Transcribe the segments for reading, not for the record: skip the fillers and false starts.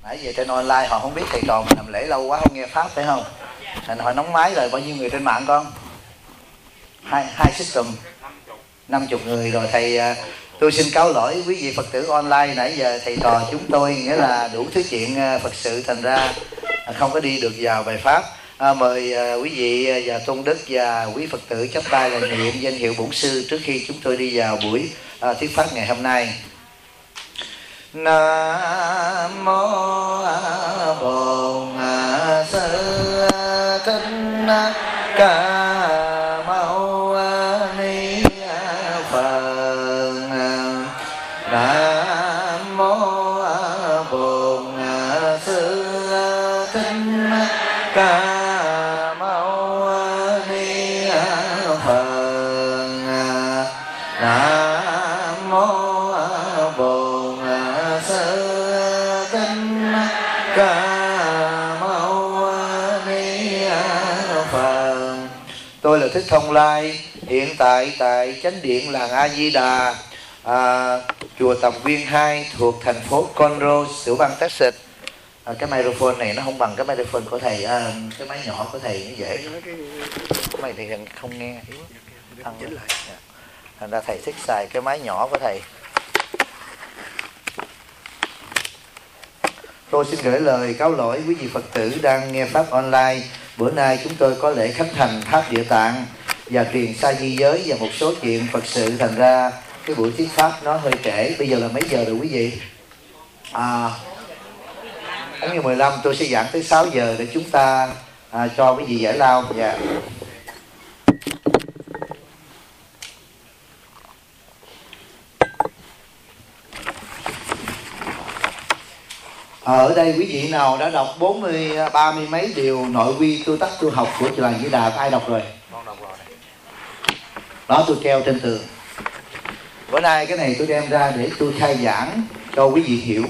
Nãy giờ trên online họ không biết thầy trò mình làm lễ lâu quá không nghe pháp phải không? Thành họ nóng máy rồi. Bao nhiêu người trên mạng con? Hai system 50 người rồi. Thầy tôi xin cáo lỗi quý vị Phật tử online, nãy giờ thầy trò chúng tôi nghĩa là đủ thứ chuyện Phật sự, thành ra không có đi được vào bài pháp. Mời quý vị và tôn đức và quý Phật tử chắp tay là niệm danh hiệu bổn sư trước khi chúng tôi đi vào buổi thuyết pháp ngày hôm nay. Nam mô Bổn Sư Thích Ca Mâu Ni Phật. Nam mô Bổn Sư Thích Ca Mâu Ni Phật. Nam mô Bổn Sư Thích Ca Mâu Ni Phật. Tôi là Thích Thông Lai, hiện tại tại chánh điện làng A Di Đà, chùa Tầm Quyên 2 thuộc thành phố Conroe, tiểu bang Texas. Cái microphone này nó không bằng cái microphone của thầy, cái máy nhỏ của thầy nó dễ. Cái máy thì không nghe yếu. Thành ra thầy thích xài cái máy nhỏ của thầy. Tôi xin gửi lời cáo lỗi quý vị Phật tử đang nghe pháp online. Bữa nay chúng tôi có lễ khánh thành tháp Địa Tạng và truyền sa di giới và một số chuyện Phật sự, thành ra cái buổi thuyết pháp nó hơi trễ. Bây giờ là mấy giờ rồi quý vị? Giống như 15 tôi sẽ giảng tới 6 giờ để chúng ta cho quý vị giải lao. Dạ. Ở đây quý vị nào đã đọc 30 mấy điều nội quy tu tắc tu học của chùa Làng Di Đà, có ai đọc rồi? Con đọc rồi. Đó, tôi treo trên tường. Bữa nay cái này tôi đem ra để tôi khai giảng cho quý vị hiểu.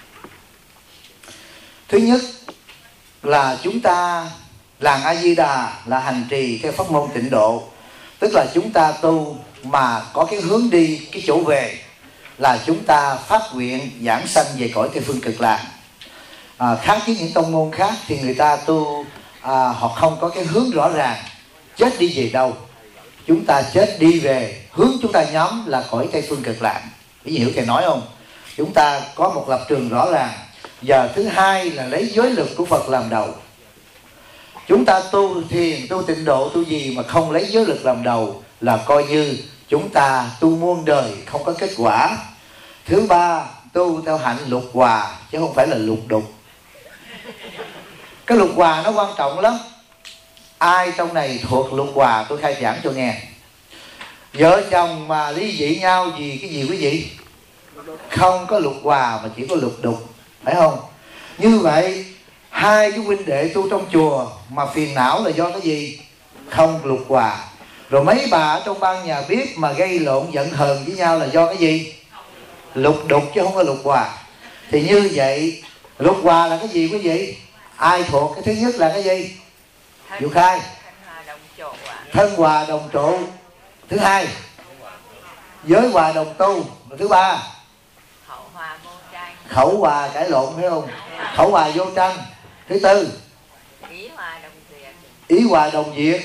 Thứ nhất là chúng ta làng A Di Đà là hành trì cái pháp môn tịnh độ, tức là chúng ta tu mà có cái hướng đi, cái chỗ về là chúng ta phát nguyện giảng sanh về cõi Tây Phương Cực Lạc. Khác với những tông môn khác thì người ta tu họ không có cái hướng rõ ràng chết đi về đâu. Chúng ta chết đi về hướng chúng ta nhóm là cõi Tây Phương Cực Lạc. Quý vị hiểu thầy nói không? Chúng ta có một lập trường rõ ràng. Và thứ hai là lấy giới lực của Phật làm đầu. Chúng ta tu thiền, tu tịnh độ, tu gì mà không lấy giới lực làm đầu là coi như chúng ta tu muôn đời không có kết quả. Thứ ba, tu theo hạnh lục hòa chứ không phải là lục đục. Cái lục hòa nó quan trọng lắm. Ai trong này thuộc lục hòa tôi khai giảng cho nghe. Vợ chồng mà ly dị nhau vì cái gì quý vị? Không có lục hòa mà chỉ có lục đục, phải không? Như vậy hai cái huynh đệ tu trong chùa mà phiền não là do cái gì? Không lục hòa. Rồi mấy bà ở trong ban nhà bếp mà gây lộn giận hờn với nhau là do cái gì? Lục đục chứ không có lục hòa. Thì như vậy lục hòa là cái gì quý vị? Ai thuộc? Cái thứ nhất là cái gì? Dụ khai. Thân hòa đồng trụ. Thứ hai, giới hòa đồng tu. Thứ ba, khẩu hòa cãi lộn, phải không? Khẩu hòa vô tranh. Thứ tư, ý hòa đồng diệt.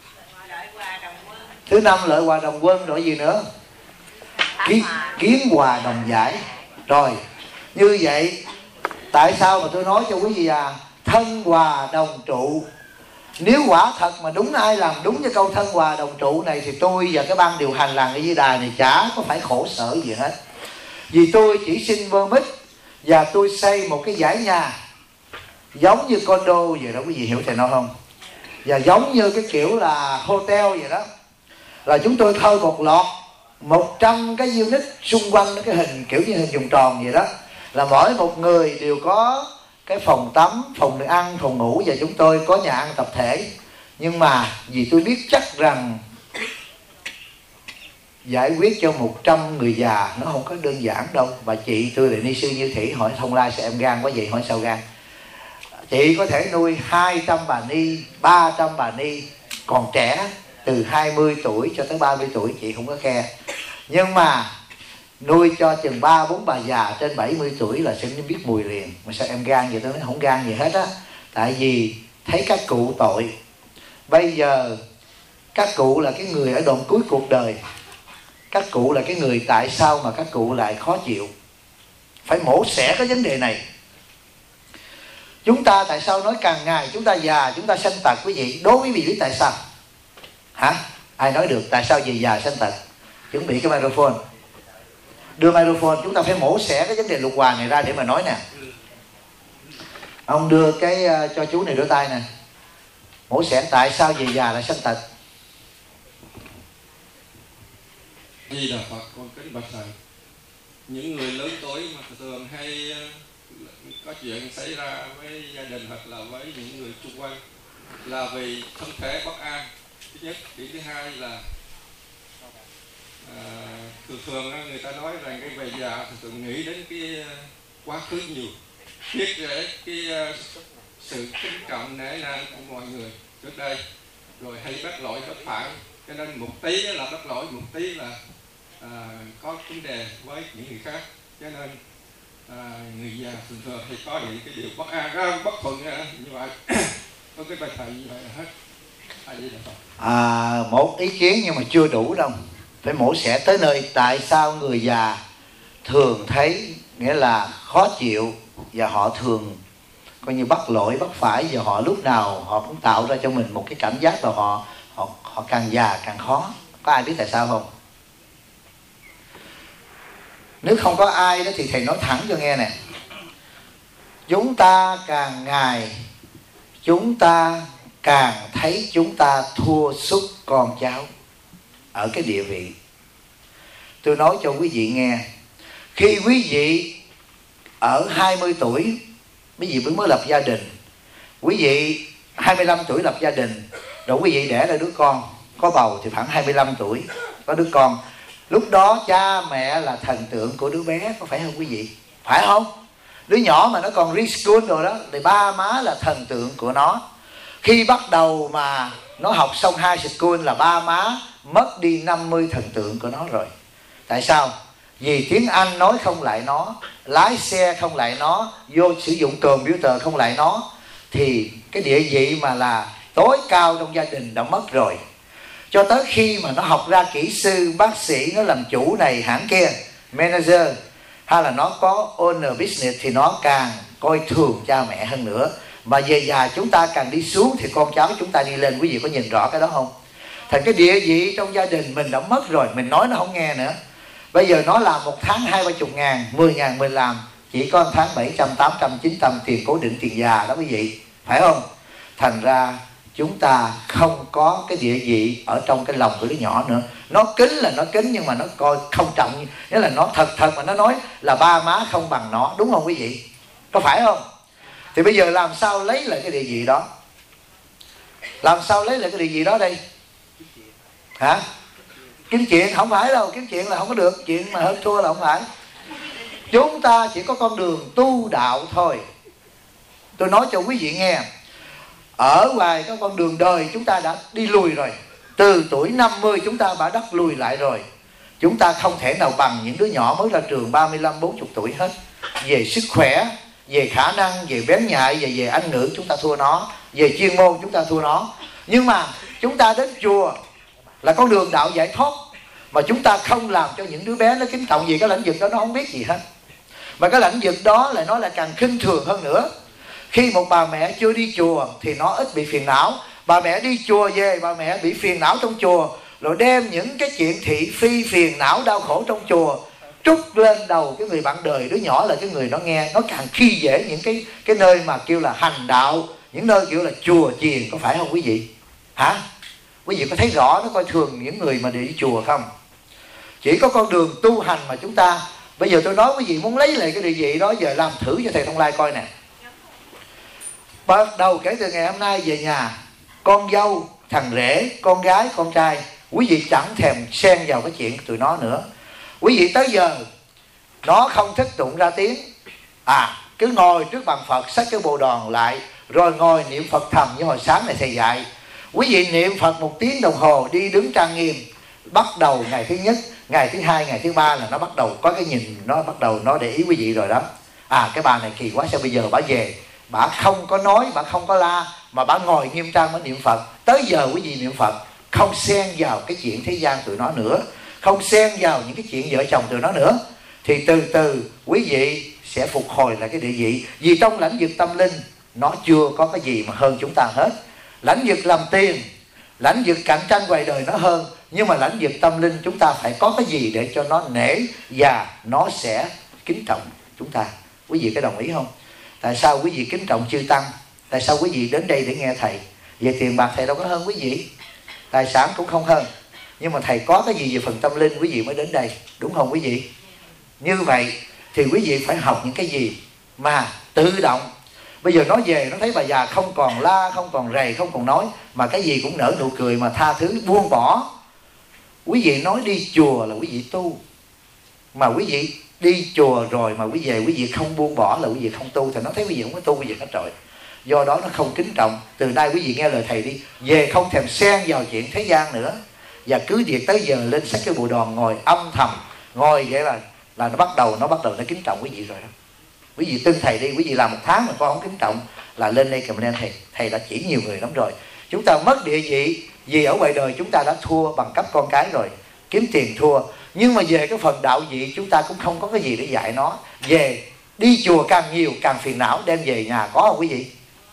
Thứ năm, lợi hòa đồng quân. Rồi gì nữa? Kiến hòa đồng giải. Rồi, như vậy tại sao mà tôi nói cho quý vị thân hòa đồng trụ? Nếu quả thật mà đúng ai làm đúng với câu thân hòa đồng trụ này thì tôi và cái ban điều hành làng A Di Đà này chả có phải khổ sở gì hết. Vì tôi chỉ xin permit và tôi xây một cái dãy nhà giống như condo vậy đó, quý vị hiểu thầy nói không? Và giống như cái kiểu là hotel vậy đó. Là chúng tôi thuê một lọt 100 cái unit xung quanh cái hình kiểu như hình vòng tròn vậy đó. Là mỗi một người đều có cái phòng tắm, phòng ăn, phòng ngủ, và chúng tôi có nhà ăn tập thể. Nhưng mà vì tôi biết chắc rằng giải quyết cho 100 người già nó không có đơn giản đâu. Và chị tôi là ni sư Như Thị hỏi Thông Lai sao em gan quá vậy? Hỏi sao gan? Chị có thể nuôi 200 bà ni, 300 bà ni còn trẻ từ 20 tuổi cho tới 30 tuổi chị không có khe. Nhưng mà nuôi cho chừng 3-4 bà già trên 70 tuổi là sẽ biết mùi liền. Mà sao em gan vậy? Tôi nói không gan gì hết á. Tại vì thấy các cụ tội. Bây giờ các cụ là cái người ở đoạn cuối cuộc đời. Các cụ là cái người tại sao mà các cụ lại khó chịu. Phải mổ xẻ cái vấn đề này. Chúng ta tại sao nói càng ngày chúng ta già, chúng ta sanh tật quý vị? Đố quý vị biết tại sao? Hả? Ai nói được tại sao về già sanh tật? Chuẩn bị cái microphone. Đưa microphone, chúng ta phải mổ xẻ cái vấn đề lục hòa này ra để mà nói nè. Ông đưa cái cho chú này đưa tay nè. Mổ xẻ tại sao về già lại sanh tật. Di Đà Phật, con kính bạch thầy. Những người lớn tuổi mà thường hay có chuyện xảy ra với gia đình hoặc là với những người xung quanh là vì thân thể bất an. Thứ nhất, điểm thứ hai là thường người ta nói rằng cái về già thường nghĩ đến cái quá khứ nhiều, biết cái sự kính trọng nể nang của mọi người trước đây, rồi hay bắt lỗi bất phản, cho nên một tí là bắt lỗi, một tí là có vấn đề với những người khác, cho nên người già thường thì có những cái điều bất an, bất thuận như vậy. Có cái bài thầy như vậy là hết. Một ý kiến nhưng mà chưa đủ đâu. Phải mổ xẻ tới nơi tại sao người già thường thấy nghĩa là khó chịu và họ thường coi như bắt lỗi bắt phải, và họ lúc nào họ cũng tạo ra cho mình một cái cảm giác là họ càng già càng khó. Có ai biết tại sao không? Nếu không có ai đó thì thầy nói thẳng cho nghe nè. Chúng ta càng ngày chúng ta càng thấy chúng ta thua sút con cháu ở cái địa vị. Tôi nói cho quý vị nghe, khi quý vị ở 20 tuổi, quý vị mới lập gia đình, quý vị 25 tuổi lập gia đình, rồi quý vị đẻ ra đứa con, có bầu thì khoảng 25 tuổi có đứa con. Lúc đó cha mẹ là thần tượng của đứa bé, có phải không quý vị? Phải không? Đứa nhỏ mà nó còn preschool rồi đó thì ba má là thần tượng của nó. Khi bắt đầu mà nó học xong high school là ba má mất đi 50 thần tượng của nó rồi. Tại sao? Vì tiếng Anh nói không lại nó, lái xe không lại nó, vô sử dụng computer không lại nó, thì cái địa vị mà là tối cao trong gia đình đã mất rồi. Cho tới khi mà nó học ra kỹ sư, bác sĩ, nó làm chủ này hãng kia, manager, hay là nó có owner business thì nó càng coi thường cha mẹ hơn nữa. Mà về già chúng ta càng đi xuống thì con cháu chúng ta đi lên. Quý vị có nhìn rõ cái đó không? Thành cái địa vị trong gia đình mình đã mất rồi, mình nói nó không nghe nữa. Bây giờ nó làm một tháng 20-30 ngàn, 10 ngàn mình làm chỉ có 1 tháng 700, 800, 900 tiền cố định tiền già đó quý vị. Phải không? Thành ra chúng ta không có cái địa vị ở trong cái lòng của đứa nhỏ nữa. Nó kính là nó kính nhưng mà nó coi không trọng. Nghĩa là nó thật mà nó nói là ba má không bằng nó. Đúng không quý vị? Có phải không? Thì bây giờ làm sao lấy lại cái địa vị đó? Làm sao lấy lại cái địa vị đó đây? Hả? Kiếm chuyện không phải đâu. Kiếm chuyện là không có được. Chuyện mà hơn thua là không phải. Chúng ta chỉ có con đường tu đạo thôi. Tôi nói cho quý vị nghe, ở ngoài cái con đường đời chúng ta đã đi lùi rồi. Từ tuổi 50 chúng ta đã đắc lùi lại rồi. Chúng ta không thể nào bằng những đứa nhỏ mới ra trường 35-40 tuổi hết. Về sức khỏe, về khả năng, về bén nhạy, về Anh ngữ chúng ta thua nó, về chuyên môn chúng ta thua nó. Nhưng mà chúng ta đến chùa là con đường đạo giải thoát, mà chúng ta không làm cho những đứa bé nó kính trọng gì cái lĩnh vực đó, nó không biết gì hết. Mà cái lĩnh vực đó là nó lại càng khinh thường hơn nữa. Khi một bà mẹ chưa đi chùa thì nó ít bị phiền não. Bà mẹ đi chùa về, bà mẹ bị phiền não trong chùa, rồi đem những cái chuyện thị phi phiền não đau khổ trong chùa trút lên đầu cái người bạn đời. Đứa nhỏ là cái người nó nghe, nó càng khi dễ những cái nơi mà kêu là hành đạo, những nơi kêu là chùa chiền. Có phải không quý vị? Hả? Quý vị có thấy rõ nó coi thường những người mà đi chùa không? Chỉ có con đường tu hành mà chúng ta. Bây giờ tôi nói quý vị muốn lấy lại cái địa vị đó, giờ làm thử cho thầy Thông Lai coi nè. Bắt đầu kể từ ngày hôm nay về nhà, con dâu, thằng rể, con gái, con trai, quý vị chẳng thèm xen vào cái chuyện của tụi nó nữa. Quý vị tới giờ nó không thích tụng ra tiếng, cứ ngồi trước bàn Phật, xách cái bồ đòn lại, rồi ngồi niệm Phật thầm như hồi sáng này thầy dạy. Quý vị niệm Phật 1 tiếng đồng hồ, đi đứng trang nghiêm. Bắt đầu ngày thứ nhất, Ngày thứ hai, ngày thứ ba là nó bắt đầu có cái nhìn, nó bắt đầu nó để ý quý vị rồi đó. Cái bà này kỳ quá, sao bây giờ bà về, bà không có nói, bà không có la, mà bà ngồi nghiêm trang bà niệm Phật. Tới giờ quý vị niệm Phật, không xen vào cái chuyện thế gian tụi nó nữa, không xen vào những cái chuyện vợ chồng tụi nó nữa, thì từ từ quý vị sẽ phục hồi lại cái địa vị. Vì trong lãnh vực tâm linh nó chưa có cái gì mà hơn chúng ta hết. Lãnh vực làm tiền, lãnh vực cạnh tranh ngoài đời nó hơn, nhưng mà lãnh vực tâm linh chúng ta phải có cái gì để cho nó nể và nó sẽ kính trọng chúng ta. Quý vị có đồng ý không? Tại sao quý vị kính trọng chư tăng? Tại sao quý vị đến đây để nghe thầy? Về tiền bạc thầy đâu có hơn quý vị, tài sản cũng không hơn, nhưng mà thầy có cái gì về phần tâm linh quý vị mới đến đây, đúng không quý vị? Như vậy thì quý vị phải học những cái gì mà tự động. Bây giờ nói về, nó thấy bà già không còn la, không còn rầy, không còn nói, mà cái gì cũng nở nụ cười, mà tha thứ, buông bỏ. Quý vị nói đi chùa là quý vị tu, mà quý vị đi chùa rồi mà quý về quý vị không buông bỏ là quý vị không tu. Thì nó thấy quý vị không có tu quý vị hết rồi, do đó nó không kính trọng. Từ nay quý vị nghe lời thầy đi, về không thèm xen vào chuyện thế gian nữa, và cứ việc tới giờ lên xách cái bộ đòn ngồi âm thầm, ngồi vậy là nó bắt đầu nó kính trọng quý vị rồi đó. Quý vị tin thầy đi, quý vị làm 1 tháng mà con không kính trọng là lên đây comment thầy đã chỉ nhiều người lắm rồi. Chúng ta mất địa vị vì ở ngoài đời chúng ta đã thua bằng cấp con cái rồi, kiếm tiền thua, nhưng mà về cái phần đạo vị chúng ta cũng không có cái gì để dạy nó. Về đi chùa càng nhiều càng phiền não, đem về nhà có không quý vị?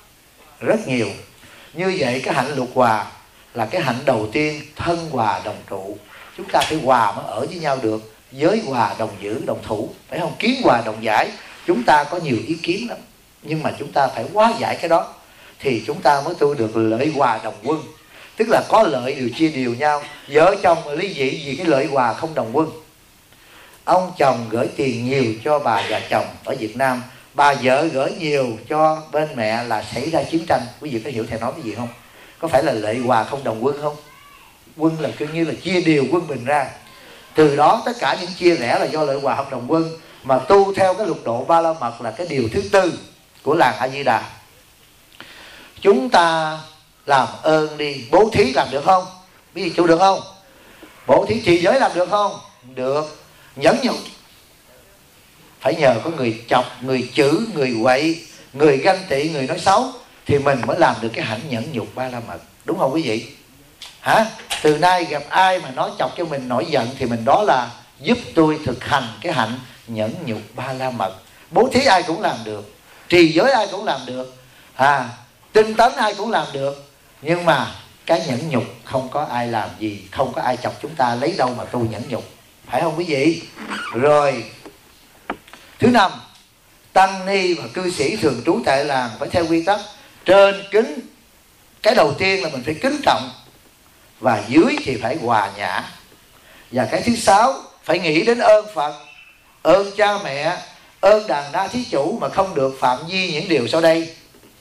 Rất nhiều. Như vậy cái hạnh lục hòa là cái hạnh đầu tiên, thân hòa đồng trụ. Chúng ta phải hòa mới ở với nhau được. Giới hòa đồng giữ đồng thủ, phải không? Kiến hòa đồng giải. Chúng ta có nhiều ý kiến lắm, nhưng mà chúng ta phải hóa giải cái đó thì chúng ta mới tu được lợi hòa đồng quân. Tức là có lợi đều chia đều nhau. Vợ chồng mà ly dị vì cái lợi hòa không đồng quân. Ông chồng gửi tiền nhiều cho bà và chồng ở Việt Nam, bà vợ gửi nhiều cho bên mẹ là xảy ra chiến tranh. Quý vị có hiểu thầy nói cái gì không? Có phải là lợi hòa không đồng quân không? Quân là cứ như là chia đều quân bình ra. Từ đó tất cả những chia rẽ là do lợi hòa không đồng quân. Mà tu theo cái lục độ Ba La Mật là cái điều thứ 4 của làng A Di Đà. Chúng ta làm ơn đi, bố thí làm được không? Quý vị chủ được không? Bố thí trì giới làm được không? Được. Nhẫn nhục phải nhờ có người chọc, người chửi, người quậy, người ganh tị, người nói xấu thì mình mới làm được cái hạnh nhẫn nhục Ba La Mật, đúng không quý vị? Hả? Từ nay gặp ai mà nói chọc cho mình nổi giận thì mình đó là giúp tôi thực hành cái hạnh nhẫn nhục Ba La Mật. Bố thí ai cũng làm được, trì giới ai cũng làm được, tinh tấn ai cũng làm được, nhưng mà cái nhẫn nhục không có ai làm gì, không có ai chọc chúng ta, lấy đâu mà tu nhẫn nhục, phải không quý vị? Rồi thứ 5, tăng ni và cư sĩ thường trú tại làng phải theo quy tắc trên kính. Cái đầu tiên là mình phải kính trọng, và dưới thì phải hòa nhã. Và cái thứ 6, phải nghĩ đến ơn Phật, ơn cha mẹ, ơn đàn đa thí chủ, mà không được phạm vi những điều sau đây.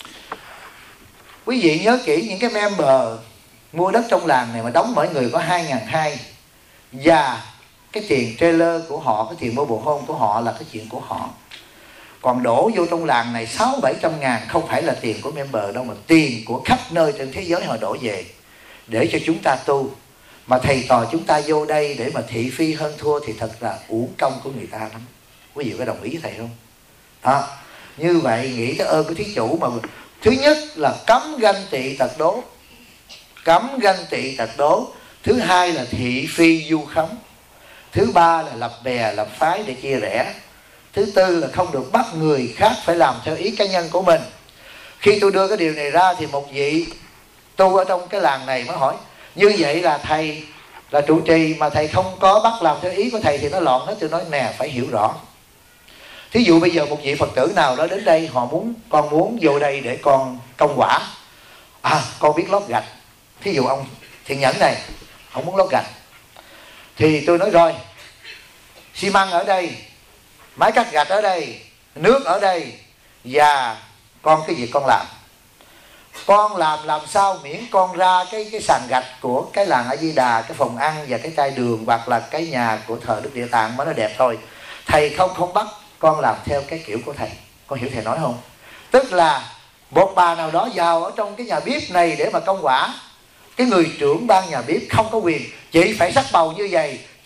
Quý vị nhớ kỹ, những cái member mua đất trong làng này mà đóng mỗi người có 2.200, và cái tiền trailer của họ, cái tiền mua bộ hôn của họ là cái chuyện của họ. Còn đổ vô trong làng này 600-700 ngàn không phải là tiền của member đâu, mà tiền của khắp nơi trên thế giới họ đổ về để cho chúng ta tu. Mà thầy trò chúng ta vô đây để mà thị phi hơn thua thì thật là uổng công của người ta lắm. Quý vị có đồng ý với thầy không? Đó. Như vậy nghĩ tới ơn của thí chủ mà thứ nhất là cấm ganh tị tật đố. Cấm ganh tị tật đố. Thứ hai là thị phi vu khống. Thứ ba là lập bè lập phái để chia rẽ. Thứ tư là không được bắt người khác phải làm theo ý cá nhân của mình. Khi tôi đưa cái điều này ra thì một vị tu ở trong cái làng này mới hỏi, như vậy là thầy là trụ trì mà thầy không có bắt làm theo ý của thầy thì nó loạn hết. Tôi nói nè, phải hiểu rõ. Thí dụ bây giờ một vị Phật tử nào đó đến đây, họ con muốn vô đây để con công quả, con biết lót gạch. Thí dụ ông Thiện Nhẫn này, ông muốn lót gạch, thì tôi nói rồi, xi măng ở đây, máy cắt gạch ở đây, nước ở đây, và con cái việc con làm. Con làm sao miễn con ra cái sàn gạch của cái làng A Di Đà, cái phòng ăn và cái chai đường, hoặc là cái nhà của thờ Đức Địa Tạng mà nó đẹp thôi. Thầy không bắt con làm theo cái kiểu của thầy. Con hiểu thầy nói không? Tức là một bà nào đó vào ở trong cái nhà bếp này để mà công quả, cái người trưởng ban nhà bếp không có quyền. Chị phải sắc bầu như vậy,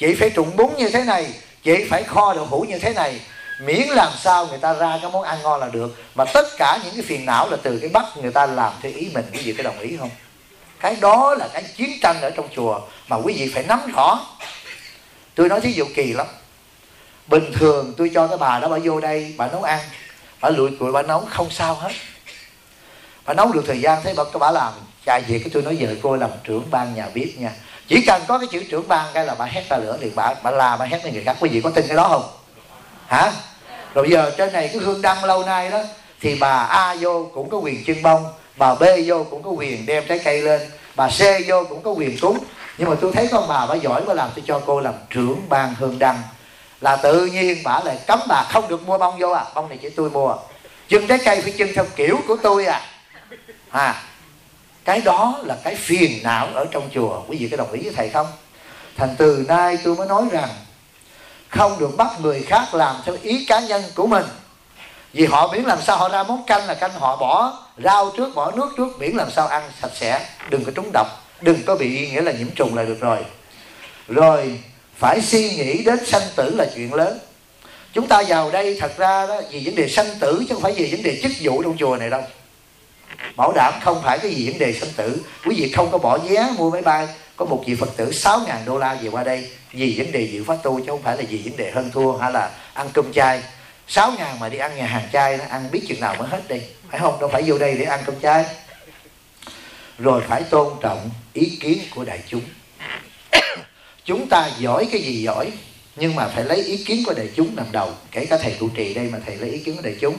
chị phải trụng bún như thế này, chị phải kho đậu hũ như thế này, miễn làm sao người ta ra cái món ăn ngon là được. Mà tất cả những cái phiền não là từ cái bắt người ta làm theo ý mình. Quý vị có đồng ý không? Cái đó là cái chiến tranh ở trong chùa mà quý vị phải nắm rõ. Tôi nói thí dụ kỳ lắm. Bình thường tôi cho cái bà đó bà vô đây, bà nấu ăn, bà lụi cụi bà nấu không sao hết. Bà nấu được thời gian thấy bà làm chạy về, cái tôi nói giờ cô làm trưởng ban nhà bếp nha, chỉ cần có cái chữ trưởng ban cái là bà hét ra lửa liền, bà làm bà hét lên người khác. Quý vị có tin cái đó không? Hả? Rồi giờ trên này cái hương đăng lâu nay đó, thì bà A vô cũng có quyền trưng bông, bà B vô cũng có quyền đem trái cây lên, bà C vô cũng có quyền cúng. Nhưng mà tôi thấy con bà giỏi, bà làm tôi cho cô làm trưởng ban hương đăng, là tự nhiên bà lại cấm bà không được mua bông vô à. Bông này chỉ tôi mua, trưng trái cây phải trưng theo kiểu của tôi à. Cái đó là cái phiền não ở trong chùa. Quý vị có đồng ý với thầy không? Thành từ nay tôi mới nói rằng không được bắt người khác làm theo ý cá nhân của mình. Vì họ miễn làm sao họ ra món canh là canh, họ bỏ rau trước bỏ nước trước, miễn làm sao ăn sạch sẽ, đừng có trúng độc, đừng có bị nghĩa là nhiễm trùng là được rồi. Rồi phải suy nghĩ đến sanh tử là chuyện lớn. Chúng ta vào đây thật ra đó vì vấn đề sanh tử chứ không phải vì vấn đề chức vụ trong chùa này đâu. Bảo đảm không phải cái gì vấn đề sanh tử. Quý vị không có bỏ vé mua máy bay. Có một vị Phật tử 6.000 đô la về qua đây vì vấn đề dự pháp tu, chứ không phải là vì vấn đề hơn thua hay là ăn cơm chay. 6.000 mà đi ăn nhà hàng chay đó, ăn biết chừng nào mới hết đi, phải không? Đâu phải vô đây để ăn cơm chay. Rồi phải tôn trọng ý kiến của đại chúng. Chúng ta giỏi cái gì giỏi, nhưng mà phải lấy ý kiến của đại chúng làm đầu. Kể cả thầy trụ trì đây mà thầy lấy ý kiến của đại chúng.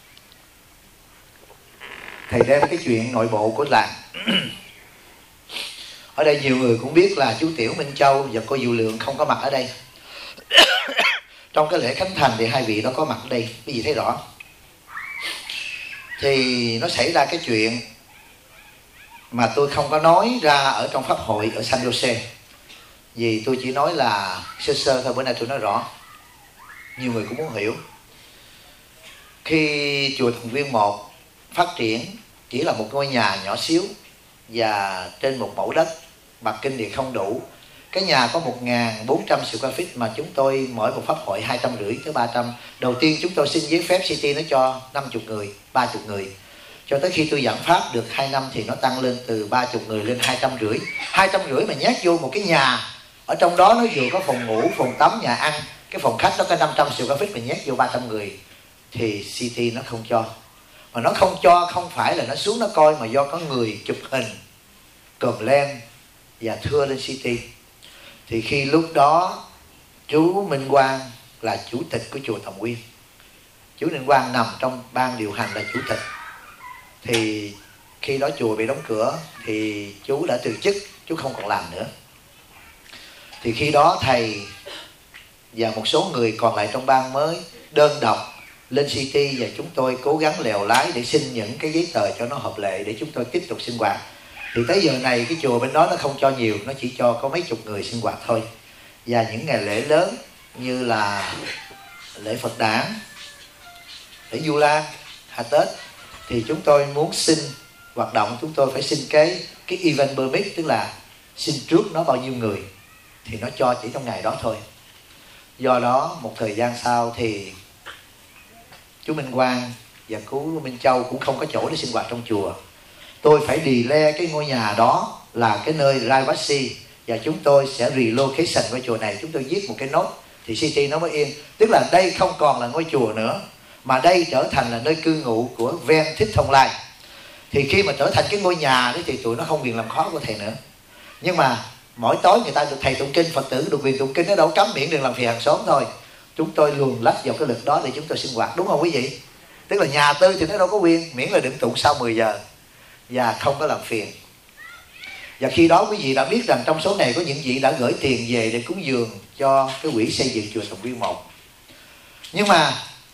Thầy đem cái chuyện nội bộ của làng. Ở đây nhiều người cũng biết là chú Tiểu Minh Châu và cô Diệu Lượng không có mặt ở đây. Trong cái lễ khánh thành thì hai vị đó có mặt ở đây, quý vị thấy rõ. Thì nó xảy ra cái chuyện mà tôi không có nói ra ở trong pháp hội ở San Jose, vì tôi chỉ nói là sơ sơ thôi. Bữa nay tôi nói rõ, nhiều người cũng muốn hiểu. Khi chùa Thần Viên 1 phát triển chỉ là một ngôi nhà nhỏ xíu và trên một mẫu đất, bạc kinh thì không đủ. Cái nhà có 1.400 square feet mà chúng tôi mỗi một pháp hội 250 tới 300. Đầu tiên chúng tôi xin giấy phép City nó cho 50 người, 30 người. Cho tới khi tôi giảng pháp được 2 năm thì nó tăng lên từ 30 người lên 250. 250 mà nhét vô một cái nhà, ở trong đó nó vừa có phòng ngủ, phòng tắm, nhà ăn. Cái phòng khách nó có 500 square feet mà nhét vô 300 người thì City nó không cho. Mà nó không cho không phải là nó xuống nó coi, mà do có người chụp hình còm lên và thưa lên City. Thì khi lúc đó chú Minh Quang là chủ tịch của chùa Thầm Nguyên, chú Minh Quang nằm trong ban điều hành là chủ tịch. Thì khi đó chùa bị đóng cửa thì chú đã từ chức, chú không còn làm nữa. Thì khi đó thầy và một số người còn lại trong ban mới đơn độc lên City, và chúng tôi cố gắng lèo lái để xin những cái giấy tờ cho nó hợp lệ để chúng tôi tiếp tục sinh hoạt. Thì tới giờ này cái chùa bên đó nó không cho nhiều, nó chỉ cho có mấy chục người sinh hoạt thôi. Và những ngày lễ lớn như là lễ Phật Đản, lễ Vu Lan, Hạ Tết thì chúng tôi muốn xin hoạt động, chúng tôi phải xin cái event permit, tức là xin trước nó bao nhiêu người thì nó cho chỉ trong ngày đó thôi. Do đó một thời gian sau thì chú Minh Quang và chú Minh Châu cũng không có chỗ để sinh hoạt trong chùa. Tôi phải delay cái ngôi nhà đó là cái nơi Raivasi, và chúng tôi sẽ relocation ngôi chùa này. Chúng tôi viết một cái nốt thì City nó mới yên. Tức là đây không còn là ngôi chùa nữa, mà đây trở thành là nơi cư ngụ của Ven Thích Thông Lai. Thì khi mà trở thành cái ngôi nhà đó thì tụi nó không quyền làm khó của thầy nữa. Nhưng mà mỗi tối người ta được thầy tụng kinh, Phật tử được quyền tụng kinh, nó đâu cấm miệng đừng làm phiền hàng xóm thôi. Chúng tôi luồn lách vào cái lực đó để chúng tôi sinh hoạt, đúng không quý vị? Tức là nhà tư thì nó đâu có quyền, miễn là đừng tụng sau 10 giờ và không có làm phiền. Và khi đó quý vị đã biết rằng trong số này có những vị đã gửi tiền về để cúng dường cho cái quỹ xây dựng chùa Thần Nguyên 1. Nhưng mà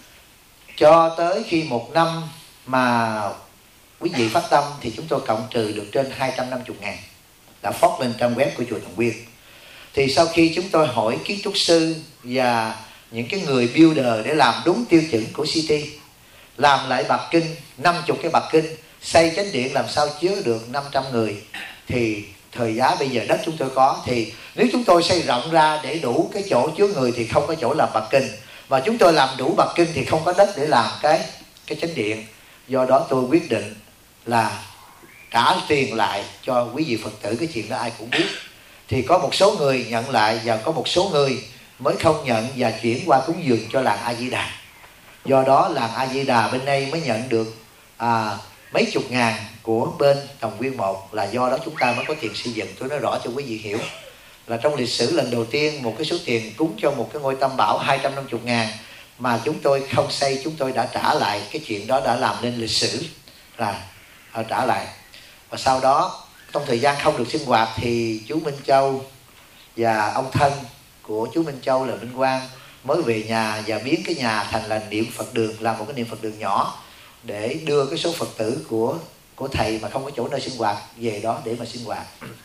cho tới khi một năm mà quý vị phát tâm thì chúng tôi cộng trừ được trên 250.000 đã phót lên trang web của chùa Thần Nguyên. Thì sau khi chúng tôi hỏi kiến trúc sư và những cái người builder để làm đúng tiêu chuẩn của City, làm lại bạc kinh, 50 cái bạc kinh, xây chánh điện làm sao chứa được 500 người, thì thời giá bây giờ đất chúng tôi có, thì nếu chúng tôi xây rộng ra để đủ cái chỗ chứa người thì không có chỗ làm bạc kinh, và chúng tôi làm đủ bạc kinh thì không có đất để làm cái chánh điện. Do đó tôi quyết định là trả tiền lại cho quý vị Phật tử. Cái chuyện đó ai cũng biết. Thì có một số người nhận lại và có một số người mới không nhận và chuyển qua cúng dường cho làng A Di Đà. Do đó làng A Di Đà bên đây mới nhận được mấy chục ngàn của bên Đồng Nguyên một, là do đó chúng ta mới có tiền xây dựng. Tôi nói rõ cho quý vị hiểu là trong lịch sử lần đầu tiên một cái số tiền cúng cho một cái ngôi tam bảo 250 ngàn mà chúng tôi không xây, chúng tôi đã trả lại. Cái chuyện đó đã làm nên lịch sử là họ trả lại. Và sau đó trong thời gian không được sinh hoạt thì chú Minh Châu và ông thân của chú Minh Châu là Minh Quang mới về nhà và biến cái nhà thành là niệm Phật đường, làm một cái niệm Phật đường nhỏ để đưa cái số Phật tử của thầy mà không có chỗ nơi sinh hoạt về đó để mà sinh hoạt.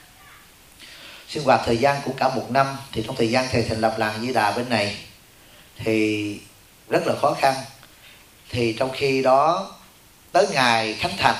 Sinh hoạt thời gian cũng cả một năm. Thì trong thời gian thầy thành lập làng Di Đà bên này thì rất là khó khăn. Thì trong khi đó tới ngày khánh thành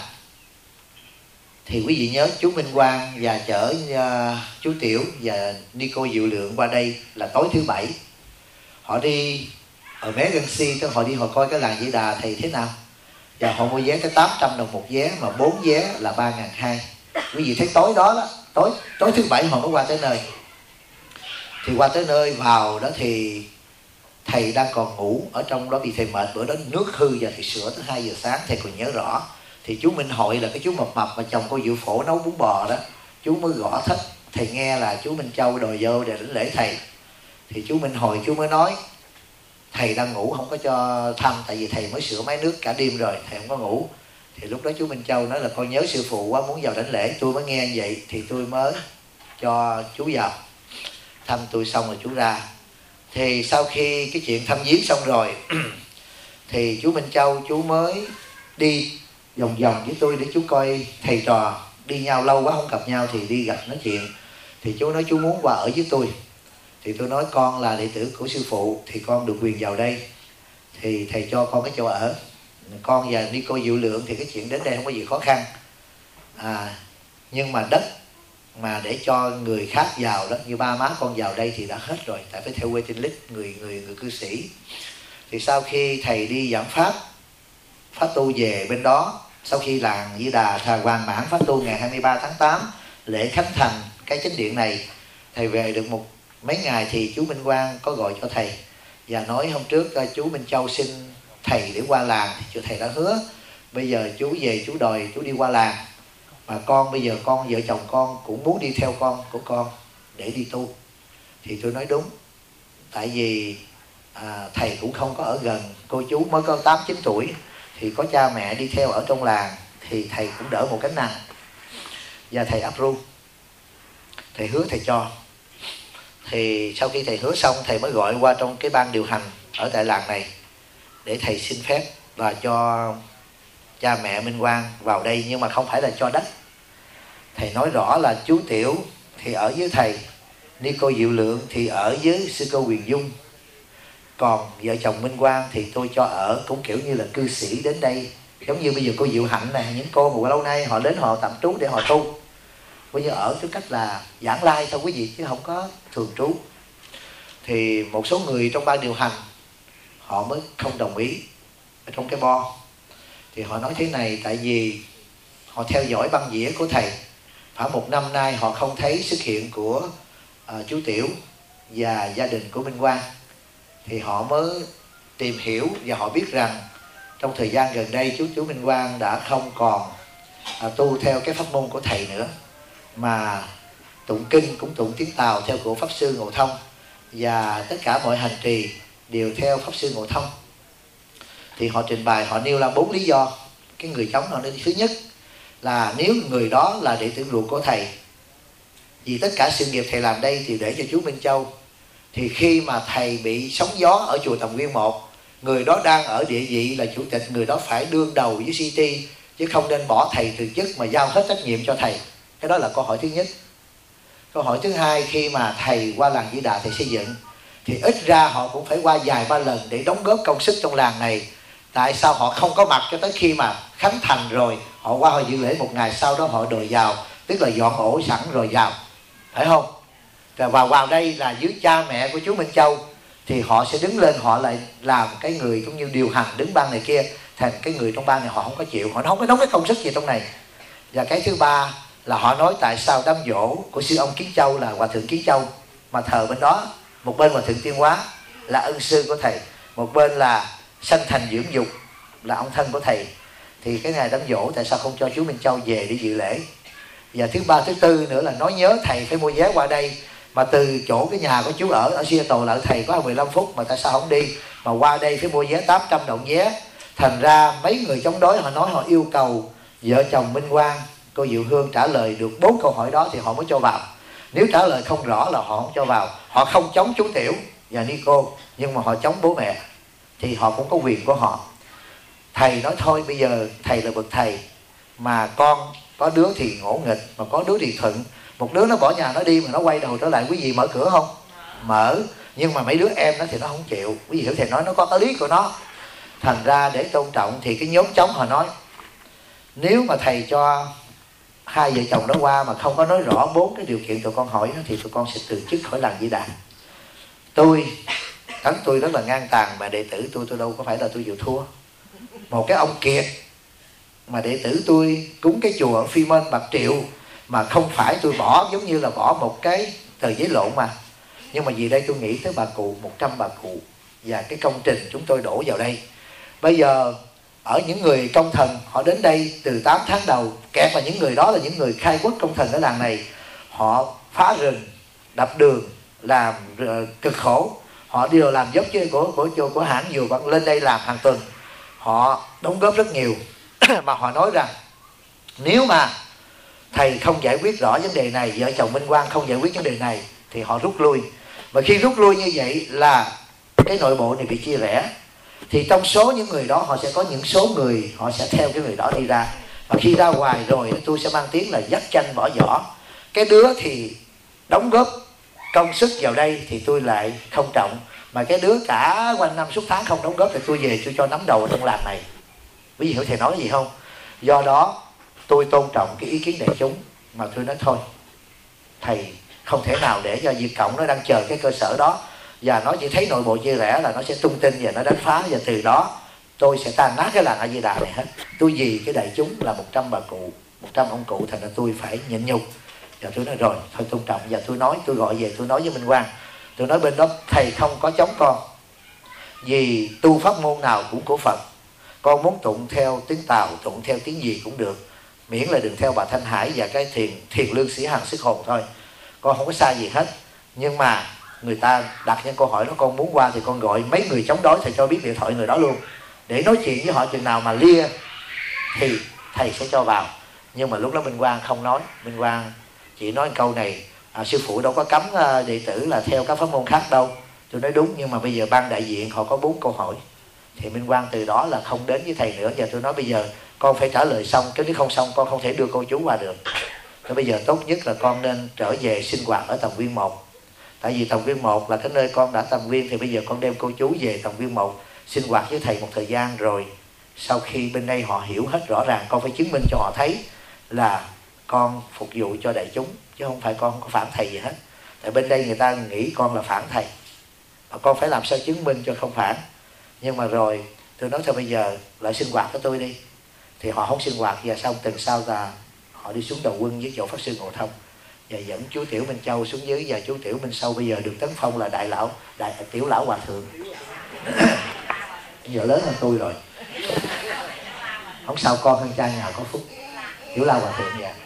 thì quý vị nhớ chú Minh Quang và chở chú Tiểu và Nico Diệu Lượng qua đây là tối thứ Bảy. Họ đi ở vé Gansi, họ đi họ coi cái làng Di Đà thầy thế nào, và họ mua vé tới 800 đồng một vé, mà 4 vé là 3.200. Quý vị thấy tối đó tối thứ Bảy họ mới qua tới nơi. Thì qua tới nơi vào đó thì thầy đang còn ngủ ở trong đó vì thầy mệt, bữa đó nước hư và thầy sửa tới 2 giờ sáng, thầy còn nhớ rõ. Thì chú Minh Hội là cái chú mập mập mà chồng cô Diệu Phổ nấu bún bò đó, chú mới gõ thách. Thầy nghe là chú Minh Châu đòi vô để đánh lễ thầy. Thì chú Minh Hội chú mới nói thầy đang ngủ không có cho thăm, tại vì thầy mới sửa máy nước cả đêm rồi, thầy không có ngủ. Thì lúc đó chú Minh Châu nói là con nhớ sư phụ quá muốn vào đánh lễ. Tôi mới nghe như vậy thì tôi mới cho chú vào thăm tôi, xong rồi chú ra. Thì sau khi cái chuyện thăm viếng xong rồi thì chú Minh Châu chú mới đi vòng vòng với tôi để chú coi thầy trò đi nhau lâu quá không gặp nhau thì đi gặp nói chuyện. Thì chú nói chú muốn qua ở với tôi. Thì tôi nói con là đệ tử của sư phụ thì con được quyền vào đây, thì thầy cho con cái chỗ ở. Con và Nico Diệu Lượng thì cái chuyện đến đây không có gì khó khăn. Nhưng mà đất mà để cho người khác vào đó, như ba má con vào đây thì đã hết rồi, tại phải theo waiting list người cư sĩ. Thì sau khi thầy đi giảng pháp tu về bên đó, sau khi làng Di Đà hoàn mãn pháp tu ngày 23 tháng 8 lễ khánh thành cái chánh điện này, thầy về được mấy ngày thì chú Minh Quang có gọi cho thầy và nói hôm trước chú Minh Châu xin thầy để qua làng. Thì thầy đã hứa bây giờ chú về chú đòi chú đi qua làng, mà con bây giờ con vợ chồng con cũng muốn đi theo con của con để đi tu. Thì tôi nói đúng, tại vì thầy cũng không có ở gần, cô chú mới có 8-9 tuổi thì có cha mẹ đi theo ở trong làng thì thầy cũng đỡ một gánh nặng. Và thầy approve, thầy hứa thầy cho. Thì sau khi thầy hứa xong, thầy mới gọi qua trong cái ban điều hành ở tại làng này để thầy xin phép và cho cha mẹ Minh Quang vào đây, nhưng mà không phải là cho đất. Thầy nói rõ là chú Tiểu thì ở với thầy, Nico Diệu Lượng thì ở với sư cô Huyền Dung, còn vợ chồng Minh Quang thì tôi cho ở cũng kiểu như là cư sĩ đến đây. Giống như bây giờ cô Diệu Hạnh này, những cô mà lâu nay họ đến họ tạm trú để họ tu, bây giờ ở tư cách là giảng lai thôi quý vị, chứ không có thường trú. Thì một số người trong ban điều hành họ mới không đồng ý ở trong cái bo. Thì họ nói thế này, tại vì họ theo dõi băng đĩa của thầy, khoảng 1 năm nay họ không thấy xuất hiện của chú Tiểu và gia đình của Minh Quang. Thì họ mới tìm hiểu và họ biết rằng trong thời gian gần đây chú Minh Quang đã không còn tu theo cái pháp môn của thầy nữa, mà tụng kinh cũng tụng tiếng Tàu theo của Pháp Sư Ngộ Thông, và tất cả mọi hành trì đều theo Pháp Sư Ngộ Thông. Thì họ trình bày, họ nêu ra 4 lý do. Cái người chống họ nói thứ nhất là nếu người đó là đệ tử ruột của thầy, vì tất cả sự nghiệp thầy làm đây thì để cho chú Minh Châu, thì khi mà thầy bị sóng gió ở chùa Tầm Nguyên 1, người đó đang ở địa vị là chủ tịch, người đó phải đương đầu với CT, chứ không nên bỏ thầy từ chức mà giao hết trách nhiệm cho thầy. Cái đó là câu hỏi thứ nhất. Câu hỏi thứ hai, khi mà thầy qua làng Di Đà thầy xây dựng thì ít ra họ cũng phải qua vài ba lần để đóng góp công sức trong làng này. Tại sao họ không có mặt cho tới khi mà khánh thành rồi họ qua họ dự lễ 1 ngày sau đó họ đòi vào? tức là dọn ổ sẵn rồi vào, phải không? Và vào đây là dưới cha mẹ của chú Minh Châu thì họ sẽ đứng lên, họ lại làm cái người cũng như điều hành đứng ban này kia, thành cái người trong ban này họ không có chịu, họ không có đóng cái công sức gì trong này. Và cái thứ ba là họ nói tại sao đám giỗ của sư ông Kiến Châu là Hòa thượng Kiến Châu mà thờ bên đó, một bên Hòa thượng Tiên Hóa là ân sư của thầy, một bên là Sanh Thành Dưỡng Dục là ông thân của thầy, thì cái ngày đám giỗ tại sao không cho chú Minh Châu về để dự lễ? Và thứ ba thứ tư nữa là nói nhớ thầy phải mua vé qua đây, mà từ chỗ cái nhà của chú ở Seattle lại thầy có 15 phút mà tại sao không đi, mà qua đây phải mua vé 800 đồng vé. Thành ra mấy người chống đối họ nói họ yêu cầu vợ chồng Minh Quang, cô Diệu Hương trả lời được 4 câu hỏi đó thì họ mới cho vào. Nếu trả lời không rõ là họ không cho vào. Họ không chống chú Tiểu và Nico, nhưng mà họ chống bố mẹ, thì họ cũng có quyền của họ. Thầy nói thôi bây giờ thầy là bậc thầy, mà con có đứa thì ngỗ nghịch, mà có đứa thì thuận. Một đứa nó bỏ nhà nó đi mà nó quay đầu trở lại, quý vị mở cửa không? Mở. Nhưng mà mấy đứa em nó thì nó không chịu. Quý vị hiểu thầy nói nó có cái lý của nó. Thành ra để tôn trọng thì cái nhóm chống họ nói nếu mà thầy cho hai vợ chồng đó qua mà không có nói rõ 4 cái điều kiện tụi con hỏi thì tụi con sẽ từ chức khỏi làng Di Đà. Tôi rất là ngang tàn, mà đệ tử tôi đâu có phải là tôi chịu thua. Một cái ông Kiệt mà đệ tử tôi cúng cái chùa ở Phi Mên Bạc Triệu, mà không phải tôi bỏ giống như là bỏ một cái tờ giấy lộn mà. Nhưng mà vì đây tôi nghĩ tới bà cụ, 100 bà cụ và cái công trình chúng tôi đổ vào đây. Bây giờ ở những người công thần họ đến đây từ 8 tháng đầu, kẹt là những người đó là những người khai quốc công thần ở làng này. Họ phá rừng, đập đường, làm cực khổ. Họ đều làm giúp chứ của hãng dù bạn lên đây làm hàng tuần. Họ đóng góp rất nhiều. Mà họ nói rằng nếu mà thầy không giải quyết rõ vấn đề này, vợ chồng Minh Quang không giải quyết vấn đề này, thì họ rút lui. Và khi rút lui như vậy là cái nội bộ này bị chia rẽ. Thì trong số những người đó họ sẽ có những số người họ sẽ theo cái người đó đi ra. Và khi ra ngoài rồi tôi sẽ mang tiếng là dắt chanh bỏ vỏ. Cái đứa thì đóng góp công sức vào đây thì tôi lại không trọng, mà cái đứa cả quanh năm suốt tháng không đóng góp thì tôi về tôi cho nắm đầu ở trong làng này. Quý vị hiểu thầy nói cái gì không? Do đó tôi tôn trọng cái ý kiến đại chúng, mà tôi nói thôi thầy không thể nào để cho Việt Cộng nó đang chờ cái cơ sở đó, và nó chỉ thấy nội bộ chia rẽ là nó sẽ tung tin và nó đánh phá, và từ đó tôi sẽ tan nát cái làng A Di Đà này hết. Tôi vì cái đại chúng là 100 bà cụ, 100 ông cụ, thành ra tôi phải nhịn nhục. Và tôi nói rồi thôi tôn trọng, và tôi gọi về tôi nói với Minh Quang, tôi nói bên đó thầy không có chống con, vì tu pháp môn nào cũng của Phật, con muốn tụng theo tiếng Tàu, tụng theo tiếng gì cũng được, miễn là đừng theo bà Thanh Hải và cái thiền lương sĩ Hằng Sức Hồn thôi, con không có sai gì hết. Nhưng mà người ta đặt những câu hỏi đó, con muốn qua thì con gọi mấy người chống đối, thầy cho biết điện thoại người đó luôn, để nói chuyện với họ, chừng nào mà lia thì thầy sẽ cho vào. Nhưng mà lúc đó Minh Quang không nói, Minh Quang chỉ nói câu này, sư phụ đâu có cấm đệ tử là theo các pháp môn khác đâu. Tôi nói đúng, nhưng mà bây giờ ban đại diện họ có 4 câu hỏi, thì Minh Quang từ đó là không đến với thầy nữa. Và tôi nói bây giờ con phải trả lời xong, chứ nếu không xong con không thể đưa cô chú qua được. Thế bây giờ tốt nhất là con nên trở về sinh hoạt ở Tầm Viên 1. Tại vì Tầm Viên 1 là cái nơi con đã tầm viên, thì bây giờ con đem cô chú về Tầm Viên 1 sinh hoạt với thầy một thời gian rồi. Sau khi bên đây họ hiểu hết rõ ràng, con phải chứng minh cho họ thấy là con phục vụ cho đại chúng, chứ không phải con không có phản thầy gì hết. Tại bên đây người ta nghĩ con là phản thầy, và con phải làm sao chứng minh cho không phản. Nhưng mà rồi tôi nói thôi bây giờ lại sinh hoạt với tôi đi. Thì họ không sinh hoạt, và xong tuần sau là họ đi xuống đầu quân với chỗ Pháp Sư Ngộ Thông, và dẫn chú Tiểu Minh Châu xuống dưới, và chú Tiểu Minh Sâu bây giờ được tấn phong là tiểu lão hòa thượng. Giờ lớn hơn tôi rồi, không sao, con hơn cha nhà có phúc. Tiểu lão hòa thượng vậy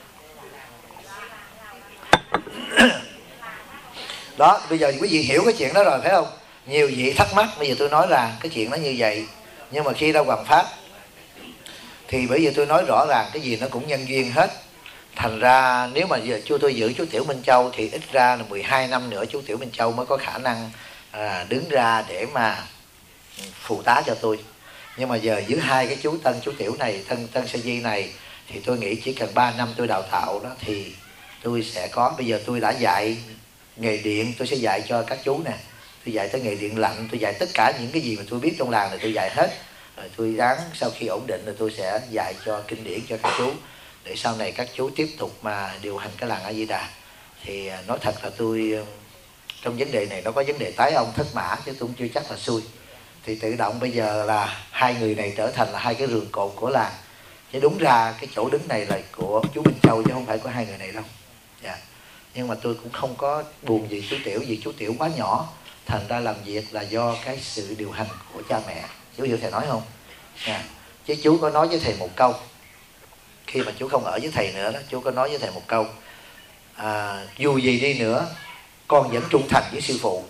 đó. Bây giờ quý vị hiểu cái chuyện đó rồi phải không? Nhiều vị thắc mắc, bây giờ tôi nói là cái chuyện nó như vậy. Nhưng mà khi ra Hoằng Pháp thì bởi vì tôi nói rõ ràng cái gì nó cũng nhân duyên hết. Thành ra nếu mà giờ tôi giữ chú Tiểu Minh Châu thì ít ra là 12 năm nữa chú Tiểu Minh Châu mới có khả năng đứng ra để mà phụ tá cho tôi. Nhưng mà giờ giữ hai cái chú Tân, chú Tiểu này, Tân Sa Di này, thì tôi nghĩ chỉ cần 3 năm tôi đào tạo đó thì tôi sẽ có. Bây giờ tôi đã dạy nghề điện, tôi sẽ dạy cho các chú nè. Tôi dạy tới nghề điện lạnh, tôi dạy tất cả những cái gì mà tôi biết trong làng này tôi dạy hết. Rồi tôi ráng sau khi ổn định rồi tôi sẽ dạy cho kinh điển cho các chú. để sau này các chú tiếp tục mà điều hành cái làng A Di Đà. Thì nói thật là tôi trong vấn đề này nó có vấn đề tái ông thất mã, chứ tôi cũng chưa chắc là xui. Thì tự động bây giờ là hai người này trở thành là hai cái rường cột của làng. Chứ đúng ra cái chỗ đứng này là của chú Minh Châu chứ không phải của hai người này đâu. Dạ. Nhưng mà tôi cũng không có buồn gì chú Tiểu, vì chú Tiểu quá nhỏ, thành ra làm việc là do cái sự điều hành của cha mẹ. Chú hiểu thầy nói không? Dạ. Chứ chú có nói với thầy một câu, khi mà chú không ở với thầy nữa đó, chú có nói với thầy một câu, dù gì đi nữa con vẫn trung thành với sư phụ.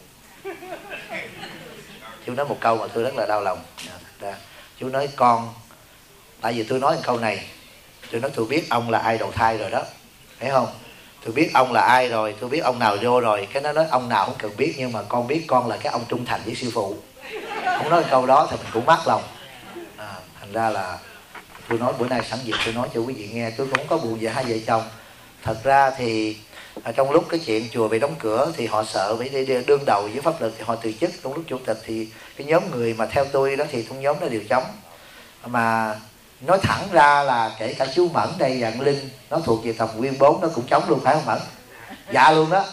Chú nói một câu mà tôi rất là đau lòng. Chú nói con, tại vì tôi nói một câu này, tôi nói tôi biết ông là ai đầu thai rồi đó, thấy không? Tôi biết ông là ai rồi, tôi biết ông nào vô rồi. Cái nó nói ông nào không cần biết, nhưng mà con biết con là cái ông trung thành với sư phụ. Không nói câu đó thì mình cũng mắc lòng. Thành ra là tôi nói bữa nay sẵn dịp tôi nói cho quý vị nghe. Tôi cũng không có buồn về hai vợ chồng. Thật ra thì trong lúc cái chuyện chùa bị đóng cửa thì họ sợ phải đi đương đầu với pháp luật thì họ từ chức. Trong lúc chủ tịch thì cái nhóm người mà theo tôi đó thì trong nhóm đó đều chống. Mà nói thẳng ra là kể cả chú Mẫn đây và Linh, nó thuộc về thập nguyên 4, nó cũng chống luôn, phải không Mẫn? Dạ luôn đó.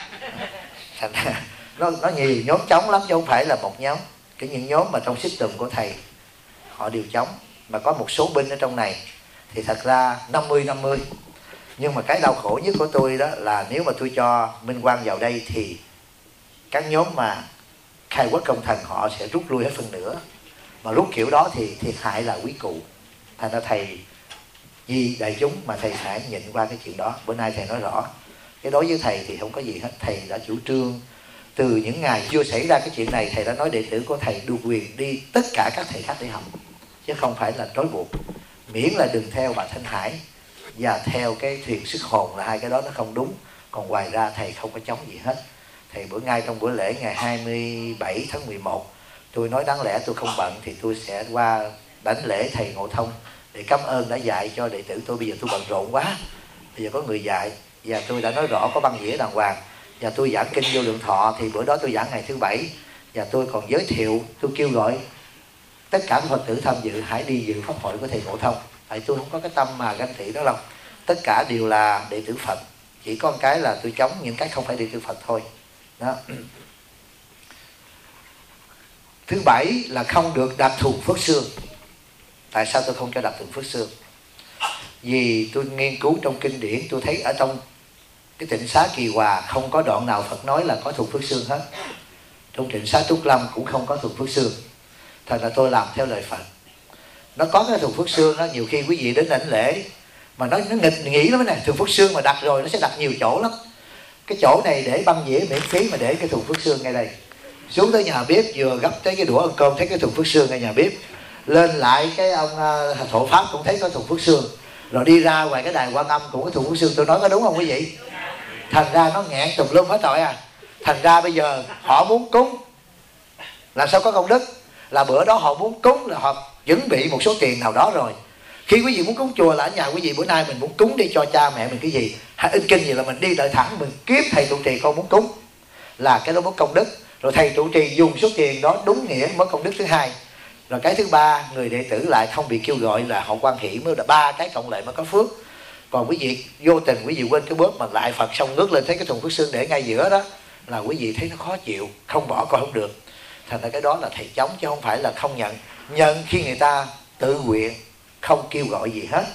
Nó nhiều nhóm chống lắm chứ không phải là một nhóm. Cái những nhóm mà trong system của thầy họ đều chống. Mà có một số binh ở trong này thì thật ra 50-50. Nhưng mà cái đau khổ nhất của tôi đó là nếu mà tôi cho Minh Quang vào đây thì các nhóm mà khai quốc công thần họ sẽ rút lui hết phân nửa. Mà rút kiểu đó thì thiệt hại là quý cụ. Thành ra thầy vì đại chúng mà thầy phải nhịn qua cái chuyện đó. Bữa nay thầy nói rõ. Cái đối với thầy thì không có gì hết. Thầy đã chủ trương từ những ngày chưa xảy ra cái chuyện này, thầy đã nói đệ tử của thầy được quyền đi tất cả các thầy khác để học, chứ không phải là trói buộc. Miễn là đừng theo bà Thanh Hải và theo cái thuyền sức hồn, là hai cái đó nó không đúng. Còn ngoài ra thầy không có chống gì hết. Thầy ngay trong bữa lễ ngày 27 tháng 11 tôi nói đáng lẽ tôi không bận thì tôi sẽ qua đảnh lễ thầy Ngộ Thông để cảm ơn đã dạy cho đệ tử tôi. Bây giờ tôi bận rộn quá, bây giờ có người dạy và tôi đã nói rõ có băng dĩa đàng hoàng. Và tôi giảng kinh Vô Lượng Thọ thì bữa đó tôi giảng ngày thứ Bảy, và tôi còn giới thiệu, tôi kêu gọi tất cả các Phật tử tham dự hãy đi dự pháp hội của thầy Ngộ Thông. Tại tôi không có cái tâm mà ganh tị đó đâu, tất cả đều là đệ tử Phật, chỉ có một cái là tôi chống những cái không phải đệ tử Phật thôi đó. Thứ bảy là không được đặc thù phước xương. Tại sao tôi không cho đặc thù phước xương? Vì tôi nghiên cứu trong kinh điển, tôi thấy ở trong cái Tịnh Xá Kỳ Hòa không có đoạn nào Phật nói là có thuộc phước xương hết. Trong Tịnh Xá Trúc Lâm cũng không có thuộc phước xương. Thật là tôi làm theo lời Phật. Nó có cái thuộc phước xương đó, nhiều khi quý vị đến đảnh lễ mà nó nghịch nghĩ lắm này, thuộc phước xương mà đặt rồi nó sẽ đặt nhiều chỗ lắm. Cái chỗ này để băng dĩa miễn phí mà để cái thuộc phước xương ngay đây. Xuống tới nhà bếp vừa gấp tới cái đũa ăn cơm thấy cái thuộc phước xương ngay nhà bếp. Lên lại cái ông thhộ pháp cũng thấy có thuộc phước xương. Rồi đi ra ngoài cái đài Quan Âm cũng có thuộc phước xương. Tôi nói có đúng không quý vị? Thành ra nó nghẹn tùm lum hết rồi à. Thành ra bây giờ họ muốn cúng làm sao có công đức, là bữa đó họ muốn cúng là họ chuẩn bị một số tiền nào đó rồi. Khi quý vị muốn cúng chùa là ở nhà quý vị bữa nay mình muốn cúng đi cho cha mẹ mình cái gì, hay in kinh gì là mình đi đợi thẳng mình kiếm thầy trụ trì con muốn cúng, là cái đó muốn công đức. Rồi thầy trụ trì dùng số tiền đó đúng nghĩa mới công đức thứ hai. Rồi cái thứ ba, người đệ tử lại không bị kêu gọi là họ quan hỷ, mới là ba cái cộng lại mới có phước. Còn quý vị vô tình quý vị quên cái bước mà lại Phật xong ngước lên thấy cái thùng phước xương để ngay giữa đó, là quý vị thấy nó khó chịu, không bỏ coi không được. Thành ra cái đó là thầy chống chứ không phải là không nhận. Nhận khi người ta tự nguyện, không kêu gọi gì hết.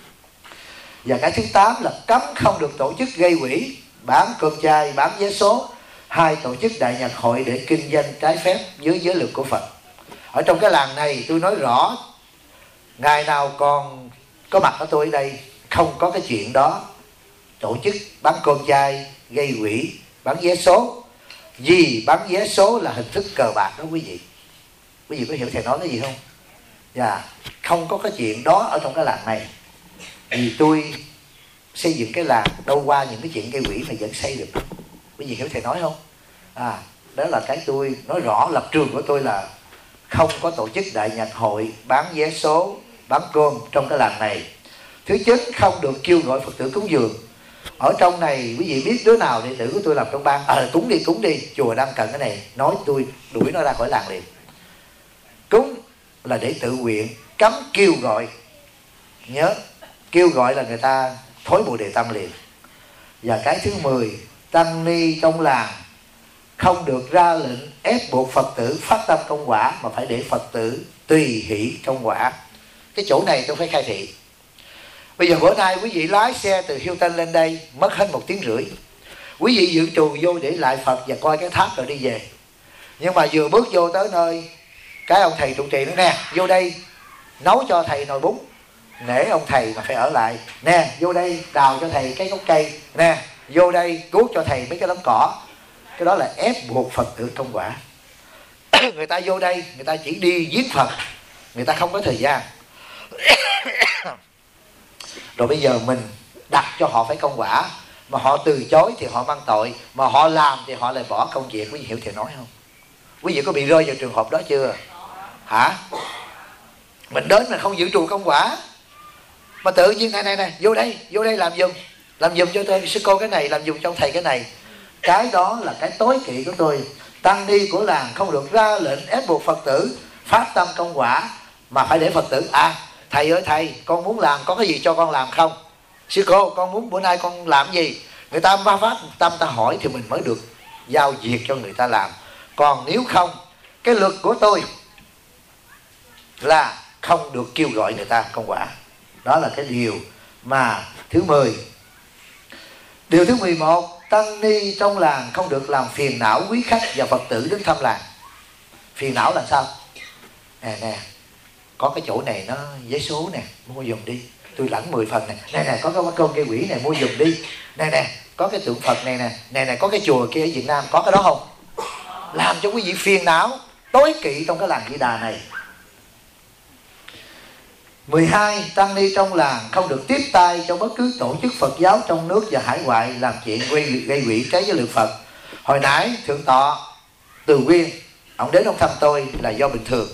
Và cái thứ 8 là cấm không được tổ chức gây quỹ, bán cơm chay, bán vé số, hay tổ chức đại nhạc hội để kinh doanh trái phép dưới giới luật của Phật. Ở trong cái làng này tôi nói rõ, ngày nào còn có mặt ở tôi ở đây không có cái chuyện đó, tổ chức bán cơm chay, gây quỹ, bán vé số. Vì bán vé số là hình thức cờ bạc đó quý vị. Quý vị có hiểu thầy nói cái gì không? Dạ, không có cái chuyện đó ở trong cái làng này. Vì tôi xây dựng cái làng đâu qua những cái chuyện gây quỹ mà vẫn xây được. Quý vị hiểu thầy nói không? Đó là cái tôi nói rõ, lập trường của tôi là không có tổ chức đại nhạc hội, bán vé số, bán cơm trong cái làng này. Thứ 9, không được kêu gọi Phật tử cúng dường. Ở trong này quý vị biết đứa nào đệ tử của tôi làm trong ban, cúng đi, chùa đang cần cái này, nói tôi đuổi nó ra khỏi làng liền. Cúng là để tự nguyện, cấm kêu gọi. Nhớ, kêu gọi là người ta thối bồ đề tâm liền. Và cái thứ 10, tăng ni trong làng không được ra lệnh ép buộc Phật tử phát tâm công quả, mà phải để Phật tử tùy hỷ công quả. Cái chỗ này tôi phải khai thị. Bây giờ bữa nay quý vị lái xe từ Hilton lên đây mất hết 1 tiếng rưỡi. Quý vị dự trù vô để lại Phật và coi cái tháp rồi đi về. Nhưng mà vừa bước vô tới nơi, cái ông thầy trụ trì nói nè, vô đây nấu cho thầy nồi bún, nể ông thầy mà phải ở lại. Nè, vô đây đào cho thầy cái gốc cây. Nè, vô đây cuốc cho thầy mấy cái đống cỏ. Cái đó là ép buộc Phật tử công quả. Người ta vô đây, người ta chỉ đi giết Phật, người ta không có thời gian. Rồi bây giờ mình đặt cho họ phải công quả, mà họ từ chối thì họ mang tội, mà họ làm thì họ lại bỏ công việc. Quý vị hiểu thầy nói không? Quý vị có bị rơi vào trường hợp đó chưa? Hả? Mình đến mà không giữ trù công quả, mà tự nhiên này vô đây làm giùm cho tôi sư cô cái này, làm giùm cho ông thầy cái này. Cái đó là cái tối kỵ của tôi. Tăng ni của làng không được ra lệnh ép buộc Phật tử phát tâm công quả, mà phải để Phật tử thầy ơi thầy, con muốn làm, có cái gì cho con làm không? Sư cô, con muốn bữa nay con làm gì? Người ta phát tâm ta hỏi thì mình mới được giao việc cho người ta làm. Còn nếu không, cái luật của tôi là không được kêu gọi người ta công quả. Đó là cái điều mà thứ 10. Điều thứ 11, tăng ni trong làng không được làm phiền não quý khách và Phật tử đến thăm làng. Phiền não là sao? Nè, có cái chỗ này nó vé số nè, mua giùm đi, tôi lãnh 10 phần nè. Nè, có cái con gây quỷ này, mua giùm đi. Nè, có cái tượng Phật này nè, có cái chùa kia ở Việt Nam, có cái đó không? Làm cho quý vị phiền não, tối kỵ trong cái làng Di Đà này. 12, tăng ni trong làng không được tiếp tay cho bất cứ tổ chức Phật giáo trong nước và hải ngoại làm chuyện gây quỹ trái với luật Phật. Hồi nãy Thượng tọa Từ Nguyên, ông đến ông thăm tôi là do bình thường.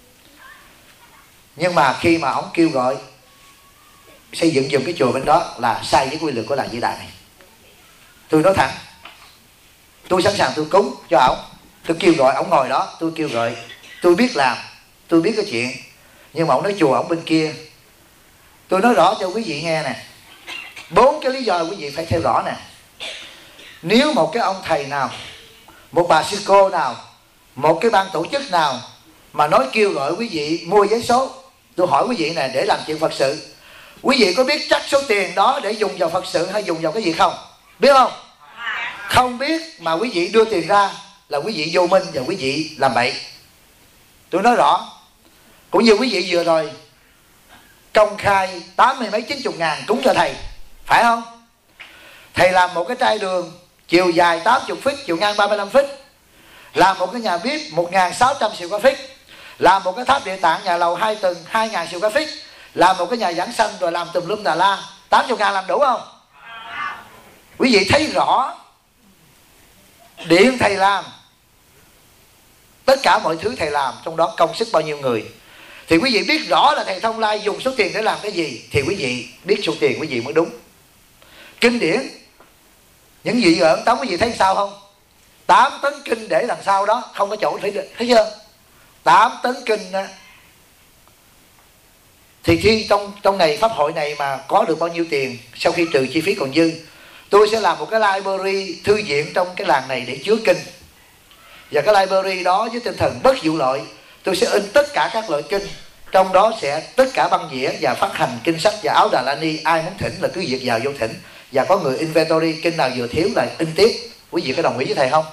Nhưng mà khi mà ông kêu gọi xây dựng giùm cái chùa bên đó là sai với quy luật của làng Di Đà này. Tôi nói thẳng, tôi sẵn sàng tôi cúng cho ổng, tôi kêu gọi ổng ngồi đó, tôi kêu gọi, tôi biết làm, tôi biết cái chuyện. Nhưng mà ổng nói chùa ổng bên kia. Tôi nói rõ cho quý vị nghe nè, 4 cái lý do quý vị phải theo rõ nè. Nếu một cái ông thầy nào, một bà sư cô nào, một cái ban tổ chức nào mà nói kêu gọi quý vị mua vé số, tôi hỏi quý vị nè, để làm chuyện Phật sự, quý vị có biết chắc số tiền đó để dùng vào Phật sự hay dùng vào cái gì không? Biết không? Không biết mà quý vị đưa tiền ra là quý vị vô minh và quý vị làm bậy. Tôi nói rõ. Cũng như quý vị vừa rồi công khai 80 mấy 90 ngàn cúng cho thầy, phải không? Thầy làm một cái chai đường chiều dài 80 feet, chiều ngang 35 feet, làm một cái nhà bếp 1.600 square feet, làm một cái tháp địa tạng nhà lầu 2 tầng 2.000 square feet, làm một cái nhà giảng sanh, rồi làm tùm lum tà la, 80 ngàn làm đủ không? Quý vị thấy rõ điện thầy làm, tất cả mọi thứ thầy làm, trong đó công sức bao nhiêu người, thì quý vị biết rõ là thầy Thông Lai dùng số tiền để làm cái gì, thì quý vị biết số tiền quý vị mới đúng. Kinh điển, những gì ở Tống quý vị thấy sao không? 8 tấn kinh để đằng sau đó, không có chỗ thấy chưa? 8 tấn kinh đó. Thì khi trong ngày pháp hội này mà có được bao nhiêu tiền, sau khi trừ chi phí còn dư, tôi sẽ làm một cái library, thư viện trong cái làng này để chứa kinh. Và cái library đó với tinh thần bất vụ lợi, tôi sẽ in tất cả các loại kinh, trong đó sẽ tất cả băng dĩa và phát hành kinh sách và áo Đà La Ni. Ai muốn thỉnh là cứ việc vào vô thỉnh, và có người inventory, kinh nào vừa thiếu là in tiếp. Quý vị có đồng ý với thầy không?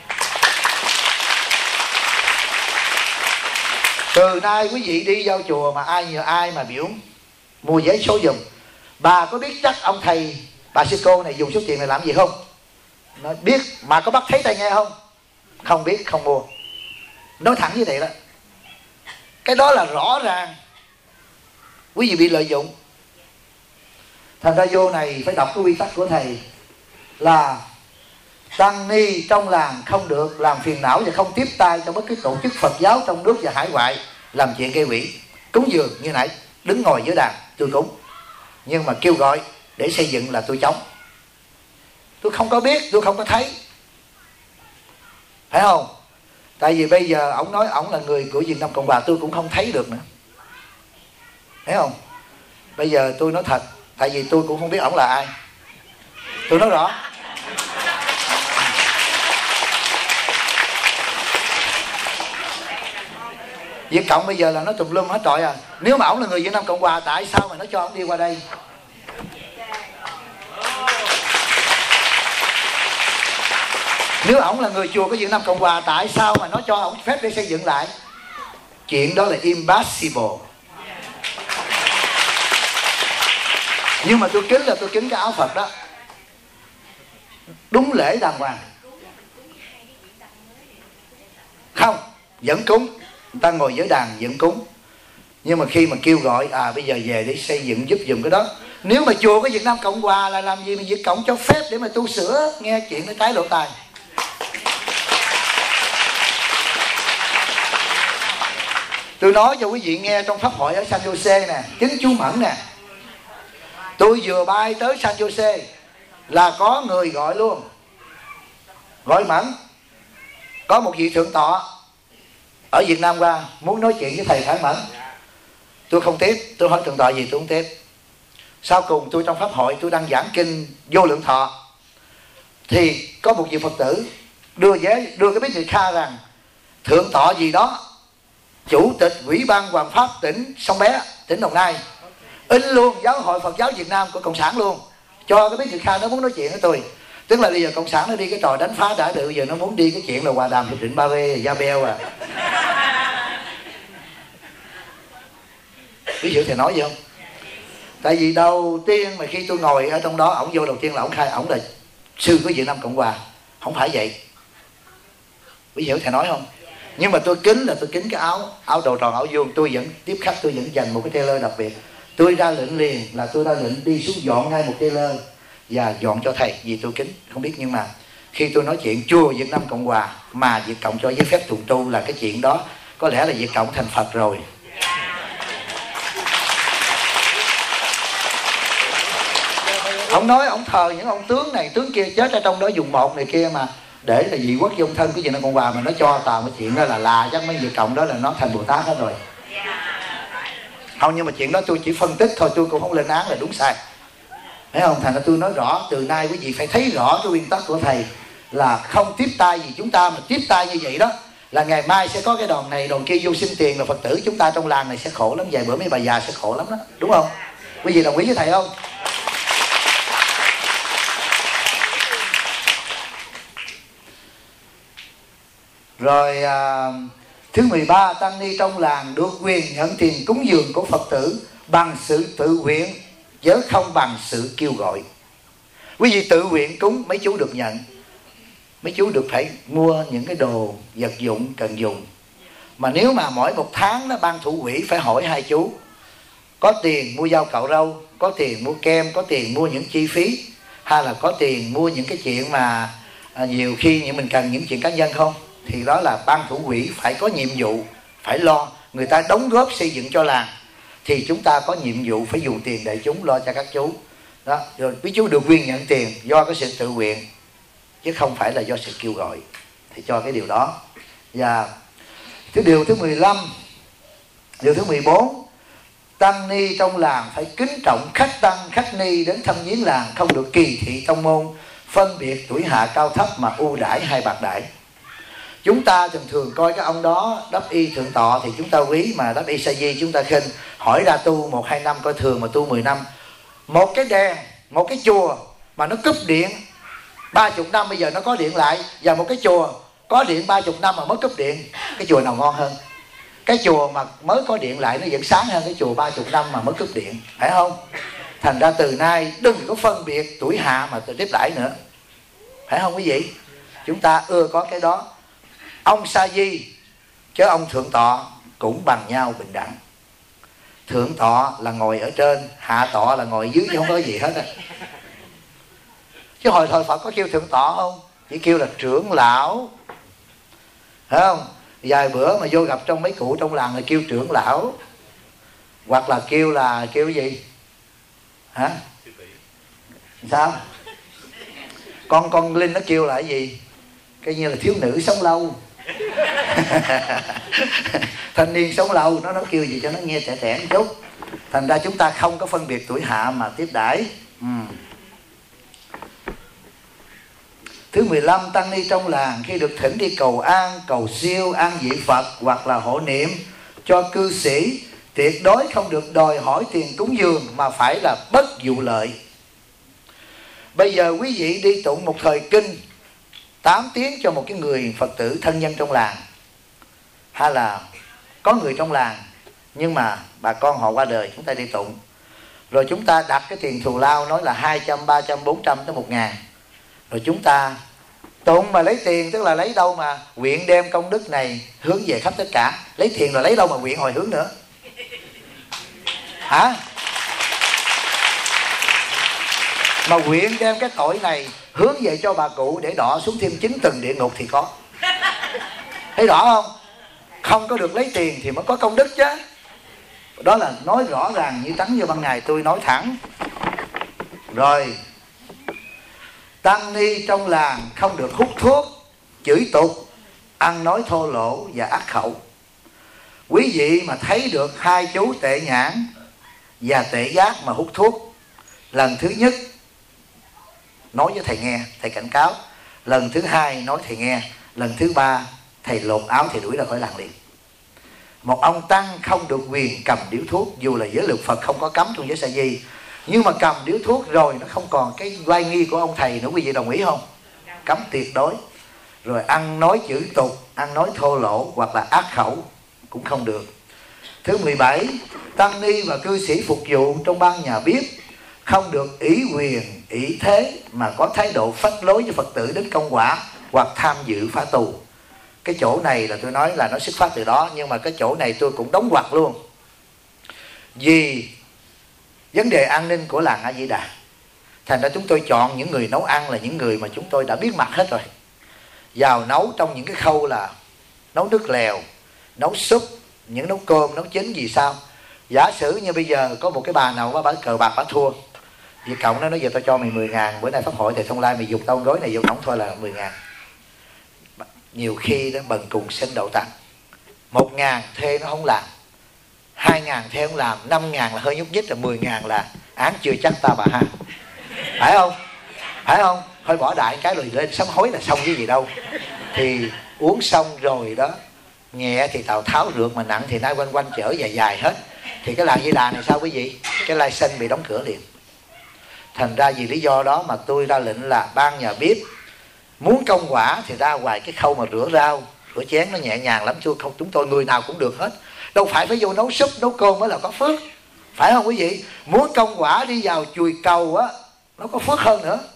Từ nay quý vị đi vào chùa mà ai nhờ ai mà biểu mua giấy số dùm, bà có biết chắc ông thầy bà sư cô này dùng số tiền này làm gì không? Nó biết, mà có bắt thấy tay nghe không? Không biết, không mua. Nói thẳng như vậy đó. Cái đó là rõ ràng quý vị bị lợi dụng. Thành ra vô này phải đọc cái quy tắc của thầy là tăng ni trong làng không được làm phiền não và không tiếp tay cho bất cứ tổ chức Phật giáo trong nước và hải ngoại làm chuyện gây quỹ. Cúng dường như nãy đứng ngồi dưới đàn tôi cúng, nhưng mà kêu gọi để xây dựng là tôi chống. Tôi không có biết, tôi không có thấy, phải không? Tại vì bây giờ ổng nói ổng là người của Việt Nam Cộng Hòa, tôi cũng không thấy được nữa, thấy không? Bây giờ tôi nói thật, tại vì tôi cũng không biết ổng là ai. Tôi nói rõ. Việt Cộng bây giờ là nó tùm lum hết trọi à. Nếu mà ổng là người Việt Nam Cộng Hòa, tại sao mà nó cho ổng đi qua đây? Nếu ổng là người chùa của Việt Nam Cộng Hòa, tại sao mà nó cho ổng phép để xây dựng lại? Chuyện đó là impossible. Nhưng mà tôi kính là tôi kính cái áo Phật đó, đúng lễ đàng hoàng. Không, vẫn cúng, người ta ngồi dưới đàn vẫn cúng. Nhưng mà khi mà kêu gọi bây giờ về để xây dựng giúp dùm cái đó. Nếu mà chùa của Việt Nam Cộng Hòa là làm gì mà Việt Cộng cho phép để mà tu sửa? Nghe chuyện nó trái lỗ tai. Tôi nói cho quý vị nghe, trong pháp hội ở San Jose nè, chính chú Mẫn nè, tôi vừa bay tới San Jose là có người gọi luôn, gọi Mẫn. Có một vị thượng tọa ở Việt Nam qua muốn nói chuyện với thầy Khải Mẫn. Tôi không tiếp, tôi hỏi thượng tọa gì tôi không tiếp. Sau cùng tôi trong pháp hội tôi đang giảng kinh Vô Lượng Thọ, thì có một vị Phật tử đưa cái bí tịch kha rằng thượng tọa gì đó, chủ tịch Ủy ban Hoàng pháp tỉnh Sông Bé, tỉnh Đồng Nai, in luôn Giáo hội Phật giáo Việt Nam của Cộng sản luôn, cho cái bí tịch kha nó muốn nói chuyện với tôi. Tức là bây giờ Cộng sản nó đi cái trò đánh phá đã được, giờ nó muốn đi cái chuyện là hòa đàm hiệp định Ba Rê, Gia Beo à. Biết hiểu thầy nói gì không? Tại vì đầu tiên mà khi tôi ngồi ở trong đó, ổng vô đầu tiên là ổng khai ổng là sư của Việt Nam Cộng Hòa. Không phải vậy. Biết hiểu thầy nói không? Nhưng mà tôi kính cái áo đồ tròn, áo vuông. Tôi vẫn tiếp khách, tôi vẫn dành một cái trailer đặc biệt. Tôi ra lệnh liền là tôi ra lệnh đi xuống dọn ngay một trailer và dọn cho thầy, vì tôi kính. Không biết, nhưng mà khi tôi nói chuyện chùa Việt Nam Cộng Hòa mà Việt Cộng cho giấy phép tùng tu là cái chuyện đó có lẽ là Việt Cộng thành Phật rồi. Ông nói ông thờ những ông tướng này tướng kia chết ở trong đó dùng một này kia, mà để là vị quốc dung thân của Việt Nam Cộng Hòa mà nó cho toàn cái chuyện đó là chắc mấy Việt Cộng đó là nó thành Bồ Tát hết rồi. Không, nhưng mà chuyện đó tôi chỉ phân tích thôi, tôi cũng không lên án là đúng sai. Thấy không? Thành ra tôi nói rõ, từ nay quý vị phải thấy rõ cái nguyên tắc của thầy là không tiếp tay gì chúng ta, mà tiếp tay như vậy đó là ngày mai sẽ có cái đòn này đòn kia vô xin tiền, là Phật tử chúng ta trong làng này sẽ khổ lắm, vài bữa mấy bà già sẽ khổ lắm đó, đúng không? Quý vị đồng ý với thầy không? Rồi thứ 13, tăng ni trong làng được quyền nhận tiền cúng dường của Phật tử bằng sự tự nguyện chứ không bằng sự kêu gọi. Quý vị tự nguyện cúng mấy chú được nhận, mấy chú được phải mua những cái đồ vật dụng cần dùng. Mà nếu mà mỗi một tháng nó ban thủ quỹ phải hỏi hai chú có tiền mua dao cạo râu, có tiền mua kem, có tiền mua những chi phí, hay là có tiền mua những cái chuyện mà nhiều khi mình cần những chuyện cá nhân không, thì đó là ban thủ quỹ phải có nhiệm vụ phải lo. Người ta đóng góp xây dựng cho làng thì chúng ta có nhiệm vụ phải dùng tiền để chúng lo cho các chú đó. Rồi quý chú được quyền nhận tiền do cái sự tự nguyện chứ không phải là do sự kêu gọi, thì cho cái điều đó. Và điều thứ 15, điều thứ 14, tăng ni trong làng phải kính trọng khách tăng khách ni đến thăm viếng làng, không được kỳ thị tông môn, phân biệt tuổi hạ cao thấp mà ưu đãi hay bạc đãi. Chúng ta thường coi cái ông đó đắp y thượng tọa thì chúng ta quý, mà đắp y sa di chúng ta khinh. Hỏi ra tu 1-2 năm coi thường, mà tu 10 năm. Một cái đèn, một cái chùa mà nó cúp điện 30 năm bây giờ nó có điện lại, và một cái chùa có điện 30 năm mà mới cúp điện, cái chùa nào ngon hơn? Cái chùa mà mới có điện lại nó vẫn sáng hơn cái chùa 30 năm mà mới cúp điện, phải không? Thành ra từ nay đừng có phân biệt tuổi hạ mà tiếp đãi nữa, phải không quý vị? Chúng ta ưa có cái đó. Ông sa di chứ ông thượng tọa cũng bằng nhau bình đẳng. Thượng tọa là ngồi ở trên, hạ tọa là ngồi dưới chứ không có gì hết á. Chứ hồi thời Phật có kêu thượng tọa không? Chỉ kêu là trưởng lão, phải không? Vài bữa mà vô gặp trong mấy cụ trong làng là kêu trưởng lão, hoặc là kêu cái gì hả? Sao con Linh nó kêu là cái gì? Cái như là thiếu nữ sống lâu thanh niên sống lâu, nó kêu gì cho nó nghe trẻ trẻ một chút. Thành ra chúng ta không có phân biệt tuổi hạ mà tiếp đãi. Thứ 15, tăng ni trong làng khi được thỉnh đi cầu an, cầu siêu, an vị Phật hoặc là hộ niệm cho cư sĩ, tuyệt đối không được đòi hỏi tiền cúng dường mà phải là bất vụ lợi. Bây giờ quý vị đi tụng một thời kinh 8 tiếng cho một cái người Phật tử thân nhân trong làng, hay là có người trong làng nhưng mà bà con họ qua đời, chúng ta đi tụng, rồi chúng ta đặt cái tiền thù lao nói là 200, 300, 400 tới 1.000, rồi chúng ta tụng mà lấy tiền, tức là lấy đâu mà nguyện đem công đức này hướng về khắp tất cả. Lấy tiền rồi lấy đâu mà nguyện hồi hướng nữa hả? Mà nguyện đem cái tội này hướng về cho bà cụ để đọa xuống thêm 9 tầng địa ngục thì có. Thấy rõ không? Không có được lấy tiền thì mới có công đức chứ. Đó là nói rõ ràng như trắng như ban ngày, tôi nói thẳng. Rồi, tăng ni trong làng không được hút thuốc, chửi tục, ăn nói thô lỗ và ác khẩu. Quý vị mà thấy được hai chú tệ nhãn và tệ giác mà hút thuốc, lần thứ nhất nói với thầy nghe, thầy cảnh cáo. Lần thứ hai nói thầy nghe. Lần thứ ba thầy lột áo, thầy đuổi ra khỏi làng liền. Một ông tăng không được quyền cầm điếu thuốc, dù là giới luật Phật không có cấm trong giới sa di, nhưng mà cầm điếu thuốc rồi nó không còn cái oai nghi của ông thầy nữa. Quý vị đồng ý không? Cấm tuyệt đối. Rồi ăn nói chửi tục, ăn nói thô lỗ hoặc là ác khẩu cũng không được. Thứ 17, tăng ni và cư sĩ phục vụ trong ban nhà bếp không được ý quyền, ý thế mà có thái độ phách lối với Phật tử đến công quả hoặc tham dự phá tù. Cái chỗ này là tôi nói là nó xuất phát từ đó, nhưng mà cái chỗ này tôi cũng đóng ngoặc luôn. Vì vấn đề an ninh của làng A Di Đà, thành ra chúng tôi chọn những người nấu ăn là những người mà chúng tôi đã biết mặt hết rồi. Vào nấu trong những cái khâu là nấu nước lèo, nấu súp, những nấu cơm, nấu chín gì sao. Giả sử như bây giờ có một cái bà nào bà cờ bạc bà thua, vì cộng nó nói giờ tao cho mày 10.000, bữa nay pháp hội thầy Thông Lai mày dục tao gối này vô ổng thôi là 10.000. Nhiều khi đó bần cùng sinh đậu tặng, 1.000 thuê nó không làm, 2.000 thuê không làm, 5.000 là hơi nhúc nhích, là 10.000 là án chưa chắc ta bà ha. Phải không? Phải không? Thôi bỏ đại cái rồi lên sám hối là xong cái gì đâu. Thì uống xong rồi đó, nhẹ thì Tào Tháo rượt, mà nặng thì nay quanh quanh chở dài dài hết. Thì cái làng Di Đà này sao quý vị? Cái lai sân bị đóng cửa liền. Thành ra vì lý do đó mà tôi ra lệnh là ban nhà bếp muốn công quả thì ra ngoài cái khâu mà rửa rau, rửa chén nó nhẹ nhàng lắm. Chúng tôi người nào cũng được hết, đâu phải phải vô nấu súp, nấu cơm mới là có phước. Phải không quý vị? Muốn công quả đi vào chùi cầu á, nó có phước hơn nữa.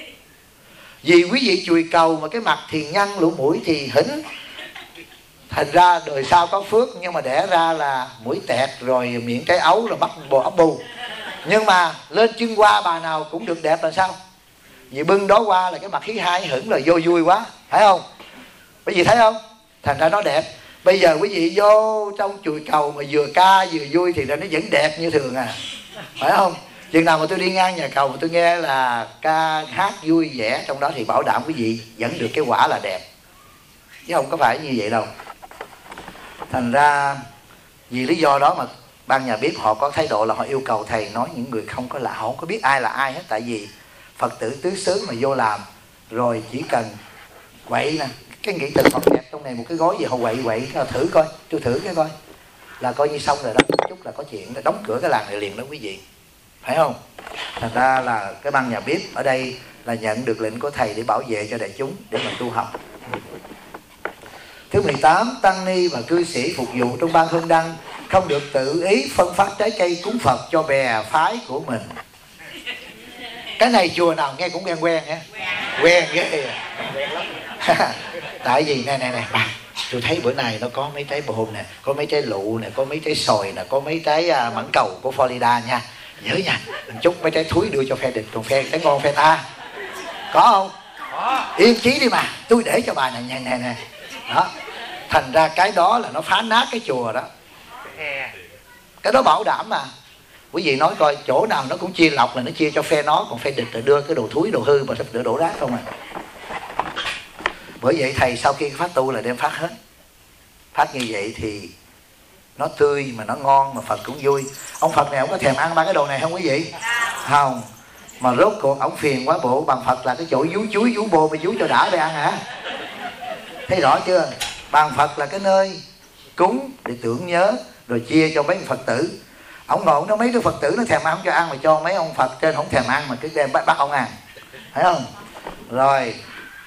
Vì quý vị chùi cầu mà cái mặt thì nhăn, lỗ mũi thì hỉnh, thành ra đời sau có phước, nhưng mà đẻ ra là mũi tẹt rồi miệng trái ấu rồi bắt bồ ốc bù. Nhưng mà lên chân hoa bà nào cũng được đẹp là sao? Vì bưng đó qua là cái mặt khí hai hửng là vô vui quá, phải không? Quý vị thấy không? Thành ra nó đẹp. Bây giờ quý vị vô trong chùi cầu mà vừa ca vừa vui thì nó vẫn đẹp như thường à, phải không? Chừng nào mà tôi đi ngang nhà cầu mà tôi nghe là ca hát vui vẻ trong đó thì bảo đảm quý vị vẫn được cái quả là đẹp, chứ không có phải như vậy đâu. Thành ra vì lý do đó mà ban nhà bếp họ có thái độ là họ yêu cầu thầy nói những người không có lạ, họ không có biết ai là ai hết. Tại vì Phật tử tứ xứ mà vô làm rồi chỉ cần quậy nè, cái nghĩ tình Phật đẹp trong này một cái gói gì họ quậy thử coi, tôi thử cái coi là coi như xong rồi đó, chút là có chuyện, đóng cửa cái làng này liền đó quý vị, phải không? Thành ra là cái ban nhà bếp ở đây là nhận được lệnh của thầy để bảo vệ cho đại chúng để mà tu học. Thứ 18, tăng ni và cư sĩ phục vụ trong ban hương đăng không được tự ý phân phát trái cây cúng Phật cho bè phái của mình. Cái này chùa nào nghe cũng quen nha, quen ghê à. Tại vì này bà, tôi thấy bữa nay nó có mấy trái bồn nè, có mấy trái lụ nè, có mấy trái sồi nè, có mấy trái mãng cầu của Florida nha, nhớ nha, một chút mấy trái thúi đưa cho phe địch, còn phe trái ngon phe ta có không? Yên chí đi mà, tôi để cho bà này nè đó. Thành ra cái đó là nó phá nát cái chùa đó, cái đó bảo đảm mà. Quý vị nói coi chỗ nào nó cũng chia lọc là nó chia cho phe nó, còn phe địch là đưa cái đồ thúi đồ hư mà sắp đỡ đổ rác không à. Bởi vậy thầy sau khi phát tu là đem phát hết. Phát như vậy thì nó tươi mà nó ngon mà Phật cũng vui. Ông Phật này ông có thèm ăn ba cái đồ này không quý vị? Không. Mà rốt cuộc ông phiền quá bộ bàn Phật là cái chỗ vú chuối vú bô mà vú cho đã để ăn hả? Thấy rõ chưa? Bàn Phật là cái nơi cúng để tưởng nhớ rồi chia cho mấy Phật tử. Ông ngộ nó mấy đứa Phật tử nó thèm ăn không cho ăn, mà cho mấy ông Phật trên không thèm ăn mà cứ đem bắt ông ăn, thấy không? Rồi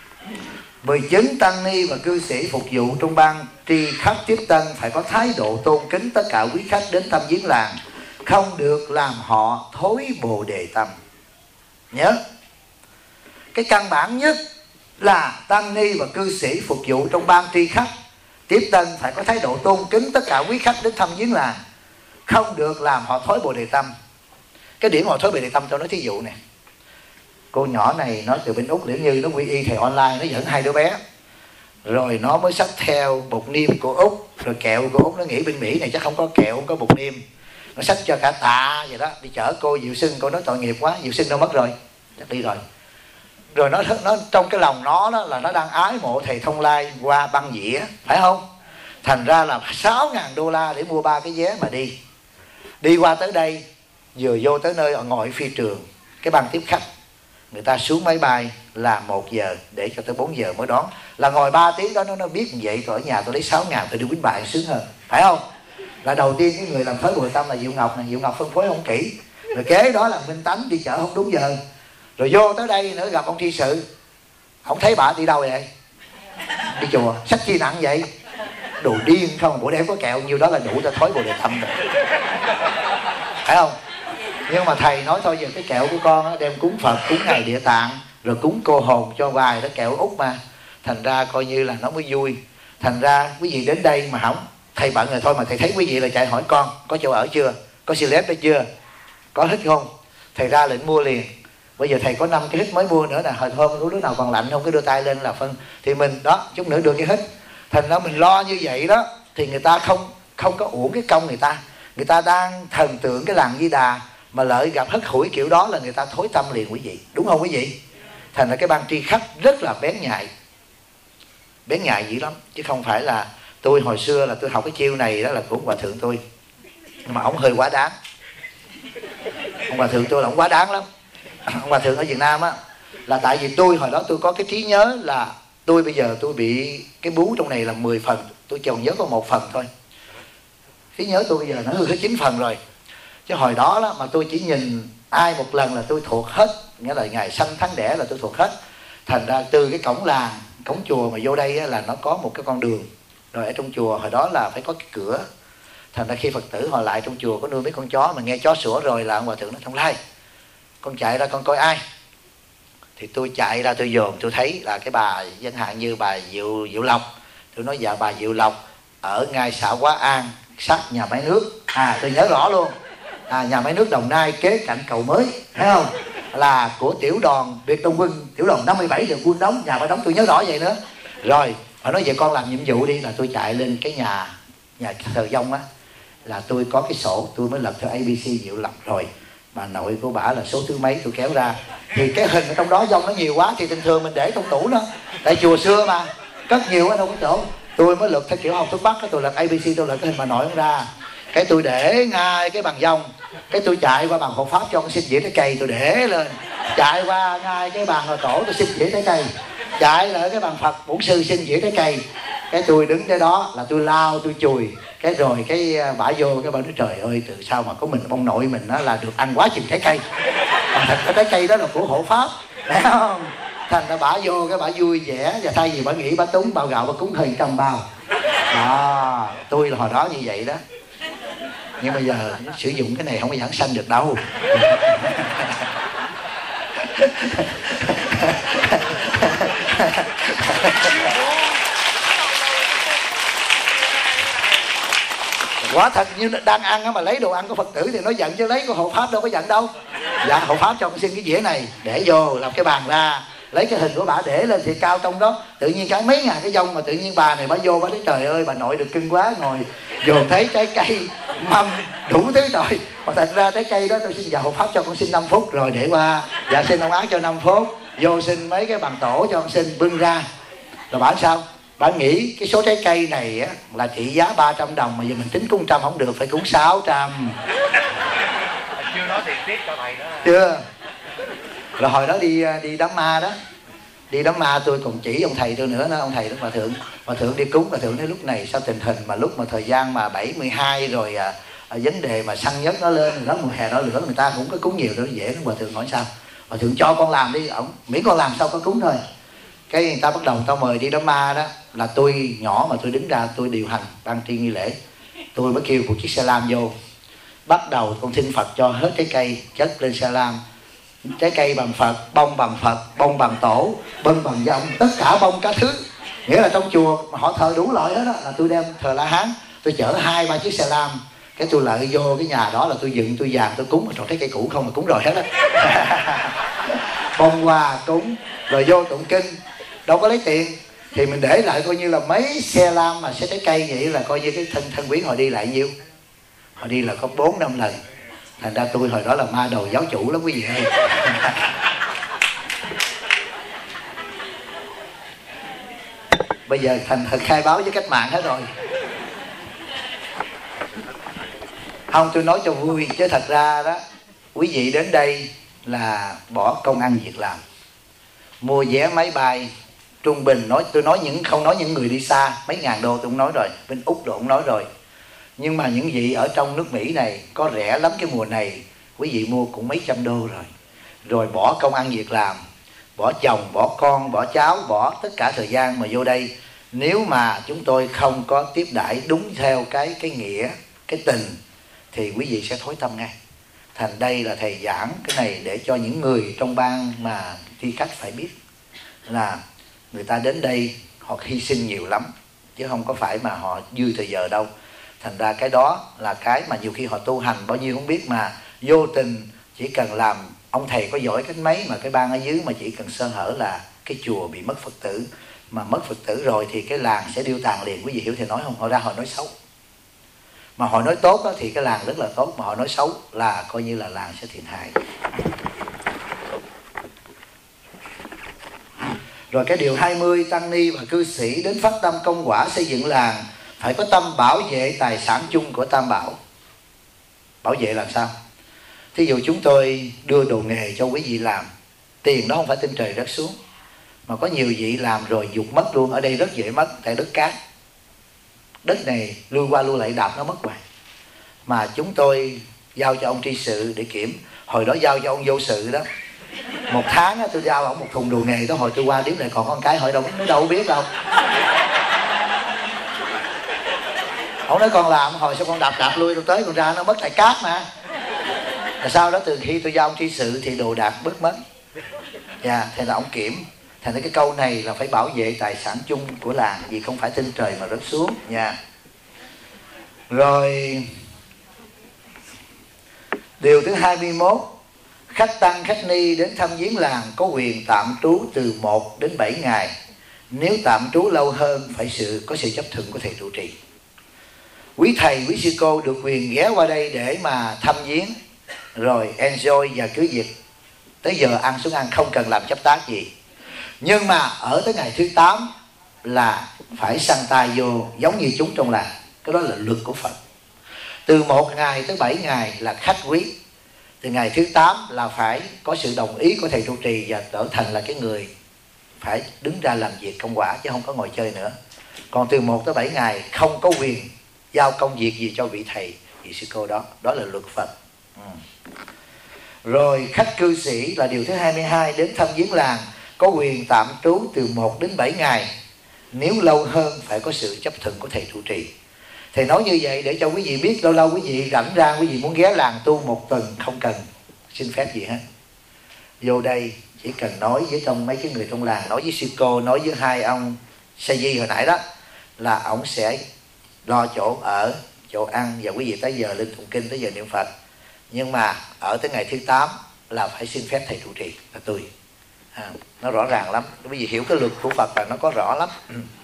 19 tăng ni và cư sĩ phục vụ trong ban tri khách tiếp tân phải có thái độ tôn kính tất cả quý khách đến thăm viếng làng, không được làm họ thối bồ đề tâm. Nhớ, cái căn bản nhất là tăng ni và cư sĩ phục vụ trong ban tri khách tiếp tân phải có thái độ tôn kính tất cả quý khách đến thăm viếng làng, không được làm họ thối bồ đề tâm. Cái điểm họ thối bồ đề tâm tôi nói thí dụ nè, cô nhỏ này nó từ bên Úc Liễu Như nó quy y thầy online, nó dẫn 2 đứa bé, rồi nó mới xách theo bột niêm của Úc, rồi kẹo của Úc. Nó nghĩ bên Mỹ này chắc không có kẹo, không có bột niêm, nó xách cho cả tạ vậy đó đi chở cô Diệu Sưng. Cô nói tội nghiệp quá, Diệu Sưng đâu mất rồi, chắc đi rồi. Rồi nó trong cái lòng nó đó là nó đang ái mộ thầy Thông Lai qua băng dĩa, phải không? Thành ra là $6.000 để mua 3 cái vé mà đi qua tới đây, vừa vô tới nơi ngồi phi trường, cái ban tiếp khách người ta xuống máy bay là 1 giờ để cho tới 4 giờ mới đón, là ngồi 3 tiếng đó. Nó biết như vậy, tôi ở nhà tôi lấy 6.000 tôi đi quýnh bài sướng hơn, phải không? Là đầu tiên cái người làm thối bồ tâm là Diệu Ngọc này. Diệu Ngọc phân phối không kỹ, rồi kế đó là Minh Tánh đi chợ không đúng giờ, rồi vô tới đây nữa gặp ông tri sự, không thấy bà đi đâu vậy? Đi chùa. Sách chi nặng vậy? Đồ điên không, bữa đem có kẹo nhiêu đó là đủ cho thối bồ đề tâm rồi, phải không? Nhưng mà thầy nói thôi, giờ cái kẹo của con á, đem cúng Phật, cúng ngày Địa Tạng, rồi cúng cô hồn cho vài đó kẹo Úc mà, thành ra coi như là nó mới vui. Thành ra quý vị đến đây mà không, thầy bận rồi thôi mà thầy thấy quý vị là chạy hỏi con có chỗ ở chưa, có celeb đó chưa, có hít không, thầy ra lệnh mua liền. Bây giờ thầy có 5 cái hít mới mua nữa nè, hồi hôm có đứa nào còn lạnh không cứ đưa tay lên là phân, thì mình đó chút nữa đưa cái hít. Thành ra mình lo như vậy đó thì người ta không có uổng cái công người ta đang thần tượng cái làng Di Đà, mà lợi gặp hất hủi kiểu đó là người ta thối tâm liền quý vị, đúng không quý vị? Thành ra cái ban tri khách rất là bén nhạy dữ lắm, chứ không phải là tôi hồi xưa là tôi học cái chiêu này đó là của hòa thượng tôi, nhưng mà ông hơi quá đáng. Ông hòa thượng tôi là ông quá đáng lắm. Ông hòa thượng ở Việt Nam á, là tại vì tôi hồi đó tôi có cái trí nhớ là tôi bây giờ tôi bị cái bú trong này là 10 phần, tôi còn nhớ có 1 phần thôi. Trí nhớ tôi bây giờ nó hư hết 9 phần rồi. Chứ hồi đó mà tôi chỉ nhìn ai một lần là tôi thuộc hết, nghĩa là ngày sanh tháng đẻ là tôi thuộc hết. Thành ra từ cái cổng làng, cổng chùa mà vô đây là nó có một cái con đường, rồi ở trong chùa hồi đó là phải có cái cửa. Thành ra khi Phật tử họ lại trong chùa có nuôi mấy con chó, mà nghe chó sủa rồi là ông hòa thượng nói Thông Lai, con chạy ra con coi ai. Thì tôi chạy ra tôi dòm, tôi thấy là cái bà chẳng hạn như bà Diệu Lộc. Tôi nói dạ bà Diệu Lộc ở ngay xã Hóa An sát nhà máy nước, tôi nhớ rõ luôn, nhà máy nước Đồng Nai kế cạnh cầu mới, thấy không, là của tiểu đoàn Việt Đông Quân, tiểu đoàn 57 được quân đóng, nhà phải đóng, tôi nhớ rõ vậy nữa. Rồi họ nói vậy con làm nhiệm vụ đi, là tôi chạy lên cái nhà thờ Dông á, là tôi có cái sổ, tôi mới lập theo ABC Diệu Lộc. Rồi bà nội của bả là số thứ mấy tôi kéo ra, thì cái hình ở trong đó Dông nó nhiều quá thì thường thường mình để trong tủ đó, tại chùa xưa mà cất nhiều quá đâu có chỗ. Tôi mới lật theo kiểu học thuốc Bắc, tôi lật ABC, tôi lật cái hình bà nội không ra, cái tôi để ngay cái bàn Dông, cái tôi chạy qua bàn hộ pháp cho con xin dĩa trái cây, tôi để lên, chạy qua ngay cái bàn hồi tổ tôi xin dĩa trái cây, chạy lại cái bàn Phật bổn sư xin dĩa trái cây, cái tôi đứng cái đó là tôi lao tôi chùi, cái rồi cái bả vô cái bà nói trời ơi từ sao mà có mình ông nội mình đó là được ăn quá chừng trái cây, mà thật cái trái cây đó là của hộ pháp, thấy không? Thành ra bả vô cái bả vui vẻ, và thay vì bả nghĩ bả túng bao gạo bả cúng hơi 100 bao. Tôi là hồi đó như vậy đó, nhưng bây giờ sử dụng cái này không có giảng sanh được đâu. Quả thật như đang ăn mà lấy đồ ăn của Phật tử thì nó giận, chứ lấy của hộ pháp đâu có giận đâu. Dạ hộ pháp cho con xin cái dĩa này để vô làm cái bàn ra, lấy cái hình của bà để lên thì cao trong đó, tự nhiên cái mấy ngàn cái Dông mà tự nhiên bà này bà vô bà nói trời ơi bà nội được cưng quá, ngồi dồn thấy trái cây mâm đủ thứ rồi, mà thật ra trái cây đó tôi xin dạ hộ pháp cho con xin 5 phút rồi để qua, dạ xin ông Ác cho 5 phút, vô xin mấy cái bàn tổ cho con xin bưng ra, rồi bảo sao Bạn nghĩ cái số trái cây này á, là trị giá 300 đồng mà giờ mình tính cúng 100 không được, phải cúng 600. Chưa nói tiền tiếp cho thầy đó. Chưa. Rồi hồi đó đi đám ma đó, đi đám ma tôi còn chỉ ông thầy tôi nữa đó, ông thầy đó hòa thượng đi cúng, hòa thượng nói lúc này sao tình hình mà lúc mà thời gian mà 7-12 rồi vấn đề mà săn nhất nó lên, đó mùa hè đó lửa người ta cũng có cúng nhiều, đó dễ lắm. Hòa thượng hỏi sao, hòa thượng cho con làm đi, ổng miễn con làm sao có cúng thôi. Cái người ta bắt đầu tao mời đi đám ma đó, là tôi nhỏ mà tôi đứng ra tôi điều hành ban tri nghi lễ, tôi mới kêu một chiếc xe lam vô, bắt đầu con xin Phật cho hết cái cây chất lên xe lam, trái cây bằng Phật, bông bằng tổ, bông bằng dòng, tất cả bông cả thứ, nghĩa là trong chùa mà họ thờ đủ loại hết đó, là tôi đem thờ La Hán, tôi chở 2-3 chiếc xe lam, cái tôi lại vô cái nhà đó là tôi dựng tôi vàng tôi cúng, rồi trái cây cũ không là cúng rồi hết đó. Bông hoa cúng, rồi vô tụng kinh, đâu có lấy tiền, thì mình để lại coi như là mấy xe lam mà xe trái cây vậy là coi như cái thân quyến họ đi lại nhiêu, họ đi là có 4-5 lần. Thành ra tôi hồi đó là ma đầu giáo chủ lắm quý vị ơi. Bây giờ thành thật khai báo với cách mạng hết rồi. Không, tôi nói cho vui chứ thật ra đó, quý vị đến đây là bỏ công ăn việc làm, mua vé máy bay trung bình, tôi nói không nói những người đi xa mấy ngàn đô tôi cũng nói rồi, bên Úc rồi cũng nói rồi, nhưng mà những vị ở trong nước Mỹ này có rẻ lắm, cái mùa này quý vị mua cũng mấy trăm đô rồi. Rồi bỏ công ăn việc làm, bỏ chồng, bỏ con, bỏ cháu, bỏ tất cả thời gian mà vô đây. Nếu mà chúng tôi không có tiếp đãi đúng theo cái nghĩa, cái tình, thì quý vị sẽ thối tâm ngay. Thành đây là thầy giảng cái này để cho những người trong ban mà thi khách phải biết là người ta đến đây họ hy sinh nhiều lắm, chứ không có phải mà họ dư thời giờ đâu. Thành ra cái đó là cái mà nhiều khi họ tu hành bao nhiêu không biết, mà vô tình chỉ cần làm, ông thầy có giỏi cách mấy mà cái ban ở dưới mà chỉ cần sơ hở là cái chùa bị mất Phật tử. Mà mất Phật tử rồi thì cái làng sẽ điêu tàn liền. Quý vị hiểu thầy nói không? Họ ra họ nói xấu, mà họ nói tốt đó thì cái làng rất là tốt, mà họ nói xấu là coi như là làng sẽ thiệt hại. Rồi cái điều 20, tăng ni và cư sĩ đến phát tâm công quả xây dựng làng phải có tâm bảo vệ tài sản chung của Tam Bảo. Bảo vệ làm sao? Thí dụ chúng tôi đưa đồ nghề cho quý vị làm, tiền đó không phải trên trời rớt xuống, mà có nhiều vị làm rồi dục mất luôn. Ở đây rất dễ mất, tại đất cát, đất này lui qua lui lại đạp nó mất hoài. Mà chúng tôi giao cho ông tri sự để kiểm. Hồi đó giao cho ông vô sự đó, 1 tháng tôi giao ông 1 thùng đồ nghề đó. Hồi tôi qua điếm này còn con cái hỏi đâu biết đâu. Ông nói con làm, hồi sao con đạp lui đâu tới, con ra nó mất tại cát mà. Rồi sau đó từ khi tôi giao ông tri sự thì đồ đạc bớt mất. Thế là ông kiểm. Thành ra cái câu này là phải bảo vệ tài sản chung của làng, vì không phải trên trời mà rớt xuống nha. Rồi điều thứ 21, khách tăng khách ni đến thăm viếng làng có quyền tạm trú từ 1 đến 7 ngày. Nếu tạm trú lâu hơn phải có sự chấp thuận của thầy trụ trì. Quý thầy, quý sư cô được quyền ghé qua đây để mà thăm viếng, rồi enjoy và cứ việc tới giờ ăn xuống ăn, không cần làm chấp tác gì. Nhưng mà ở tới ngày thứ 8 là phải săn tay vô giống như chúng trong làng. Cái đó là luật của Phật. Từ 1 ngày tới 7 ngày là khách quý. Từ ngày thứ 8 là phải có sự đồng ý của thầy trụ trì và trở thành là cái người phải đứng ra làm việc công quả, chứ không có ngồi chơi nữa. Còn từ 1 tới 7 ngày không có quyền giao công việc gì cho vị thầy, vị sư cô đó. Đó là luật Phật. Rồi khách cư sĩ là điều thứ 22 đến thăm viếng làng có quyền tạm trú từ 1 đến 7 ngày. Nếu lâu hơn phải có sự chấp thuận của thầy trụ trì. Thầy nói như vậy để cho quý vị biết, lâu lâu quý vị rảnh ra, quý vị muốn ghé làng tu 1 tuần không cần xin phép gì hết. Vô đây chỉ cần nói với mấy cái người trong làng, nói với sư cô, nói với 2 ông sa di hồi nãy đó, là ổng sẽ lo chỗ ở, chỗ ăn, và quý vị tới giờ lên tụng kinh, tới giờ niệm Phật. Nhưng mà ở tới ngày thứ 8 là phải xin phép thầy trụ trì là tôi. Nó rõ ràng lắm. Quý vị hiểu cái luật của Phật là nó có rõ lắm.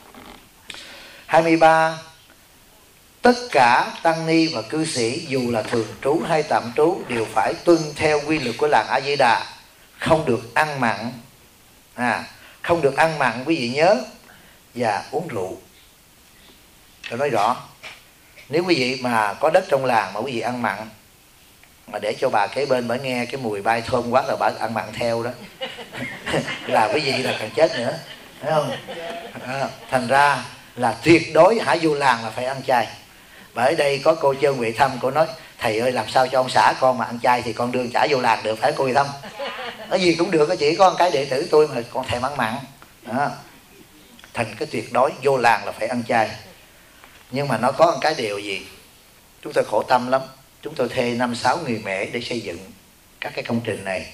23, tất cả tăng ni và cư sĩ dù là thường trú hay tạm trú đều phải tuân theo quy luật của làng A Di Đà, không được ăn mặn. Không được ăn mặn, quý vị nhớ. và uống rượu. Tôi nói rõ, nếu quý vị mà có đất trong làng mà quý vị ăn mặn, mà để cho bà kế bên bà nghe cái mùi bay thơm quá là bà ăn mặn theo đó là quý vị là càng chết nữa, thấy không? Thành ra là tuyệt đối hãy vô làng là phải ăn chay. Và ở đây có cô Trơn Huệ Thâm, cô nói thầy ơi làm sao cho ông xã con mà ăn chay thì con đương trả vô làng được, phải cô Huệ Thâm? Cái gì cũng được, chỉ có một cái đệ tử tôi mà con thèm ăn mặn đó. Thành cái tuyệt đối vô làng là phải ăn chay. Nhưng mà nó có một cái điều gì chúng tôi khổ tâm lắm. Chúng tôi thuê 5-6 người mẹ để xây dựng các cái công trình này.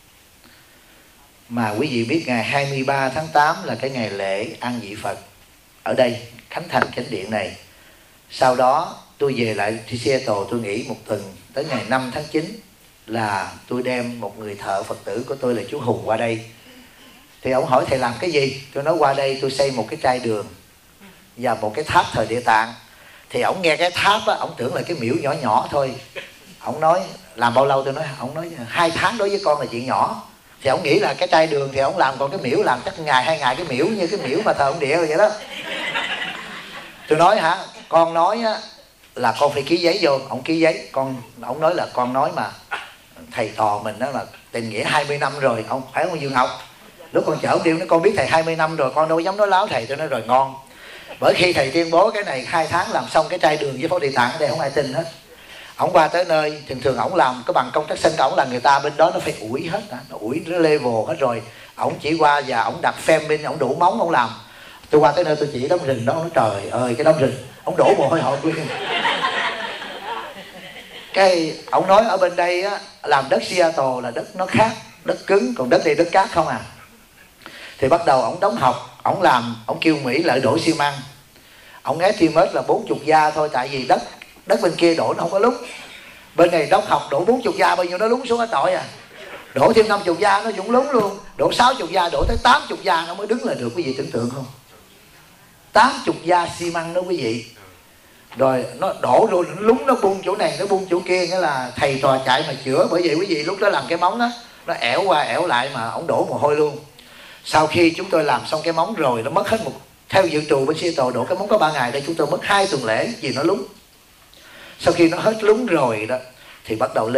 Mà quý vị biết ngày 23 tháng 8 là cái ngày lễ an vị Phật ở đây, khánh thành chánh điện này. Sau đó tôi về lại Seattle, tôi nghỉ một tuần. Tới ngày 5 tháng 9 là tôi đem một người thợ Phật tử của tôi là chú Hùng qua đây. Thì ông hỏi thầy làm cái gì? Tôi nói qua đây tôi xây một cái trai đường và một cái tháp thờ Địa Tạng. Thì ông nghe cái tháp á, ông tưởng là cái miễu nhỏ nhỏ thôi. Ông nói làm bao lâu? Tôi nói, ông nói 2 tháng đối với con là chuyện nhỏ. Thì ông nghĩ là cái trai đường thì ông làm, còn cái miễu làm chắc ngày 2 ngày cái miễu, như cái miễu mà thờ ông Địa rồi vậy đó. Tôi nói hả, con nói á, là con phải ký giấy vô. Ông ký giấy, ông nói là con nói mà thầy trò mình đó là tình nghĩa 20 năm rồi, ông phải không Dương Ngọc? Lúc con chở ông đi, con biết thầy 20 năm rồi, con đâu dám nói láo thầy. Tôi nói rồi ngon. Bởi khi thầy tuyên bố cái này 2 tháng làm xong cái trai đường với Phật Địa Tạng ở đây không ai tin hết. Ông qua tới nơi, thường ông làm cái bằng công tác sinh, ông là người ta bên đó nó phải ủi hết, nó ủi nó level hết rồi. Ông chỉ qua và ông đặt phêm bên, ông đủ móng ông làm. Tôi qua tới nơi tôi chỉ đống rừng đó, ông nói trời ơi cái đống rừng, ông đổ mồ hôi hột nguyên. Cái ông nói ở bên đây á, làm đất Seattle là đất nó khác, đất cứng, còn đất đây đất cát không à. Thì bắt đầu ông đóng học, ông làm, ông kêu Mỹ lại đổ xi măng. Ông estimate là 40 gia thôi, tại vì đất bên kia đổ nó không có lún. Bên này đóng học đổ 40 gia bao nhiêu nó lún xuống hết trọi à. Đổ thêm 50 gia nó cũng lún luôn. Đổ 60 gia, đổ tới 80 gia nó mới đứng lại được. Quý vị tưởng tượng không? 80 gia xi măng đó quý vị. Rồi nó đổ rồi nó lún, nó bung chỗ này nó bung chỗ kia, nghĩa là thầy trò chạy mà chữa. Bởi vậy quý vị lúc đó làm cái móng á, nó ẻo qua ẻo lại mà ổng đổ mồ hôi luôn. Sau khi chúng tôi làm xong cái móng rồi, nó mất hết theo dự trù bên Seattle đổ cái móng có 3 ngày, đây chúng tôi mất 2 tuần lễ vì nó lún. Sau khi nó hết lún rồi đó thì bắt đầu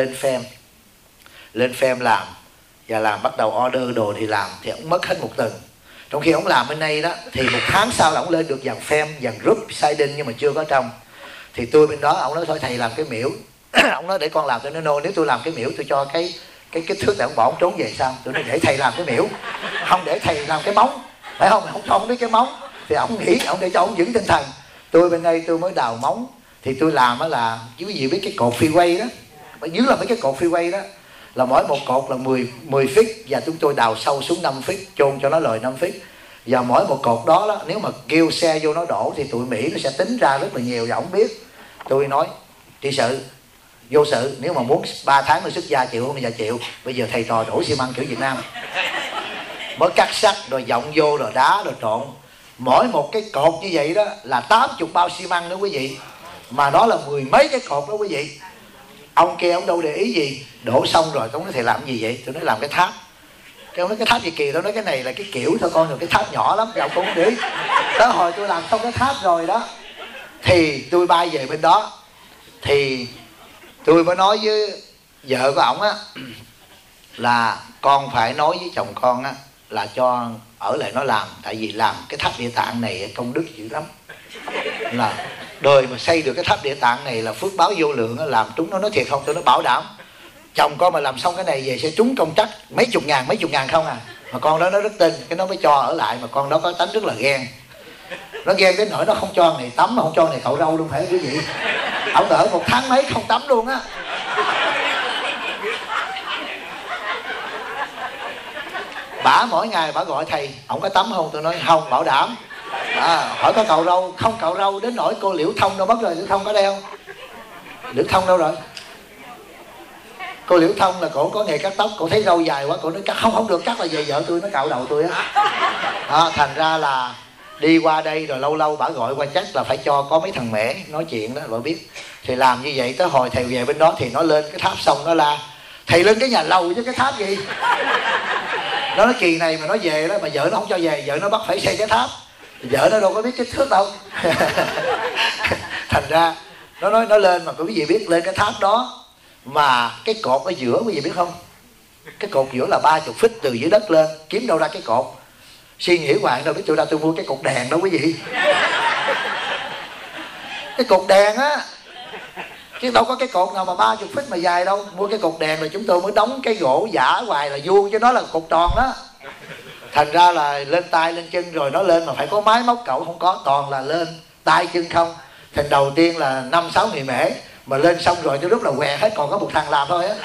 lên phêm làm, và làm bắt đầu order đồ thì làm, thì ông mất hết 1 tuần. Trong khi ông làm bên đây đó thì 1 tháng sau là ông lên được dàn phêm, dàn group siding nhưng mà chưa có trong. Thì tôi bên đó ông nói thôi thầy làm cái miễu. Ông nói để con làm. Tôi nói no, nếu tôi làm cái miễu tôi cho cái kích thước này ông bỏ ông trốn về sao? Tôi nói để thầy làm cái miễu, không để thầy làm cái móng, phải không? Không cho ông biết cái móng thì ông nghĩ ông để cho ông giữ tinh thần. Tôi bên đây tôi mới đào móng. Thì tôi làm á là quý vị biết cái cột freeway đó, dưới là mấy cái cột freeway đó là mỗi một cột là 10 feet, và chúng tôi đào sâu xuống 5 feet, chôn cho nó lời 5 feet. Và mỗi một cột đó, đó nếu mà kêu xe vô nó đổ thì tụi Mỹ nó sẽ tính ra rất là nhiều, và ông biết. Tôi nói trị sự vô sự, nếu mà muốn 3 tháng nó xuất gia chịu không? Bây giờ chịu. Bây giờ thầy trò đổ xi măng kiểu Việt Nam, mới cắt sắt rồi dọng vô rồi đá rồi trộn. Mỗi một cái cột như vậy đó là 80 bao xi măng đó quý vị, mà đó là 10 mấy cái cột đó quý vị. Ông kia ông đâu để ý gì, đổ xong rồi ông nói thầy làm gì vậy? Tôi nói làm cái tháp. Cái ông nói cái tháp gì kỳ? Tôi nói cái này là cái kiểu thôi con, rồi cái tháp nhỏ lắm. Thì ông cũng không để ý. Tới hồi tôi làm xong cái tháp rồi đó thì tôi bay về bên đó, thì tôi mới nói với vợ của ổng á là con phải nói với chồng con á là cho ở lại nó làm, tại vì làm cái tháp Địa Tạng này công đức dữ lắm, là đời mà xây được cái tháp Địa Tạng này là phước báo vô lượng. Làm trúng nó nói thiệt không? Tôi nó bảo đảm chồng con mà làm xong cái này về sẽ trúng công trắc mấy chục ngàn không à. Mà con đó nó rất tin, cái nó mới cho ở lại. Mà con đó có tánh rất là ghen, nó ghen đến nỗi nó không cho này tắm mà không cho này cạo râu luôn, phải quý vị. Ông ở 1 tháng mấy không tắm luôn á. Bả mỗi ngày bả gọi thầy, ổng có tắm không? Tôi nói không, bảo đảm. Hỏi có cạo râu không? Cạo râu đến nỗi cô Liễu Thông đâu mất rồi. Liễu Thông có đây không? Liễu Thông đâu rồi? Cô Liễu Thông là cổ có nghề cắt tóc, cổ thấy râu dài quá cổ nói cắt không được cắt là về vợ tôi nó cạo đầu tôi á. Thành ra là đi qua đây rồi lâu lâu bả gọi qua chắc là phải cho có mấy thằng mẻ nói chuyện đó, bà biết. Thì làm như vậy tới hồi thầy về bên đó thì nó lên cái tháp xong nó la thầy lên cái nhà lầu chứ cái tháp gì. Nó nói kỳ này mà nó về đó mà vợ nó không cho về, vợ nó bắt phải xây cái tháp. Vợ nó đâu có biết kích thước đâu. Thành ra nó nói nó lên, mà quý vị biết lên cái tháp đó mà cái cột ở giữa quý vị biết không? Cái cột giữa là 30 feet từ dưới đất lên, kiếm đâu ra cái cột. Suy nghĩ hoài đâu biết tôi ra tôi mua cái cột đèn đâu quý vị. Cái cột đèn á, chứ đâu có cái cột nào mà 30 feet mà dài đâu. Mua cái cột đèn rồi chúng tôi mới đóng cái gỗ giả hoài là vuông, chứ nó là cột tròn đó. Thành ra là lên tay lên chân rồi nó lên mà phải có máy móc cậu không có, toàn là lên tay chân không. Thành đầu tiên là 5-6 người mễ, mà lên xong rồi tới lúc là què hết, còn có một thằng làm thôi á.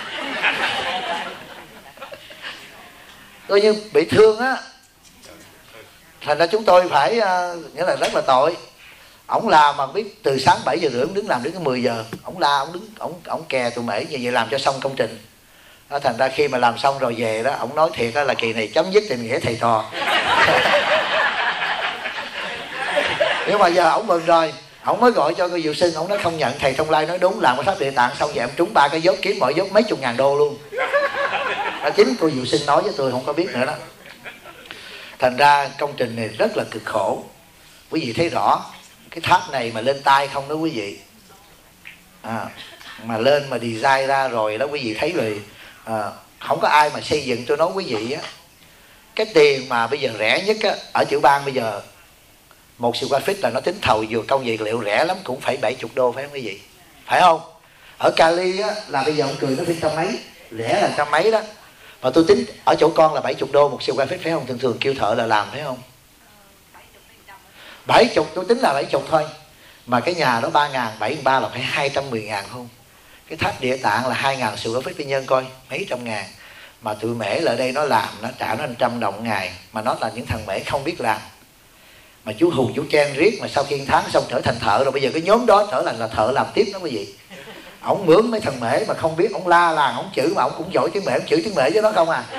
Coi như bị thương á. Thành ra chúng tôi phải nghĩa là rất là tội. Ổng làm mà biết từ sáng 7 giờ rưỡi ông đứng làm đến 10 giờ. Ổng la, ổng đứng, ổng kè tụi mễ như vậy làm cho xong công trình. Đó, thành ra khi mà làm xong rồi về đó, ổng nói thiệt đó là kỳ này chấm dứt tình nghĩa thầy trò. Nhưng mà giờ ổng mừng rồi, ổng mới gọi cho cô Diệu Sinh, ổng nói không nhận. Thầy Thông Lai nói đúng, làm cái pháp địa tạng xong vậy ổng trúng 3 cái dốt, kiếm mỗi dốt mấy chục ngàn đô luôn. Đó, chính cô Diệu Sinh nói với tôi, không có biết nữa đó. Thành ra công trình này rất là cực khổ. Quý vị thấy rõ cái tháp này mà lên tay không đó quý vị. Mà lên mà design ra rồi đó quý vị thấy rồi. Không có ai mà xây dựng. Tôi nói quý vị á, cái tiền mà bây giờ rẻ nhất á, ở Tiểu Bang bây giờ 1 square feet là nó tính thầu vừa công vật liệu rẻ lắm cũng phải 70 đô, phải không quý vị? Phải không? Ở Cali á là bây giờ ông cười nó phải trăm mấy, rẻ là trăm mấy đó. Mà tôi tính ở chỗ con là 70 đô 1 square feet, phải không? Thường thường kêu thợ là làm, phải không? 70, tôi tính là 70 thôi. Mà cái nhà đó 3.000, 73 là phải 210.000 không? Cái tháp địa tạng là 2.000 square feet, tư nhân coi mấy trăm ngàn. Mà tụi mễ là đây nó làm, nó trả nó 100 đồng ngày. Mà nó là những thằng mễ không biết làm. Mà chú Hùng chú chen riết, mà sau khi 1 tháng xong trở thành thợ rồi. Bây giờ cái nhóm đó trở thành là thợ làm tiếp đó quý vị. Ổng mướn mấy thằng mễ mà không biết, ổng la làng, ổng chửi, mà ổng cũng giỏi tiếng mễ, ổng chửi tiếng mễ với nó không à.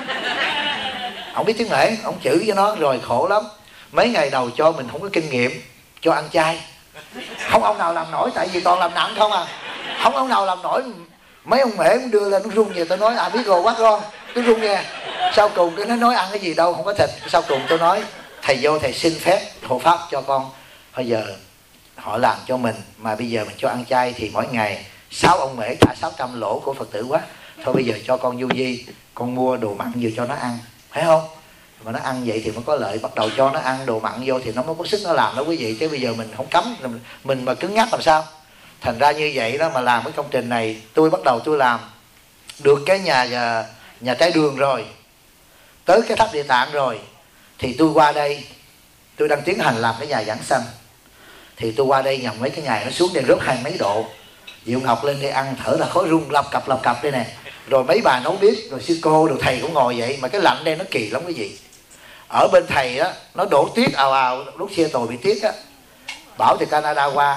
Ổng biết tiếng mễ, ổng chửi với nó rồi khổ lắm. Mấy ngày đầu cho mình không có kinh nghiệm, cho ăn chay. Không ông nào làm nổi, tại vì toàn làm nặng không à. Không ông nào làm nổi. Mấy ông mễ cũng đưa lên nó rung về, tôi nói biết rồi quá con, tôi rung nghe. Sau cùng cái nó nói ăn cái gì đâu, không có thịt. Sau cùng tôi nói thầy vô thầy xin phép hộ pháp cho con. Bây giờ họ làm cho mình mà bây giờ mình cho ăn chay thì mỗi ngày 6 ông mễ trả 600 lỗ của Phật tử quá. Thôi bây giờ cho con du di, con mua đồ mặn vừa cho nó ăn, phải không? Mà nó ăn vậy thì mới có lợi. Bắt đầu cho nó ăn đồ mặn vô thì nó mới có sức nó làm đó quý vị. Chứ bây giờ mình không cấm, mình mà cứng nhắc làm sao? Thành ra như vậy đó, mà làm cái công trình này, tôi bắt đầu tôi làm được cái nhà trái đường rồi, tới cái tháp địa tạng rồi, thì tôi qua đây tôi đang tiến hành làm cái nhà giảng sanh. Thì tôi qua đây nhầm mấy cái ngày nó xuống đây rớt 20 mấy độ. Diệu Ngọc lên đây ăn thở là khói rung lập cập đây nè. Rồi mấy bà nấu bếp, rồi sư cô, rồi thầy cũng ngồi vậy. Mà cái lạnh đây nó kỳ lắm quý vị. Ở bên thầy á, nó đổ tuyết ào ào, lúc xe tồi bị tuyết á. Bảo từ Canada qua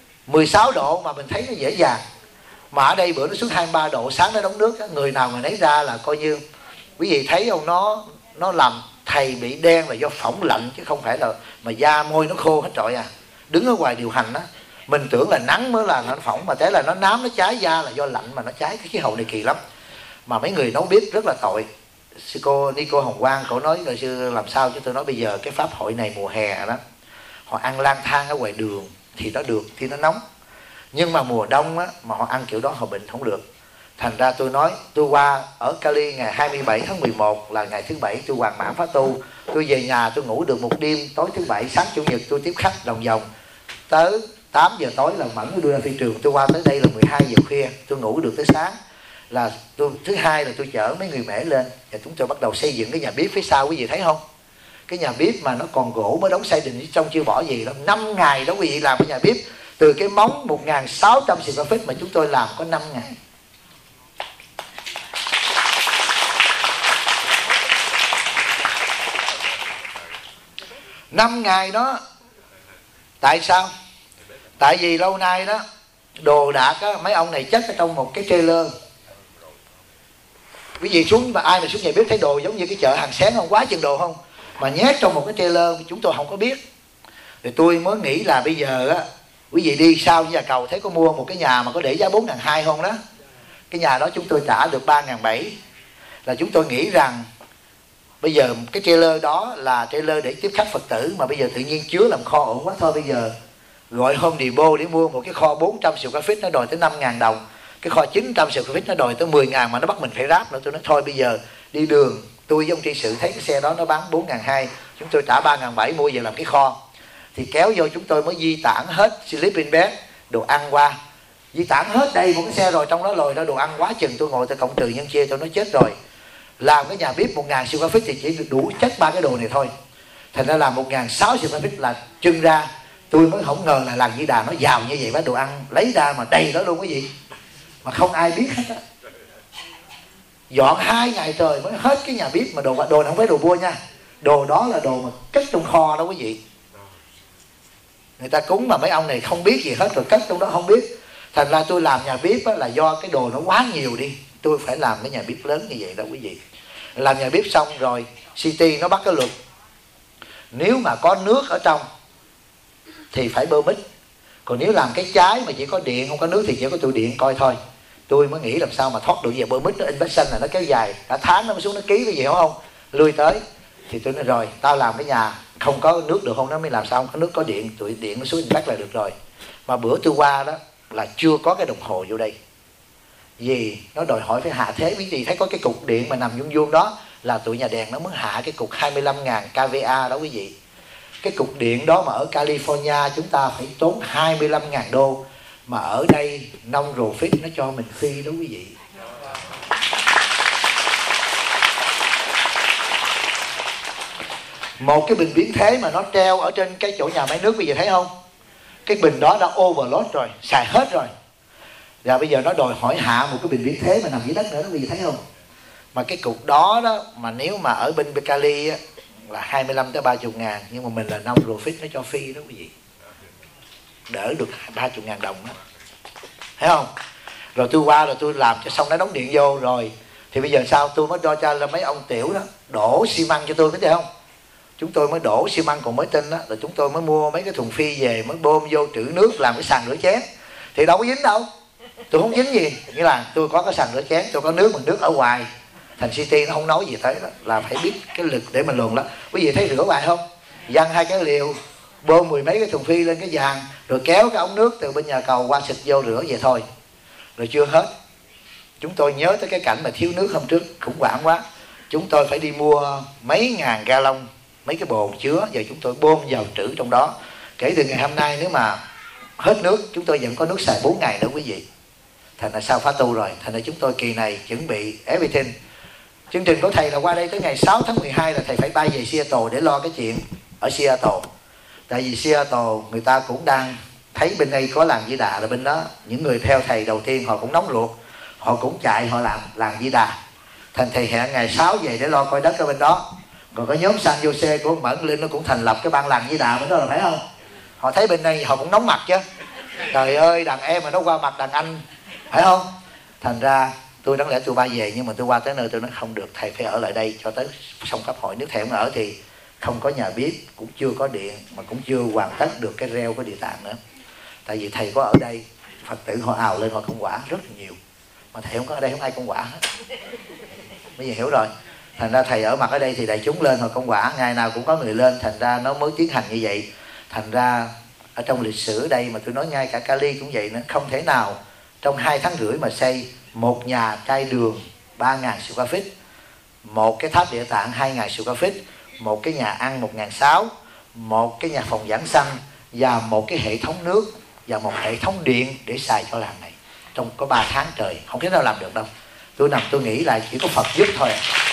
16 độ mà mình thấy nó dễ dàng. Mà ở đây bữa nó xuống 23 độ, sáng nó đóng nước á. Người nào người nấy ra là coi như, quý vị thấy không, nó làm thầy bị đen là do phỏng lạnh, chứ không phải là mà da môi nó khô hết trọi à. Đứng ở ngoài điều hành á, mình tưởng là nắng mới là nó phỏng, mà thế là nó nám, nó cháy da là do lạnh mà nó cháy. Cái khí hậu này kỳ lắm. Mà mấy người nấu bếp rất là tội. Sư cô Nico Hồng Quang cổ nói rồi sư làm sao, chứ tôi nói bây giờ cái pháp hội này mùa hè đó, họ ăn lang thang ở ngoài đường thì nó được, thì nó nóng. Nhưng mà mùa đông á, mà họ ăn kiểu đó họ bệnh không được. Thành ra tôi nói, tôi qua ở Cali ngày 27 tháng 11 là ngày thứ Bảy tôi hoàn mãn phá tu. Tôi về nhà tôi ngủ được một đêm, tối thứ Bảy sáng Chủ nhật tôi tiếp khách đồng vòng. Tới 8 giờ tối là Mẫn đưa ra phi trường. Tôi qua tới đây là 12 giờ khuya, tôi ngủ được tới sáng. Là thứ Hai là tôi chở mấy người mễ lên và chúng tôi bắt đầu xây dựng cái nhà bếp phía sau, quý vị thấy không? Cái nhà bếp mà nó còn gỗ mới đóng xây đình, trong chưa bỏ gì đâu. 5 ngày đó quý vị làm cái nhà bếp. Từ cái móng 1.600 square feet mà chúng tôi làm có 5 ngày. Năm ngày đó. Tại sao? Tại vì lâu nay đó, đồ đạc á, mấy ông này chất ở trong một cái trailer. Quý vị xuống, mà ai mà xuống nhà bếp thấy đồ giống như cái chợ hàng xén không, quá chừng đồ không, mà nhét trong một cái trailer chúng tôi không có biết. Thì tôi mới nghĩ là bây giờ á, quý vị đi sau nhà cầu thấy có mua một cái nhà mà có để giá 4.200 không đó. Cái nhà đó chúng tôi trả được 3.700. Là chúng tôi nghĩ rằng Bây giờ cái trailer đó là trailer để tiếp khách Phật tử, mà bây giờ tự nhiên chứa làm kho ổn quá, thôi bây giờ gọi Home Depot để mua một cái kho 400 square feet nó đòi tới 5.000 đồng, cái kho 900 square feet nó đòi tới 10.000 mà nó bắt mình phải ráp nữa. Tôi nói thôi bây giờ đi đường, tôi với ông tri sự thấy cái xe đó nó bán 4.200, chúng tôi trả 3.700 mua về làm cái kho. Thì kéo vô chúng tôi mới di tản hết sleeping bag, đồ ăn qua, di tản hết đây một cái xe rồi, trong đó lồi ra đồ ăn quá chừng. Tôi ngồi tôi cộng trừ nhân chia, tôi nói chết rồi, làm cái nhà bếp 1.000 square feet thì chỉ đủ chất ba cái đồ này thôi. Thành ra là 1.600 square feet là trưng ra. Tôi mới không ngờ là làng Di Đà nó giàu như vậy, với đồ ăn lấy ra mà đầy đó luôn, cái gì mà không ai biết hết á. Dọn 2 ngày trời mới hết cái nhà bếp, mà đồ này không phải đồ mua nha, đồ đó là đồ mà cất trong kho đó quý vị. Người ta cúng mà mấy ông này không biết gì hết, rồi cất trong đó không biết. Thành ra tôi làm nhà bếp là do cái đồ nó quá nhiều đi, tôi phải làm cái nhà bếp lớn như vậy đó quý vị. Làm nhà bếp xong rồi City nó bắt cái luật, nếu mà có nước ở trong thì phải bơm ít, còn nếu làm cái trái mà chỉ có điện không có nước thì chỉ có tụi điện coi thôi. Tôi mới nghĩ làm sao mà thoát được về bơm ít, nó inspection là nó kéo dài cả tháng nó mới xuống nó ký cái gì hiểu không, lui tới. Thì tôi nói rồi tao làm cái nhà không có nước được không, nó mới làm sao không có nước có điện, tụi điện nó xuống inspect là được rồi. Mà bữa tôi qua đó là chưa có cái đồng hồ vô đây, vì nó đòi hỏi phải hạ thế. Quý vị thấy có cái cục điện mà nằm vuông vuông đó là tụi nhà đèn nó muốn hạ cái cục 25.000 kVA đó quý vị. Cái cục điện đó mà ở California chúng ta phải tốn 25.000 đô, mà ở đây non-profit nó cho mình free đó quý vị. Một cái bình biến thế mà nó treo ở trên cái chỗ nhà máy nước, bây giờ thấy không, cái bình đó đã overload rồi, xài hết rồi. Và bây giờ nó đòi hỏi hạ một cái bình biến thế mà nằm dưới đất nữa đó, quý vị thấy không. Mà cái cục đó đó mà nếu mà ở bên Cali á, là 25 tới 30 ngàn, nhưng mà mình là non-profit nó cho free đó quý vị, đỡ được 30 ngàn đồng đó, thấy không. Rồi tôi qua rồi tôi làm cho xong nó đóng điện vô rồi, thì bây giờ sao tôi mới cho là mấy ông tiểu đó đổ xi măng cho tôi, biết không. Chúng tôi mới đổ xi măng còn mới tinh đó, rồi chúng tôi mới mua mấy cái thùng phi về mới bơm vô trữ nước làm cái sàn rửa chén. Thì đâu có dính đâu, tôi không dính gì, nghĩa là tôi có cái sàn rửa chén, tôi có nước, mà nước ở ngoài. Thành City nó không nói gì tới đó, là phải biết cái lực để mình luồn đó. Quý vị thấy rửa bài không, văng 2 cái liều, bơm 10 mấy cái thùng phi lên cái dàn, rồi kéo cái ống nước từ bên nhà cầu qua xịt vô rửa vậy thôi. Rồi chưa hết, chúng tôi nhớ tới cái cảnh mà thiếu nước hôm trước khủng hoảng quá, chúng tôi phải đi mua mấy ngàn gallon, mấy cái bồn chứa, giờ chúng tôi bơm vào trữ trong đó. Kể từ ngày hôm nay nếu mà hết nước, chúng tôi vẫn có nước xài 4 ngày nữa quý vị. Thành là sao phá tu rồi. Thành ra chúng tôi kỳ này chuẩn bị everything. Chương trình của thầy là qua đây tới ngày 6 tháng 12 là thầy phải bay về Seattle để lo cái chuyện ở Seattle. Tại vì Seattle người ta cũng đang thấy bên đây có làng Di Đà, là bên đó những người theo thầy đầu tiên họ cũng nóng ruột, họ cũng chạy họ làm làng Di Đà. Thành thầy hẹn ngày 6 về để lo coi đất ở bên đó. Còn có nhóm San Jose của Mẫn Linh nó cũng thành lập cái ban làng Di Đà bên đó, là phải không. Họ thấy bên đây họ cũng nóng mặt chứ, trời ơi đàn em mà nó qua mặt đàn anh, phải không. Thành ra tôi đáng lẽ tôi bay về, nhưng mà tôi qua tới nơi tôi nói không được, thầy phải ở lại đây cho tới xong pháp hội. Nếu thầy không ở thì không có nhà bếp, cũng chưa có điện, mà cũng chưa hoàn tất được cái reo của Địa Tạng nữa. Tại vì thầy có ở đây, Phật tử họ ào lên họ công quả rất là nhiều, mà thầy không có ở đây không ai công quả hết. Bây giờ hiểu rồi. Thành ra thầy ở mặt ở đây thì đại chúng lên họ công quả, ngày nào cũng có người lên, thành ra nó mới tiến hành như vậy. Thành ra ở trong lịch sử đây mà tôi nói ngay cả Cali cũng vậy nữa, không thể nào trong 2 tháng rưỡi mà xây một nhà cai đường 3.000 square feet, một cái tháp Địa Tạng 2.000 square feet, một cái nhà ăn 1.600, một cái nhà phòng giảng sanh, và một cái hệ thống nước và một hệ thống điện để xài cho làng này trong có 3 tháng trời. Không thể nào làm được đâu. Tôi nghĩ là chỉ có Phật giúp thôi.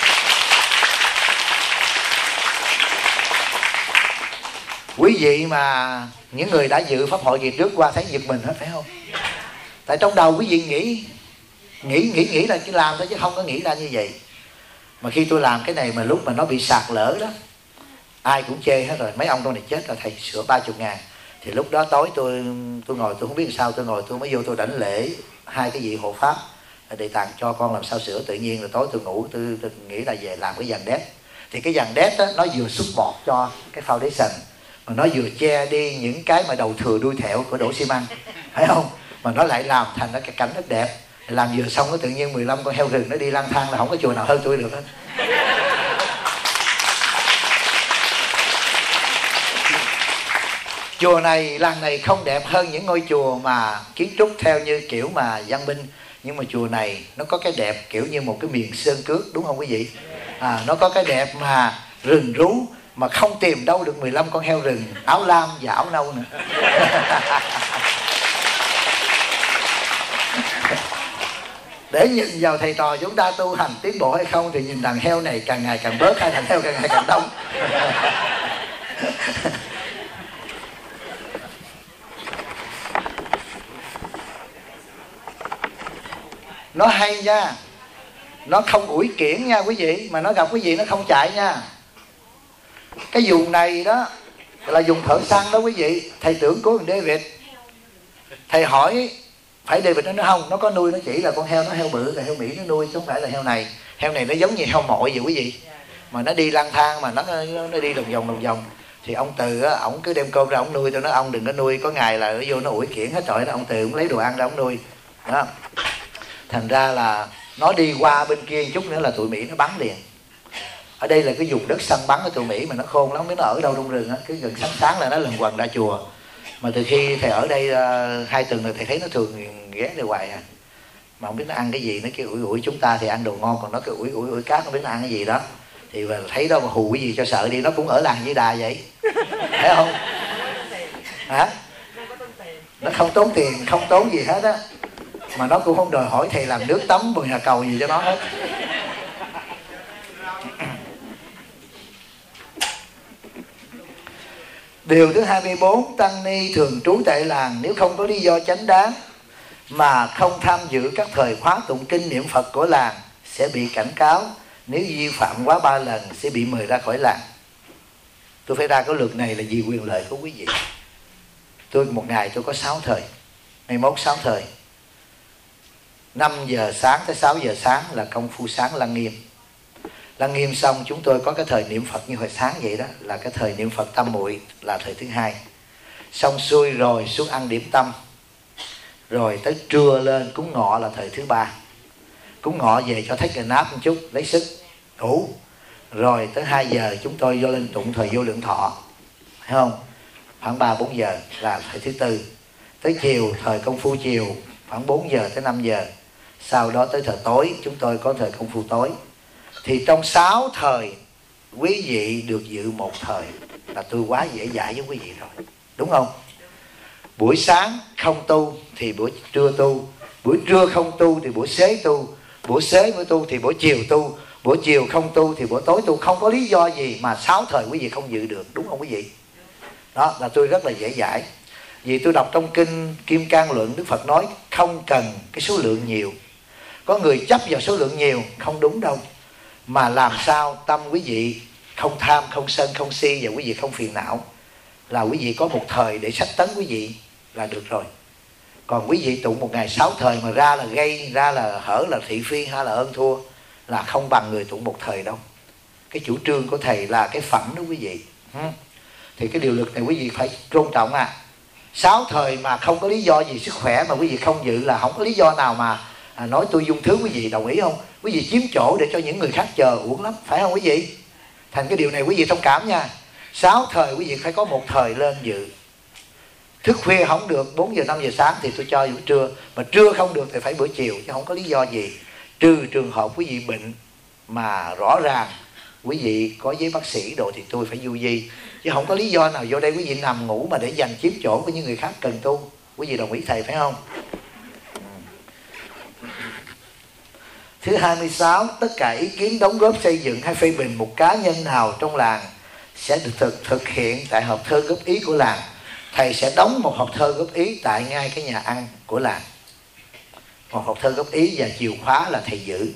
Quý vị mà những người đã dự pháp hội kỳ trước qua thấy giật mình hết, phải không? Tại trong đầu quý vị nghĩ là chỉ làm thôi chứ không có nghĩ ra như vậy. Mà khi tôi làm cái này mà lúc mà nó bị sạt lở đó, ai cũng chê hết rồi, mấy ông trong này chết rồi, thầy sửa 30.000. Thì lúc đó tối tôi ngồi tôi không biết làm sao, tôi ngồi tôi mới vô tôi đảnh lễ 2 cái vị hộ pháp Địa Tạng cho con làm sao sửa. Tự nhiên rồi tối tôi ngủ, tôi nghĩ là về làm cái dàn đét. Thì cái dàn đét đó, nó vừa support cho cái foundation, mà nó vừa che đi những cái mà đầu thừa đuôi thẹo của đổ xi măng, phải không. Mà nó lại làm thành cái cảnh rất đẹp. Làm vừa xong nó tự nhiên 15 con heo rừng nó đi lang thang là không có chùa nào hơn tôi được hết. Chùa này, làng này không đẹp hơn những ngôi chùa mà kiến trúc theo như kiểu mà Văn Minh, nhưng mà chùa này nó có cái đẹp kiểu như một cái miền sơn cước, đúng không quý vị? Nó có cái đẹp mà rừng rú mà không tìm đâu được 15 con heo rừng áo lam và áo nâu nữa. Để nhìn vào thầy trò chúng ta tu hành tiến bộ hay không thì nhìn đàn heo này càng ngày càng bớt hay đàn heo càng ngày càng đông. Nó hay nha, nó không ủi kiển nha quý vị, mà nó gặp quý vị nó không chạy nha. Cái vùng này đó là vùng thợ săn đó quý vị. Thầy tưởng của thằng David, thầy hỏi phải David nó nói không, nó có nuôi, nó chỉ là con heo, nó heo bự là heo Mỹ nó nuôi chứ không phải là heo này. Heo này nó giống như heo mội vậy quý vị, mà nó đi lang thang mà nó đi lòng vòng. Thì ông Từ á, ổng cứ đem cơm ra ổng nuôi. Tôi nói ông đừng có nuôi, có ngày là nó vô nó ủi kiển hết trời đó. Ông Từ ổng lấy đồ ăn ra ổng nuôi đó. Thành ra là nó đi qua bên kia một chút nữa là tụi Mỹ nó bắn liền. Ở đây là cái vùng đất săn bắn của tụi Mỹ mà nó khôn lắm, biết nó ở đâu trong rừng á, cứ gần sáng sáng là nó lần quần ra chùa. Mà từ khi thầy ở đây 2 tuần rồi thầy thấy nó thường ghé đây hoài à. Mà không biết nó ăn cái gì, nó kêu ủi chúng ta thì ăn đồ ngon, còn nó kêu ủi cát không biết nó ăn cái gì đó. Thì thấy đâu mà hù cái gì cho sợ đi, nó cũng ở làng Di Đà vậy. Thấy không? Hả? Nó không tốn tiền, không tốn gì hết á. Mà nó cũng không đòi hỏi thầy làm nước tắm bồi nhà cầu gì cho nó hết. Điều thứ 24, tăng ni thường trú tại làng nếu không có lý do chánh đáng mà không tham dự các thời khóa tụng kinh niệm Phật của làng sẽ bị cảnh cáo. Nếu vi phạm quá 3 lần sẽ bị mời ra khỏi làng. Tôi phải ra cái luật này là vì quyền lợi của quý vị. Tôi một ngày tôi có 6 thời, ngày mốt 6 thời, 5 giờ sáng tới 6 giờ sáng là công phu sáng Lăng Nghiêm. Lăng Nghiêm xong chúng tôi có cái thời niệm Phật như hồi sáng vậy đó, là cái thời niệm Phật tam muội là thời thứ 2. Xong xuôi rồi xuống ăn điểm tâm, rồi tới trưa lên cúng ngọ là thời thứ 3. Cúng ngọ về cho take a nap một chút lấy sức ngủ, rồi tới 2 giờ chúng tôi vô lên tụng thời vô lượng thọ, thấy không, khoảng 3-4 giờ là thời thứ 4. Tới chiều thời công phu chiều khoảng 4 giờ tới 5 giờ. Sau đó tới thời tối chúng tôi có thời công phu tối. Thì trong 6 thời quý vị được dự 1 thời là tôi quá dễ dãi với quý vị rồi, đúng không? Buổi sáng không tu thì buổi trưa tu, buổi trưa không tu thì buổi xế tu, buổi xế mới tu thì buổi chiều tu, buổi chiều không tu thì buổi tối tu. Không có lý do gì mà 6 thời quý vị không dự được, đúng không quý vị? Đó là tôi rất là dễ dãi. Vì tôi đọc trong kinh Kim Cang Luận, Đức Phật nói không cần cái số lượng nhiều. Có người chấp vào số lượng nhiều, không đúng đâu. Mà làm sao tâm quý vị không tham, không sân, không si và quý vị không phiền não, là quý vị có một thời để sách tấn quý vị là được rồi. Còn quý vị tụng một ngày 6 thời mà ra là gây, ra là hở, là thị phi hay là ơn thua, là không bằng người tụng một thời đâu. Cái chủ trương của thầy là cái phẩm đó quý vị. Thì cái điều luật này quý vị phải tôn trọng à. 6 thời mà không có lý do gì sức khỏe mà quý vị không dự là không có lý do nào mà nói tôi dung thứ. Quý vị đồng ý không? Quý vị chiếm chỗ để cho những người khác chờ uổng lắm, phải không quý vị? Thành cái điều này quý vị thông cảm nha. 6 thời quý vị phải có một thời lên dự. Thức khuya không được 4 giờ 5 giờ sáng thì tôi cho buổi trưa, mà trưa không được thì phải buổi chiều, chứ không có lý do gì. Trừ trường hợp quý vị bệnh mà rõ ràng quý vị có giấy bác sĩ đồ thì tôi phải du di, chứ không có lý do nào vô đây quý vị nằm ngủ mà để dành chiếm chỗ của những người khác cần tu. Quý vị đồng ý thầy phải không? Thứ 26, tất cả ý kiến đóng góp xây dựng hay phê bình một cá nhân nào trong làng sẽ được thực hiện tại hộp thơ góp ý của làng. Thầy sẽ đóng một hộp thơ góp ý tại ngay cái nhà ăn của làng. Một hộp thơ góp ý và chìa khóa là thầy giữ.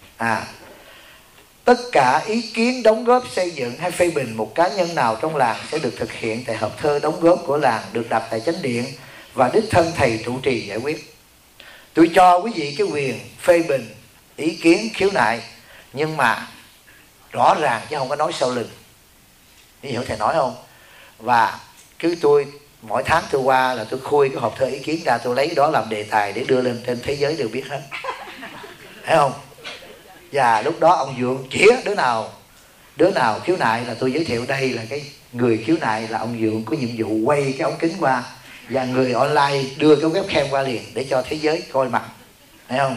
Tất cả ý kiến đóng góp xây dựng hay phê bình một cá nhân nào trong làng sẽ được thực hiện tại hộp thơ đóng góp của làng, được đặt tại chánh điện và đích thân thầy trụ trì giải quyết. Tôi cho quý vị cái quyền phê bình, ý kiến, khiếu nại, nhưng mà rõ ràng chứ không có nói sau lưng.你hiểu thầy nói không? Và cứ tôi mỗi tháng tôi qua là tôi khui cái hộp thơ ý kiến ra, tôi lấy đó làm đề tài để đưa lên trên thế giới đều biết hết. Thấy không? Và lúc đó ông Dượng chĩa đứa Đứa nào khiếu nại là tôi giới thiệu đây là cái người khiếu nại, là ông Dượng có nhiệm vụ quay cái ống kính qua, và người online đưa cái webcam qua liền để cho thế giới coi mặt, thấy không?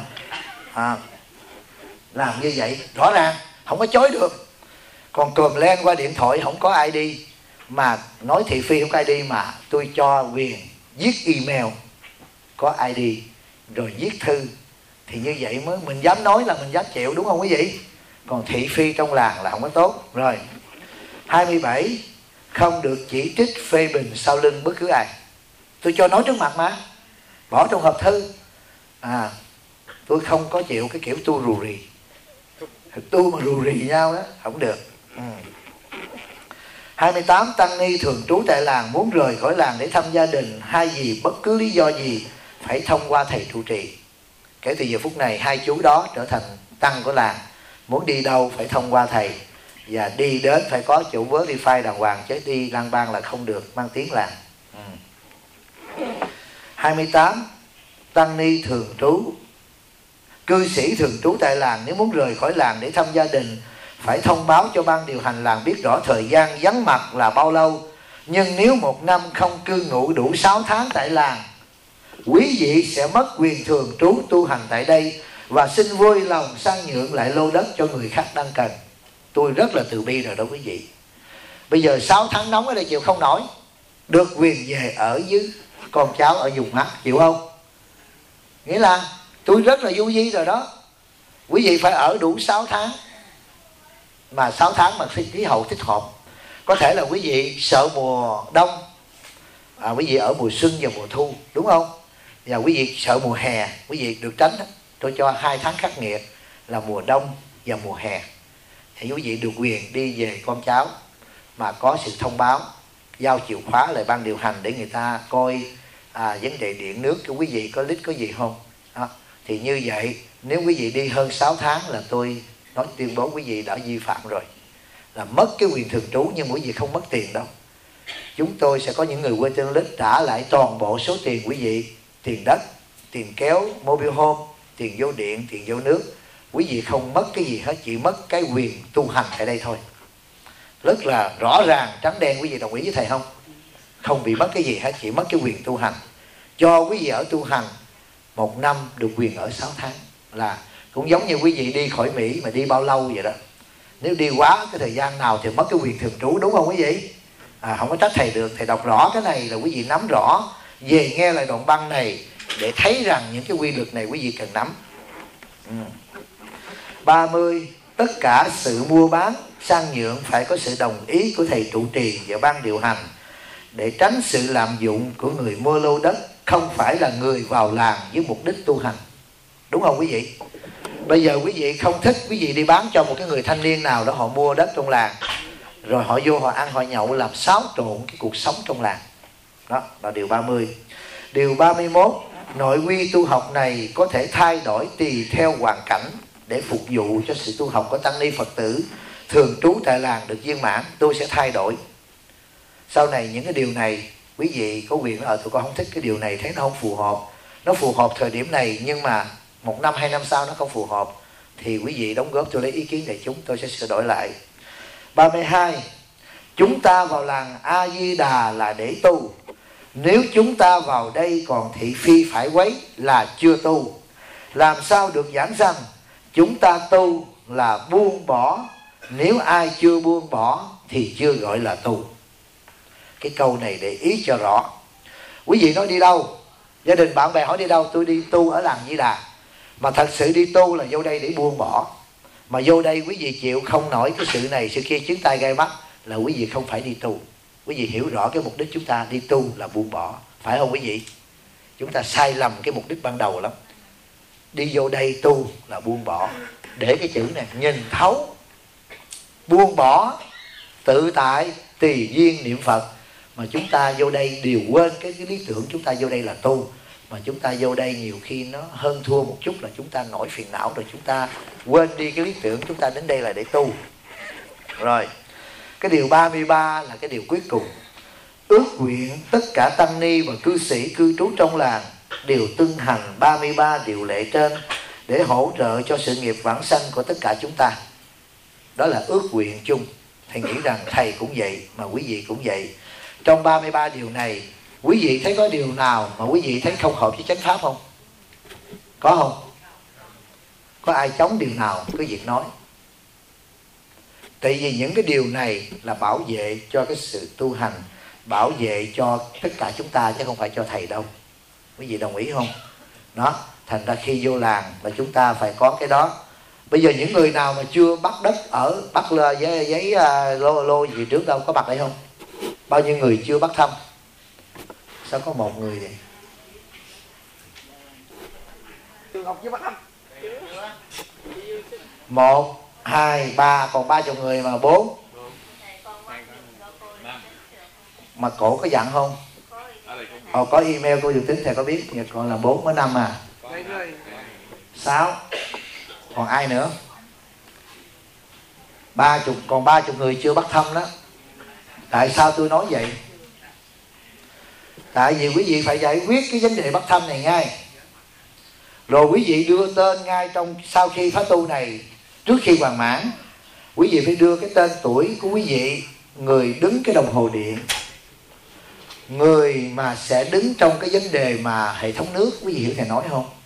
Làm như vậy rõ ràng không có chối được. Còn còm len qua điện thoại không có ID, mà nói thị phi không có ID, mà tôi cho quyền viết email có ID rồi viết thư, thì như vậy mới mình dám nói là mình dám chịu, đúng không quý vị? Còn thị phi trong làng là không có tốt. Rồi 27, không được chỉ trích phê bình sau lưng bất cứ ai. Tôi cho nói trước mặt mà, bỏ trong hộp thư. Tôi không có chịu cái kiểu tu rù rì. Tu mà rù rì nhau đó không được. 28, tăng ni thường trú tại làng muốn rời khỏi làng để thăm gia đình hay vì bất cứ lý do gì phải thông qua thầy trụ trì. Kể từ giờ phút này hai chú đó trở thành tăng của làng, muốn đi đâu phải thông qua thầy, và đi đến phải có chỗ verify đàng hoàng, chứ đi lang bang là không được, mang tiếng làng. 28, tăng ni thường trú, cư sĩ thường trú tại làng nếu muốn rời khỏi làng để thăm gia đình phải thông báo cho ban điều hành làng biết rõ thời gian vắng mặt là bao lâu. Nhưng nếu một năm không cư ngụ đủ 6 tháng tại làng, quý vị sẽ mất quyền thường trú tu hành tại đây và xin vui lòng sang nhượng lại lô đất cho người khác đang cần. Tôi rất là từ bi rồi đó quý vị. Bây giờ 6 tháng nóng ở đây chịu không nổi, được quyền về ở với con cháu ở vùng mắt, chịu không? Nghĩa là tôi rất là du di rồi đó. Quý vị phải ở đủ 6 tháng, mà 6 tháng mà khí hậu thích hợp. Có thể là quý vị sợ mùa đông, quý vị ở mùa xuân và mùa thu, đúng không? Và quý vị sợ mùa hè, quý vị được tránh. Tôi cho 2 tháng khắc nghiệt là mùa đông và mùa hè, thì quý vị được quyền đi về con cháu, mà có sự thông báo, giao chìa khóa lại ban điều hành để người ta coi vấn đề điện nước của quý vị có lít có gì không đó. Thì như vậy nếu quý vị đi hơn 6 tháng là tôi nói tuyên bố quý vị đã vi phạm rồi, là mất cái quyền thường trú. Nhưng quý vị không mất tiền đâu, chúng tôi sẽ có những người quê trên list trả lại toàn bộ số tiền quý vị, tiền đất, tiền kéo mobile home, tiền vô điện, tiền vô nước. Quý vị không mất cái gì hết, chỉ mất cái quyền tu hành tại đây thôi. Rất là rõ ràng trắng đen, quý vị đồng ý với thầy không? Không bị mất cái gì hết, chỉ mất cái quyền tu hành. Cho quý vị ở tu hành 1 năm, được quyền ở 6 tháng. Là cũng giống như quý vị đi khỏi Mỹ mà đi bao lâu vậy đó. Nếu đi quá cái thời gian nào thì mất cái quyền thường trú, đúng không quý vị? Không có trách thầy được. Thầy đọc rõ cái này là quý vị nắm rõ, về nghe lại đoạn băng này để thấy rằng những cái quy luật này quý vị cần nắm. 30, tất cả sự mua bán sang nhượng phải có sự đồng ý của thầy trụ trì và ban điều hành, để tránh sự lạm dụng của người mua lô đất không phải là người vào làng với mục đích tu hành, đúng không quý vị? Bây giờ quý vị không thích, quý vị đi bán cho một cái người thanh niên nào đó, họ mua đất trong làng rồi họ vô họ ăn họ nhậu, làm xáo trộn cái cuộc sống trong làng. Đó là điều 30. Điều 31, nội quy tu học này có thể thay đổi tùy theo hoàn cảnh để phục vụ cho sự tu học của tăng ni Phật tử thường trú tại làng được viên mãn. Tôi sẽ thay đổi sau này những cái điều này. Quý vị có quyền tụi con không thích cái điều này, thấy nó không phù hợp. Nó phù hợp thời điểm này, nhưng mà 1 năm 2 năm sau nó không phù hợp, thì quý vị đóng góp tôi lấy ý kiến đại chúng, tôi sẽ sửa đổi lại. 32, chúng ta vào làng A Di Đà là để tu. Nếu chúng ta vào đây còn thị phi phải quấy là chưa tu. Làm sao được giảng rằng chúng ta tu là buông bỏ, nếu ai chưa buông bỏ thì chưa gọi là tu. Cái câu này để ý cho rõ. Quý vị nói đi đâu, gia đình bạn bè hỏi đi đâu, tôi đi tu ở làng Di Đà. Mà thật sự đi tu là vô đây để buông bỏ. Mà vô đây quý vị chịu không nổi cái sự này sự kia, chứng tai gai mắt, là quý vị không phải đi tu. Quý vị hiểu rõ cái mục đích chúng ta đi tu là buông bỏ, phải không quý vị? Chúng ta sai lầm cái mục đích ban đầu lắm. Đi vô đây tu là buông bỏ. Để cái chữ này nhìn thấu, buông bỏ, tự tại, tùy duyên niệm Phật. Mà chúng ta vô đây đều quên cái lý tưởng chúng ta vô đây là tu. Mà chúng ta vô đây nhiều khi nó hơn thua một chút là chúng ta nổi phiền não, rồi chúng ta quên đi cái lý tưởng chúng ta đến đây là để tu. Rồi, cái điều 33 là cái điều cuối cùng. Ước nguyện tất cả tăng ni và cư sĩ cư trú trong làng đều tuân hành 33 điều lệ trên để hỗ trợ cho sự nghiệp vãng sanh của tất cả chúng ta. Đó là ước nguyện chung. Thầy nghĩ rằng thầy cũng vậy, mà quý vị cũng vậy. Trong 33 điều này, quý vị thấy có điều nào mà quý vị thấy không hợp với chánh pháp không? Có không? Có ai chống điều nào cứ việc nói. Tại vì những cái điều này là bảo vệ cho cái sự tu hành, bảo vệ cho tất cả chúng ta chứ không phải cho thầy đâu. Quý vị đồng ý không? Đó, thành ra khi vô làng là chúng ta phải có cái đó. Bây giờ những người nào mà chưa bắt đất ở bắt giấy lô gì trước đâu, có bắt đây không? Bao nhiêu người chưa bắt thăm? Sao có một người vậy? Trường học chưa bắt thăm. 1, 2, 3, còn 30 người mà 4. Mà cổ có dặn không? Có email cô dự tính thầy có biết. Còn là 4 với 5 à? 6. Còn ai nữa? 30, còn 30 người chưa bắt thăm đó. Tại sao tôi nói vậy? Tại vì quý vị phải giải quyết cái vấn đề bắt thăm này ngay. Rồi quý vị đưa tên ngay trong sau khi phá tu này, trước khi hoàn mãn, quý vị phải đưa cái tên tuổi của quý vị, người đứng cái đồng hồ điện, người mà sẽ đứng trong cái vấn đề mà hệ thống nước, quý vị hiểu thầy nói không?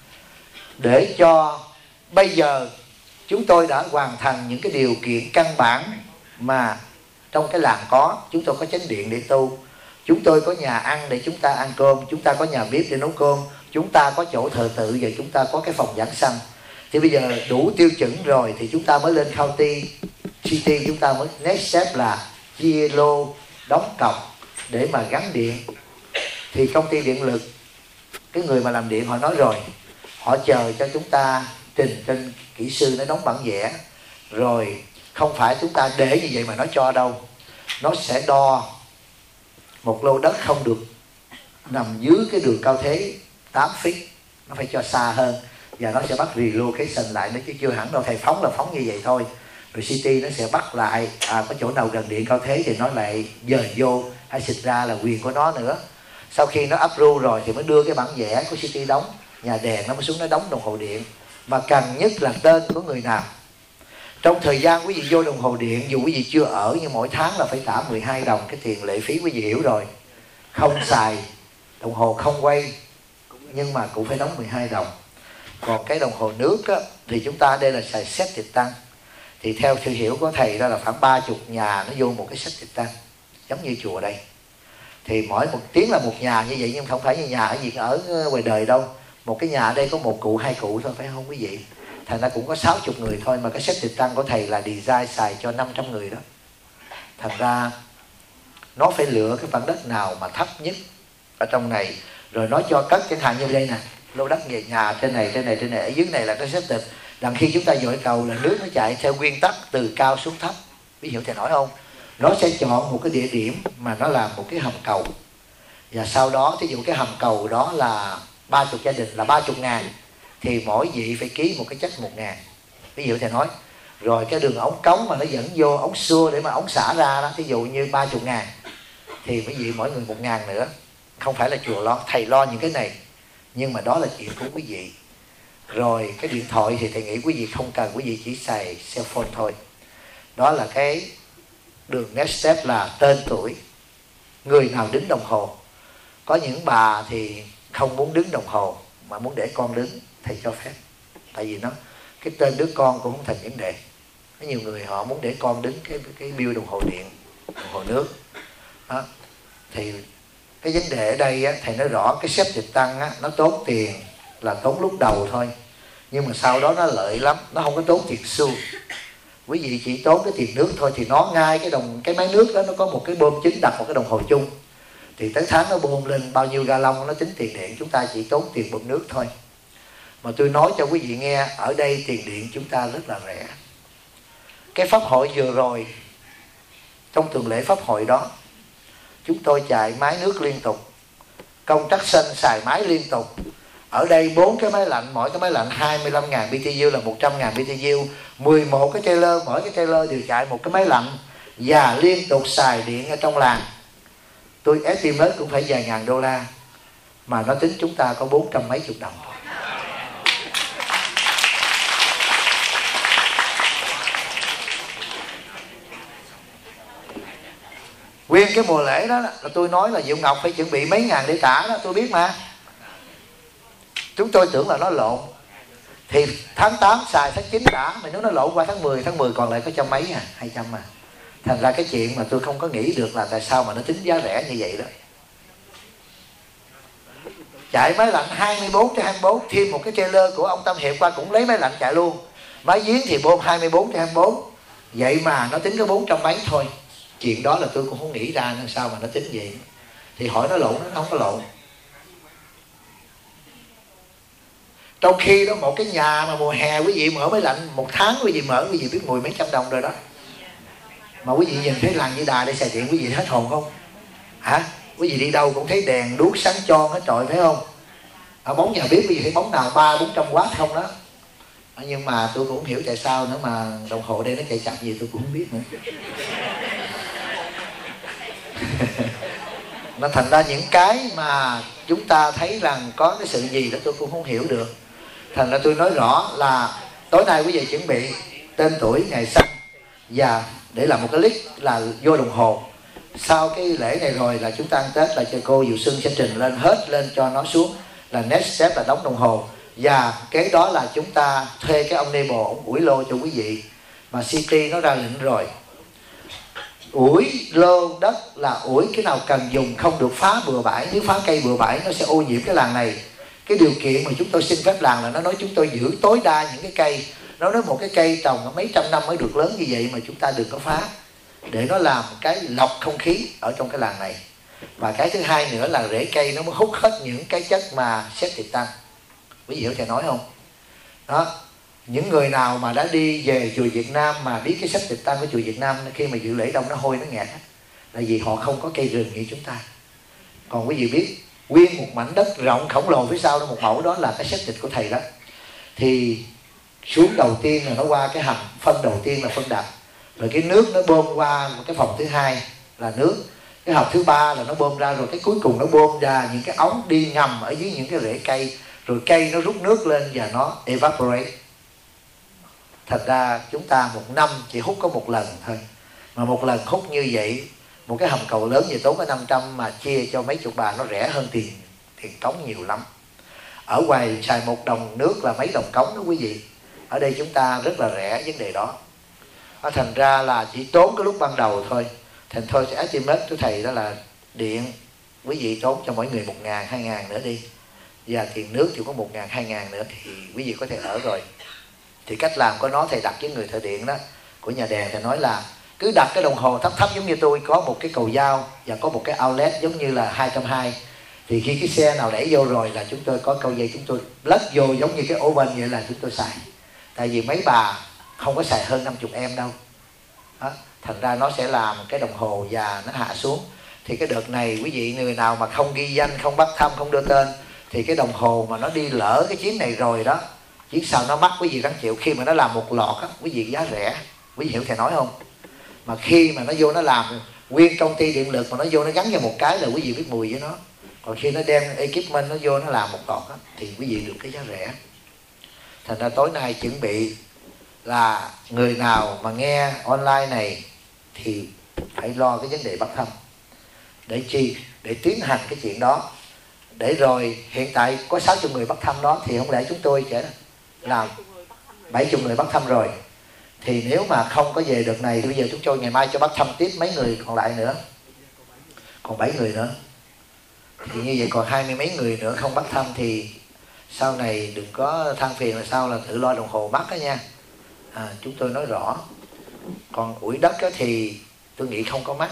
Để cho bây giờ chúng tôi đã hoàn thành những cái điều kiện căn bản mà trong cái làng có. Chúng tôi có chánh điện để tu, chúng tôi có nhà ăn để chúng ta ăn cơm, chúng ta có nhà bếp để nấu cơm, chúng ta có chỗ thờ tự và chúng ta có cái phòng giảng sanh. Thì bây giờ đủ tiêu chuẩn rồi thì chúng ta mới lên county, city, chúng ta mới next step là chia lô, đóng cọc để mà gắn điện. Thì công ty điện lực, cái người mà làm điện họ nói rồi, họ chờ cho chúng ta trình trên kỹ sư nó đóng bản vẽ. Rồi không phải chúng ta để như vậy mà nó cho đâu. Nó sẽ đo một lô đất không được nằm dưới cái đường cao thế 8 feet, nó phải cho xa hơn. Và nó sẽ bắt relocation lại nữa chứ chưa hẳn đâu. Thầy phóng là phóng như vậy thôi. Rồi city nó sẽ bắt lại, có chỗ nào gần điện cao thế thì nó lại dời vô hay xịt ra là quyền của nó nữa. Sau khi nó approve rồi thì mới đưa cái bản vẽ của city đóng, nhà đèn nó mới xuống nó đóng đồng hồ điện. Mà cần nhất là tên của người nào. Trong thời gian quý vị vô đồng hồ điện, dù quý vị chưa ở, nhưng mỗi tháng là phải trả 12 đồng cái tiền lệ phí, quý vị hiểu rồi. Không xài, đồng hồ không quay, nhưng mà cũng phải đóng 12 đồng. Còn cái đồng hồ nước á, thì chúng ta đây là xài set tịch tăng. Thì theo sự hiểu của thầy đó là khoảng 30 nhà nó vô một cái set tịch tăng, giống như chùa đây. Thì mỗi một tiếng là một nhà như vậy, nhưng không phải như nhà ở gì ở ngoài đời đâu. Một cái nhà ở đây có 1 cụ, 2 cụ thôi, phải không quý vị? Thành ra cũng có 60 người thôi, mà cái set tịch tăng của thầy là design xài cho 500 người đó. Thành ra nó phải lựa cái phần đất nào mà thấp nhất ở trong này, rồi nó cho cất chẳng hạn như đây nè, lô đất về nhà trên này, ở dưới này là cái set tịch. Đằng khi chúng ta dội cầu là nước nó chạy theo nguyên tắc từ cao xuống thấp, biết hiểu thầy nói không? Nó sẽ chọn một cái địa điểm mà nó làm một cái hầm cầu, và sau đó thí dụ cái hầm cầu đó là 30 gia đình là 30.000, thì mỗi vị phải ký một cái check 1.000, ví dụ thầy nói. Rồi cái đường ống cống mà nó dẫn vô ống xưa để mà ống xả ra đó, thí dụ như 30.000, thì quý vị mỗi người 1.000 nữa. Không phải là chùa lo, thầy lo những cái này, nhưng mà đó là chuyện của quý vị. Rồi cái điện thoại thì thầy nghĩ quý vị không cần, quý vị chỉ xài cell phone thôi. Đó là cái đường next step là tên tuổi, người nào đứng đồng hồ. Có những bà thì không muốn đứng đồng hồ mà muốn để con đứng, thầy cho phép. Tại vì nó cái tên đứa con cũng không thành vấn đề. Có nhiều người họ muốn để con đứng cái bill đồng hồ điện, đồng hồ nước đó. Thì cái vấn đề ở đây á, thầy nói rõ cái xếp tịch tăng á, nó tốn tiền là tốn lúc đầu thôi, nhưng mà sau đó nó lợi lắm, nó không có tốn tiền xu. Quý vị chỉ tốn cái tiền nước thôi, thì nó ngay cái máy nước đó nó có một cái bơm chính đặt một cái đồng hồ chung, thì tới tháng nó bơm lên bao nhiêu gallon nó tính tiền điện, chúng ta chỉ tốn tiền bơm nước thôi. Mà tôi nói cho quý vị nghe, ở đây tiền điện chúng ta rất là rẻ. Cái pháp hội vừa rồi, trong tuần lễ pháp hội đó, chúng tôi chạy máy nước liên tục, công trắc sân xài máy liên tục. Ở đây 4 cái máy lạnh, mỗi cái máy lạnh 25.000 BTU là 100.000 BTU. 11 cái trailer, mỗi cái trailer đều chạy một cái máy lạnh, và liên tục xài điện ở trong làng. Tôi estimate cũng phải vài ngàn đô la, mà nó tính chúng ta có 400 mấy chục đồng thôi. Nguyên cái mùa lễ đó là tôi nói là Diệu Ngọc phải chuẩn bị mấy ngàn để trả đó, tôi biết mà. Chúng tôi tưởng là nó lộn. Thì tháng 8 xài tháng 9 đã, mà nếu nó lộn qua tháng 10 còn lại có trăm mấy à, 200 à. Thành ra cái chuyện mà tôi không có nghĩ được là tại sao mà nó tính giá rẻ như vậy đó. Chạy máy lạnh 24/24, thêm một cái trailer của ông Tâm Hiệp qua cũng lấy máy lạnh chạy luôn. Máy giếng thì bơm 24/24. Vậy mà nó tính có 400 mấy thôi. Chuyện đó là tôi cũng không nghĩ ra nên sao mà nó tính vậy. Thì hỏi nó lộn, nó không có lộn. Trong khi đó một cái nhà mà mùa hè quý vị mở máy lạnh 1 tháng quý vị mở, quý vị biết mùi mấy trăm đồng rồi đó. Mà quý vị nhìn thấy làng Di Đà để xài điện quý vị hết hồn không? Hả? Quý vị đi đâu cũng thấy đèn đuốc sáng choang hết trọi, phải không? Ở bóng nhà bếp quý vị thấy bóng nào 300-400W không đó. Nhưng mà tôi cũng không hiểu tại sao nữa mà đồng hồ đây nó chạy chậm gì tôi cũng không biết nữa. Nó thành ra những cái mà chúng ta thấy rằng có cái sự gì đó tôi cũng không hiểu được. Thành ra tôi nói rõ là tối nay quý vị chuẩn bị tên tuổi, ngày sinh và để làm một cái list là vô đồng hồ. Sau cái lễ này rồi là chúng ta ăn Tết là cho cô Diệu Xuân sẽ trình lên hết lên cho nó xuống là next step là đóng đồng hồ. Và cái đó là chúng ta thuê cái ông Nebo, ông ủi lô cho quý vị. Mà City nó ra lệnh rồi, ủi lô đất là ủi cái nào cần dùng, không được phá bừa bãi. Nếu phá cây bừa bãi nó sẽ ô nhiễm cái làng này. Cái điều kiện mà chúng tôi xin phép làng là nó nói chúng tôi giữ tối đa những cái cây. Nó nói một cái cây trồng mấy trăm năm mới được lớn như vậy mà chúng ta đừng có phá, để nó làm cái lọc không khí ở trong cái làng này. Và cái thứ hai nữa là rễ cây nó mới hút hết những cái chất mà septic tank. Quý vị hiểu thầy nói không? Đó. Những người nào mà đã đi về chùa Việt Nam mà biết cái septic tank của chùa Việt Nam khi mà dự lễ đông nó hôi nó nghẹt, là vì họ không có cây rừng như chúng ta. Còn quý vị biết nguyên một mảnh đất rộng khổng lồ phía sau đó, một mẫu đó là cái septic của thầy đó. Thì xuống đầu tiên là nó qua cái hầm phân đầu tiên là phân đập, rồi cái nước nó bơm qua cái phòng thứ hai là nước, cái hộp thứ ba là nó bơm ra, rồi cái cuối cùng nó bơm ra những cái ống đi ngầm ở dưới những cái rễ cây, rồi cây nó rút nước lên và nó evaporate. Thật ra chúng ta một năm chỉ hút có một lần thôi, mà một lần hút như vậy, một cái hầm cầu lớn gì tốn có 500 mà chia cho mấy chục bà nó rẻ hơn tiền cống nhiều lắm. Ở ngoài xài 1 đồng nước là mấy đồng cống đó quý vị. Ở đây chúng ta rất là rẻ vấn đề đó. Thành ra là chỉ tốn cái lúc ban đầu thôi. Thành thôi sẽ estimate của thầy đó là điện quý vị tốn cho mỗi người 1.000, 2.000 nữa đi. Và tiền nước thì có 1.000, 2.000 nữa thì quý vị có thể ở rồi. Thì cách làm của nó thầy đặt với người thợ điện đó của nhà đèn, thầy nói là cứ đặt cái đồng hồ thấp thấp giống như tôi, có một cái cầu dao và có một cái outlet giống như là 220. Thì khi cái xe nào đẩy vô rồi là chúng tôi có câu dây chúng tôi lất vô giống như cái oven vậy là chúng tôi xài. Tại vì mấy bà không có xài hơn 50 em đâu đó. Thành ra nó sẽ làm cái đồng hồ và nó hạ xuống. Thì cái đợt này quý vị người nào mà không ghi danh, không bắt thăm, không đưa tên thì cái đồng hồ mà nó đi lỡ cái chuyến này rồi đó, chuyến sau nó mắc quý vị đáng chịu. Khi mà nó làm một lọt á, quý vị giá rẻ. Quý vị hiểu thầy nói không? Mà khi mà nó vô nó làm nguyên công ty điện lực mà nó vô nó gắn vào một cái là quý vị biết mùi với nó. Còn khi nó đem equipment nó vô nó làm một lọt á, thì quý vị được cái giá rẻ. Thành ra tối nay chuẩn bị là người nào mà nghe online này thì phải lo cái vấn đề bắt thăm. Để chi? Để tiến hành cái chuyện đó. Để rồi hiện tại có 60 người bắt thăm đó thì không lẽ chúng tôi sẽ làm 70 người bắt thăm rồi. Thì nếu mà không có về đợt này thì bây giờ chúng tôi ngày mai cho bắt thăm tiếp mấy người còn lại nữa. Còn 7 người nữa. Thì như vậy còn 20 mấy người nữa không bắt thăm thì sau này đừng có than phiền là sao là tự lo đồng hồ mắc đó nha. Chúng tôi nói rõ. Còn ủi đất thì tôi nghĩ không có mắc.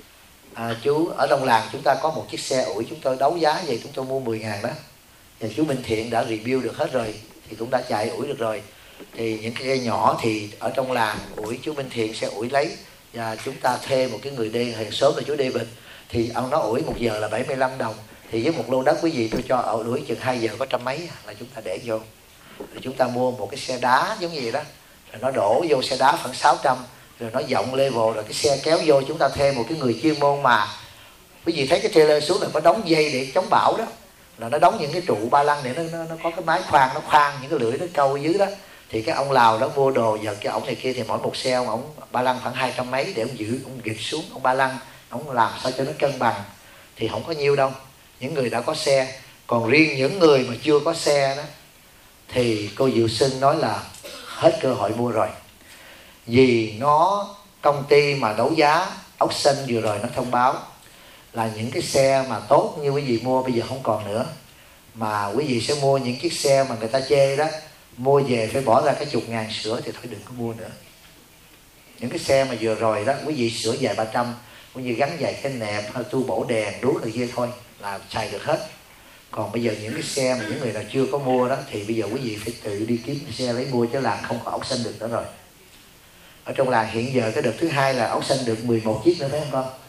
Chú ở trong làng chúng ta có một chiếc xe ủi chúng tôi đấu giá vậy, chúng tôi mua 10.000 đó. Và chú Minh Thiện đã review được hết rồi thì cũng đã chạy ủi được rồi. Thì những cái cây nhỏ thì ở trong làng ủi chú Minh Thiện sẽ ủi lấy. Và chúng ta thuê một cái người đi hàng xóm là chú David. Thì ông nó ủi 1 giờ là 75 đồng. Thì với một lô đất quý vị tôi cho ở ủi chừng 2 giờ có trăm mấy là chúng ta để vô. Rồi chúng ta mua một cái xe đá giống như vậy đó. Rồi nó đổ vô xe đá khoảng 600. Rồi nó rộng level rồi cái xe kéo vô, chúng ta thuê một cái người chuyên môn mà quý vị thấy cái trailer xuống là có đóng dây để chống bão đó. Là nó đóng những cái trụ ba lăng để nó có cái máy khoan, nó khoan những cái lưỡi nó câu ở dưới đó. Thì cái ông Lào đó mua đồ giật cái ổng này kia thì mỗi một xe ông ba lăng khoảng 200 mấy để ông giữ, ông gịch xuống ông ba lăng ông làm sao cho nó cân bằng, thì không có nhiêu đâu những người đã có xe. Còn riêng những người mà chưa có xe đó thì cô Diệu Sinh nói là hết cơ hội mua rồi. Vì nó công ty mà đấu giá Auction vừa rồi nó thông báo là những cái xe mà tốt như quý vị mua bây giờ không còn nữa, mà quý vị sẽ mua những chiếc xe mà người ta chê đó, mua về phải bỏ ra cái chục ngàn sửa thì thôi đừng có mua nữa. Những cái xe mà vừa rồi đó quý vị sửa vài 300, cũng như gắn vài cái nẹp hay tu bổ đèn đuốc rồi kia thôi là xài được hết. Còn bây giờ những cái xe mà những người nào chưa có mua đó thì bây giờ quý vị phải tự đi kiếm cái xe lấy mua, chứ làng không có Auction được nữa rồi. Ở trong làng hiện giờ cái đợt thứ hai là Auction được 11 chiếc nữa, phải không con?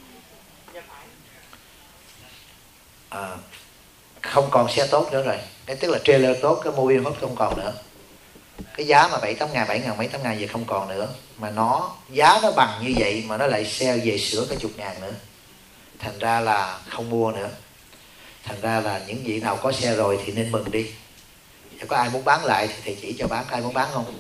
Không còn xe tốt nữa rồi. Cái tức là trailer tốt, cái mobile home không còn nữa. Cái giá mà 7-8 ngàn, 7 ngàn, mấy 8 ngàn gì không còn nữa. Mà nó giá nó bằng như vậy mà nó lại sale về sửa cả chục ngàn nữa. Thành ra là không mua nữa. Thành ra là những vị nào có xe rồi thì nên mừng đi. Nếu có ai muốn bán lại thì thầy chỉ cho bán. Ai muốn bán không?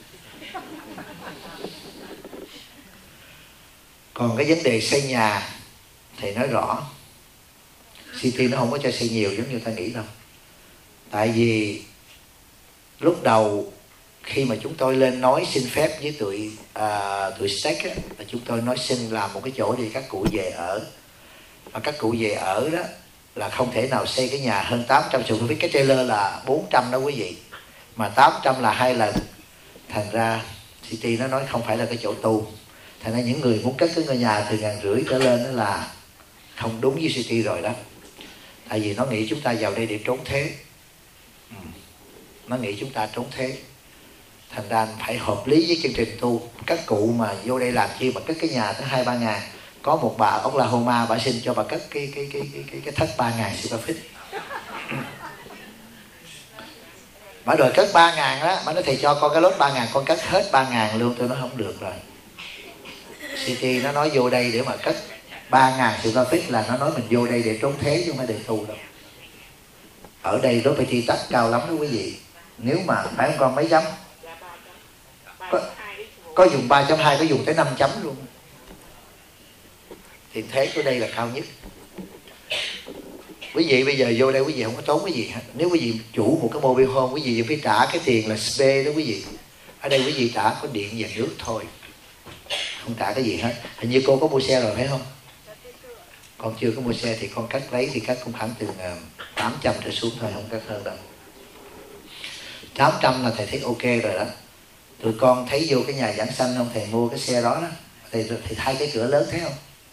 Còn cái vấn đề xây nhà thầy nói rõ, City nó không có cho xây nhiều giống như ta nghĩ đâu. Tại vì lúc đầu khi mà chúng tôi lên nói xin phép với tụi STEC á, là chúng tôi nói xin làm một cái chỗ để các cụ về ở. Và các cụ về ở đó là không thể nào xây cái nhà hơn 800 square feet. Cái trailer là 400 đó quý vị, mà 800 là 2 lần. Thành ra City nó nói không phải là cái chỗ tu. Thành ra những người muốn cất cái ngôi nhà từ 1.500 trở lên đó là không đúng với City rồi đó. Tại vì nó nghĩ chúng ta vào đây để trốn thế. Nó nghĩ chúng ta trốn thế. Thành ra phải hợp lý với chương trình tu. Các cụ mà vô đây làm chi mà cất cái nhà tới 2-3 ngàn. Có một bà Oklahoma bà xin cho bà cất cái thất 3 ngàn square feet. Bà đòi cất 3 ngàn đó. Bà nói thầy cho con cái lốt 3 ngàn, con cất hết 3 ngàn luôn. Tôi nói không được rồi. City nó nói vô đây để mà cất 3 ngàn square feet là nó nói mình vô đây để trốn thế chứ không phải để tu đâu. Ở đây property tax cao lắm đó quý vị. Nếu mà phải không con mấy chấm? Có dùng 3.2, có dùng tới 5 chấm luôn. Thì thế của đây là cao nhất. Quý vị bây giờ vô đây quý vị không có tốn cái gì hết. Nếu quý vị chủ một cái mobile home, quý vị phải trả cái tiền là SPE đó quý vị. Ở đây quý vị trả có điện và nước thôi, không trả cái gì hết. Hình như cô có mua xe rồi phải không? Con chưa có mua xe thì con cắt lấy thì cắt cũng khoảng từ 800 trở xuống thôi, không cắt hơn đâu. 800 là thầy thấy ok rồi đó. Tụi con thấy vô cái nhà Giảng Sanh không, thầy mua cái xe đó đó, thầy thay cái cửa lớn thấy không?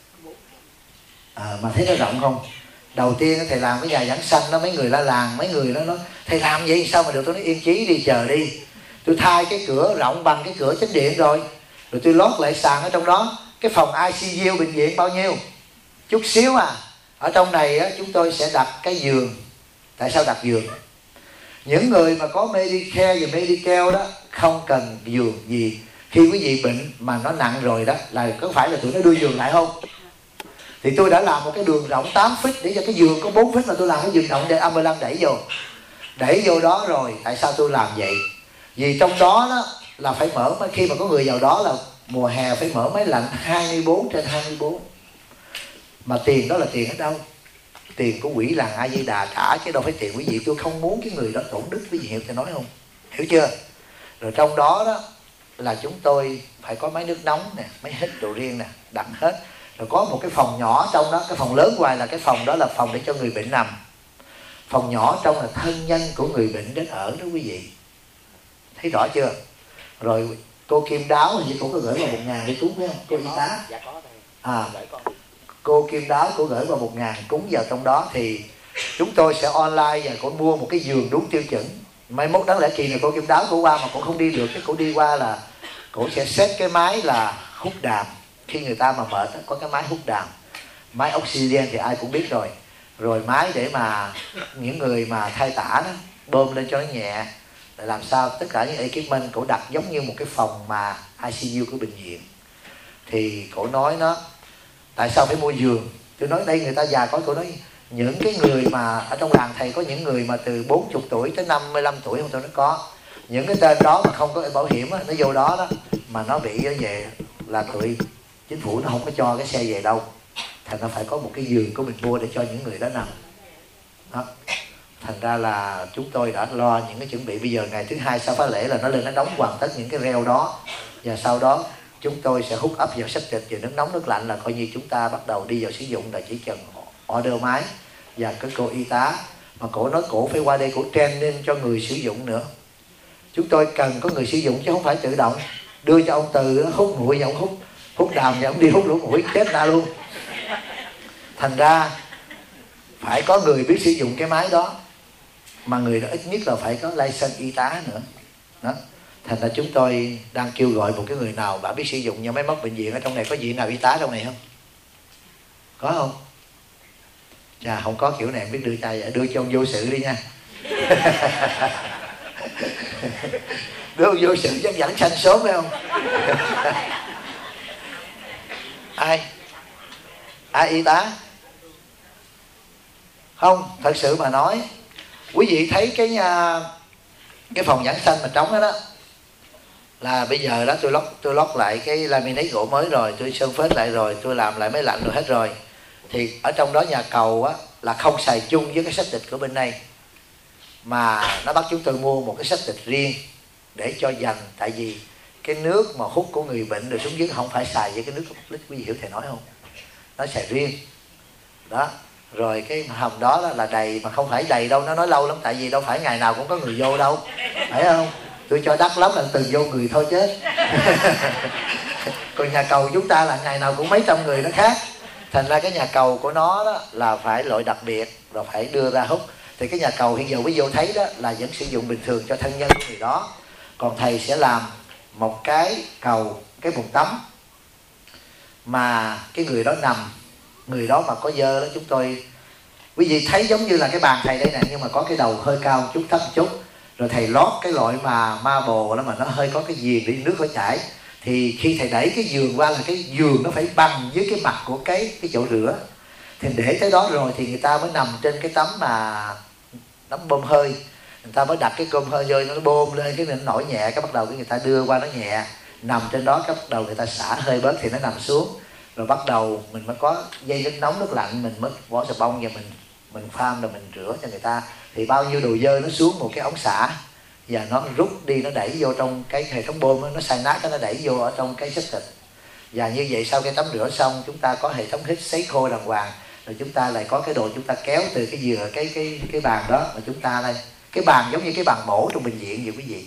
Mà thấy nó rộng không? Đầu tiên thầy làm cái nhà Giảng Sanh đó, mấy người la làng, mấy người đó nói thầy làm vậy sao mà được? Tôi nói yên chí đi, chờ đi. Tôi thay cái cửa rộng bằng cái cửa chánh điện rồi tôi lót lại sàn ở trong đó. Cái phòng ICU bệnh viện bao nhiêu? Chút xíu à. Ở trong này á, chúng tôi sẽ đặt cái giường. Tại sao đặt giường? Những người mà có Medicare và Medicare đó không cần giường gì. Khi quý vị bệnh mà nó nặng rồi đó, là có phải là tụi nó đưa giường lại không? Thì tôi đã làm một cái đường rộng 8 feet để cho cái giường có 4 feet, mà tôi làm cái giường rộng để ambulance đẩy vô đó rồi. Tại sao tôi làm vậy? Vì trong đó đó là phải mở, khi mà có người vào đó là mùa hè phải mở máy lạnh 24/24. Mà tiền đó là tiền ở đâu? Tiền của quỹ làng A Di Đà trả chứ đâu phải tiền quý vị. Tôi không muốn cái người đó tổn đức, quý vị hiểu tôi nói không? Hiểu chưa? Rồi trong đó đó là chúng tôi phải có máy nước nóng nè, máy hít đồ riêng nè, đặt hết. Rồi có một cái phòng nhỏ trong đó, cái phòng lớn ngoài là cái phòng đó là phòng để cho người bệnh nằm. Phòng nhỏ trong là thân nhân của người bệnh đến ở đó quý vị. Thấy rõ chưa? Rồi cô Kim Đáo hình như cô có gửi vào 1.000 để cúng phải không? Cô y tá. Cô Kim Đáo cô gửi vào 1.000 cúng vào trong đó. Thì chúng tôi sẽ online và cô mua một cái giường đúng tiêu chuẩn. Mai mốt đáng lẽ kỳ này cô Kim Đáo cô qua mà cô không đi được, cái cô đi qua là cô sẽ set cái máy là hút đàm. Khi người ta mà mệt có cái máy hút đàm, máy oxygen thì ai cũng biết rồi. Rồi máy để mà những người mà thai tả đó bơm lên cho nó nhẹ. Để làm sao tất cả những equipment cổ đặt giống như một cái phòng mà ICU của bệnh viện. Thì cổ nói nó tại sao phải mua giường? Tôi nói đây người ta già có, cổ nói những cái người mà ở trong làng thầy có những người mà từ 40 tuổi tới 55 tuổi không? Tôi nói có. Những cái tên đó mà không có bảo hiểm á, nó vô đó đó mà nó bị về là tụi chính phủ nó không có cho cái xe về đâu. thành nó phải có một cái giường của mình mua để cho những người đó nằm đó. Thành ra là chúng tôi đã lo những cái chuẩn bị. Bây giờ ngày thứ hai sau khóa lễ là nó lên nó đóng hoàn tất những cái reo đó, và sau đó chúng tôi sẽ hút ấp vào septic và nước nóng nước lạnh, là coi như chúng ta bắt đầu đi vào sử dụng, là chỉ cần order máy và cái cô y tá. Mà cổ nói cổ phải qua đây cổ training cho người sử dụng nữa. Chúng tôi cần có người sử dụng chứ không phải tự động đưa cho ông Từ hút mũi và ông hút đàm và ông đi hút lỗ mũi chết ra luôn. Thành ra phải có người biết sử dụng cái máy đó, mà người đó ít nhất là phải có license y tá nữa đó. Thành ra chúng tôi đang kêu gọi một cái người nào đã biết sử dụng những máy móc bệnh viện. Ở trong này có vị nào y tá trong này không? Có không? Chà, không có kiểu này em biết đưa tay, đưa cho ông vô sự đi nha. Đưa ông vô sự chắc dẫn sanh sớm phải không? Ai y tá? Không, thật sự mà nói, quý vị thấy cái phòng giảng sanh mà trống đó, là bây giờ đó tôi lót lại cái laminate gỗ mới rồi, tôi sơn phết lại rồi, tôi làm lại máy lạnh rồi hết rồi. Thì ở trong đó nhà cầu á là không xài chung với cái septic của bên đây, mà nó bắt chúng tôi mua một cái septic riêng để cho dành. Tại vì cái nước mà hút của người bệnh rồi xuống dưới không phải xài với cái nước public, quý vị hiểu thầy nói không? Nó xài riêng đó. Rồi cái hầm đó là đầy, mà không phải đầy đâu, nó nói lâu lắm, tại vì đâu phải ngày nào cũng có người vô đâu, phải không? Tôi cho đắt lắm là từng vô người thôi chứ. Còn nhà cầu chúng ta là ngày nào cũng mấy trăm người nó khác. Thành ra cái nhà cầu của nó đó là phải loại đặc biệt, rồi phải đưa ra hút. Thì cái nhà cầu hiện giờ quý vô thấy đó là vẫn sử dụng bình thường cho thân nhân của người đó. Còn thầy sẽ làm một cái cầu, cái bồn tắm mà cái người đó nằm, người đó mà có dơ đó, chúng tôi, quý vị thấy giống như là cái bàn thầy đây nè, nhưng mà có cái đầu hơi cao chút, thấp chút. Rồi thầy lót cái loại mà marble đó mà nó hơi có cái viền để nước nó chảy. Thì khi thầy đẩy cái giường qua là cái giường nó phải bằng với cái mặt của cái chỗ rửa. Thì để tới đó rồi thì người ta mới nằm trên cái tấm bơm hơi. Người ta mới đặt cái cơm hơi vô, nó bơm lên, cái nó nổi nhẹ, cái bắt đầu cái người ta đưa qua nó nhẹ, nằm trên đó, cái bắt đầu người ta xả hơi bớt thì nó nằm xuống. Rồi bắt đầu mình mới có dây nước nóng nước lạnh, mình mới bỏ xà bông và mình pha rồi mình rửa cho người ta. Thì bao nhiêu đồ dơ nó xuống một cái ống xả, và nó rút đi, nó đẩy vô trong cái hệ thống bơm đó, nó sai nát, nó đẩy vô ở trong cái septic. Và như vậy sau khi tắm rửa xong, chúng ta có hệ thống hít sấy khô đàng hoàng. Rồi chúng ta lại có cái đồ chúng ta kéo từ cái dừa cái bàn đó, mà chúng ta đây, cái bàn giống như cái bàn mổ trong bệnh viện vậy quý vị.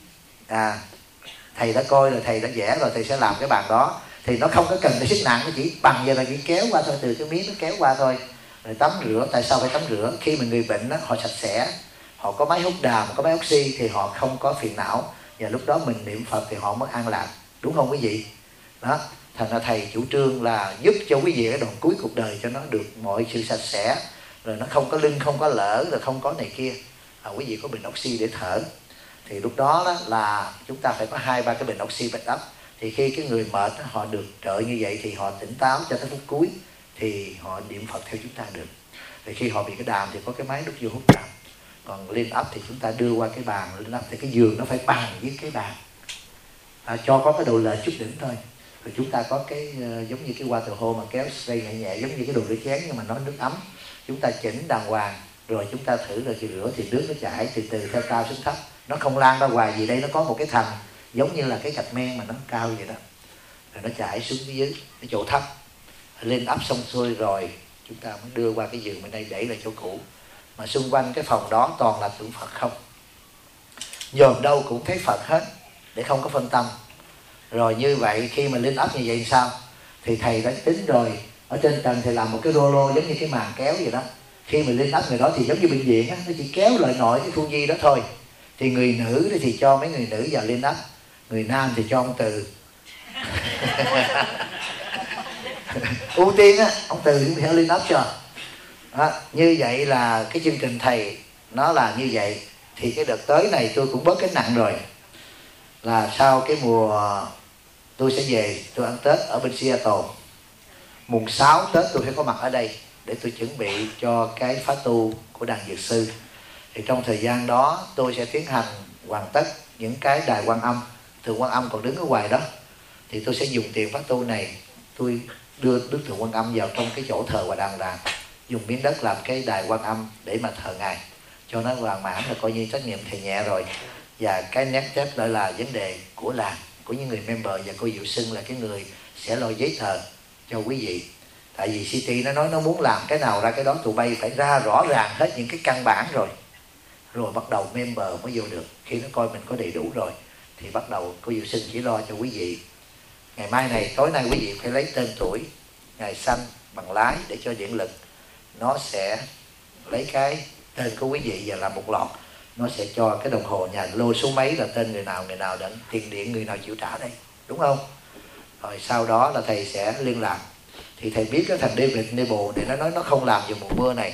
Thầy đã coi rồi, thầy đã vẽ rồi, thầy sẽ làm cái bàn đó. Thì nó không có cần phải sức nặng, nó chỉ bằng vậy là chỉ kéo qua thôi, từ cái miếng nó kéo qua thôi. Rồi tắm rửa. Tại sao phải tắm rửa? Khi mà người bệnh đó, họ sạch sẽ, họ có máy hút đàm, có máy oxy thì họ không có phiền não, và lúc đó mình niệm Phật thì họ mới an lạc, đúng không quý vị? Đó, thành ra thầy chủ trương là giúp cho quý vị cái đoạn cuối cuộc đời cho nó được mọi sự sạch sẽ, rồi nó không có lưng, không có lỡ, rồi không có này kia. Quý vị có bình oxy để thở, thì lúc đó là chúng ta phải có 2-3 cái bình oxy backup. Thì khi cái người mệt họ được trợ như vậy thì họ tỉnh táo cho tới phút cuối, thì họ niệm Phật theo chúng ta được. Thì khi họ bị cái đàm thì có cái máy đút vô hút đàm. Còn lên ấp thì chúng ta đưa qua cái bàn lên ấp, thì cái giường nó phải bằng với cái bàn, cho có cái độ lệch chút đỉnh thôi. Rồi chúng ta có cái giống như cái water hose mà kéo spray nhẹ nhẹ, giống như cái đồ rửa chén nhưng mà nó nước ấm. Chúng ta chỉnh đàng hoàng, rồi chúng ta thử rồi thì rửa, thì nước nó chảy từ từ theo cao xuống thấp, nó không lan ra ngoài. Vì đây nó có một cái thành giống như là cái gạch men mà nó cao vậy đó, rồi nó chảy xuống phía dưới cái chỗ thấp. Lên ấp xong xuôi rồi chúng ta mới đưa qua cái giường bên đây để lại chỗ cũ. Mà xung quanh cái phòng đó toàn là tượng Phật không, dòm đâu cũng thấy Phật hết, để không có phân tâm. Rồi như vậy khi mà lên ấp như vậy sao? Thì thầy đã tính rồi, ở trên trần thầy làm một cái rô lô giống như cái màn kéo vậy đó. Khi mà lên ấp người đó thì giống như bệnh viện á, nó chỉ kéo lại nội cái khu nhi đó thôi. Thì người nữ thì cho mấy người nữ vào lên ấp, người nam thì cho ông Từ. Ưu tiên á, ông Từ cũng theo lên ấp cho. Đó, như vậy là cái chương trình thầy nó là như vậy. Thì cái đợt tới này tôi cũng bớt cái nặng rồi, là sau cái mùa tôi sẽ về tôi ăn Tết ở bên Seattle. Mùng 6 Tết tôi phải có mặt ở đây để tôi chuẩn bị cho cái khóa tu của đàn dược sư. Thì trong thời gian đó tôi sẽ tiến hành hoàn tất những cái đài Quan Âm, Thượng Quan Âm còn đứng ở ngoài đó. Thì tôi sẽ dùng tiền khóa tu này tôi đưa Đức Thượng Quan Âm vào trong cái chỗ thờ Hòa Đàm Đàn, dùng miếng đất làm cái đài Quan Âm để mà thờ ngài cho nó hoàn mãn, là coi như trách nhiệm thầy nhẹ rồi. Và cái next step lại là vấn đề của làng, của những người member, và cô Diệu Sưng là cái người sẽ lo giấy tờ cho quý vị. Tại vì City nó nói nó muốn làm cái nào ra cái đó, tụi bay phải ra rõ ràng hết những cái căn bản rồi bắt đầu member mới vô được. Khi nó coi mình có đầy đủ rồi thì bắt đầu cô Diệu Sưng chỉ lo cho quý vị. Ngày mai này, tối nay quý vị phải lấy tên tuổi, ngày sanh, bằng lái để cho điện lực nó sẽ lấy cái tên của quý vị và làm một lọt. Nó sẽ cho cái đồng hồ nhà lô số mấy là tên người nào đến, tiền điện người nào chịu trả đây, đúng không? Rồi sau đó là thầy sẽ liên lạc. Thì thầy biết cái thằng David Nebel này nó nói nó không làm vào mùa mưa này,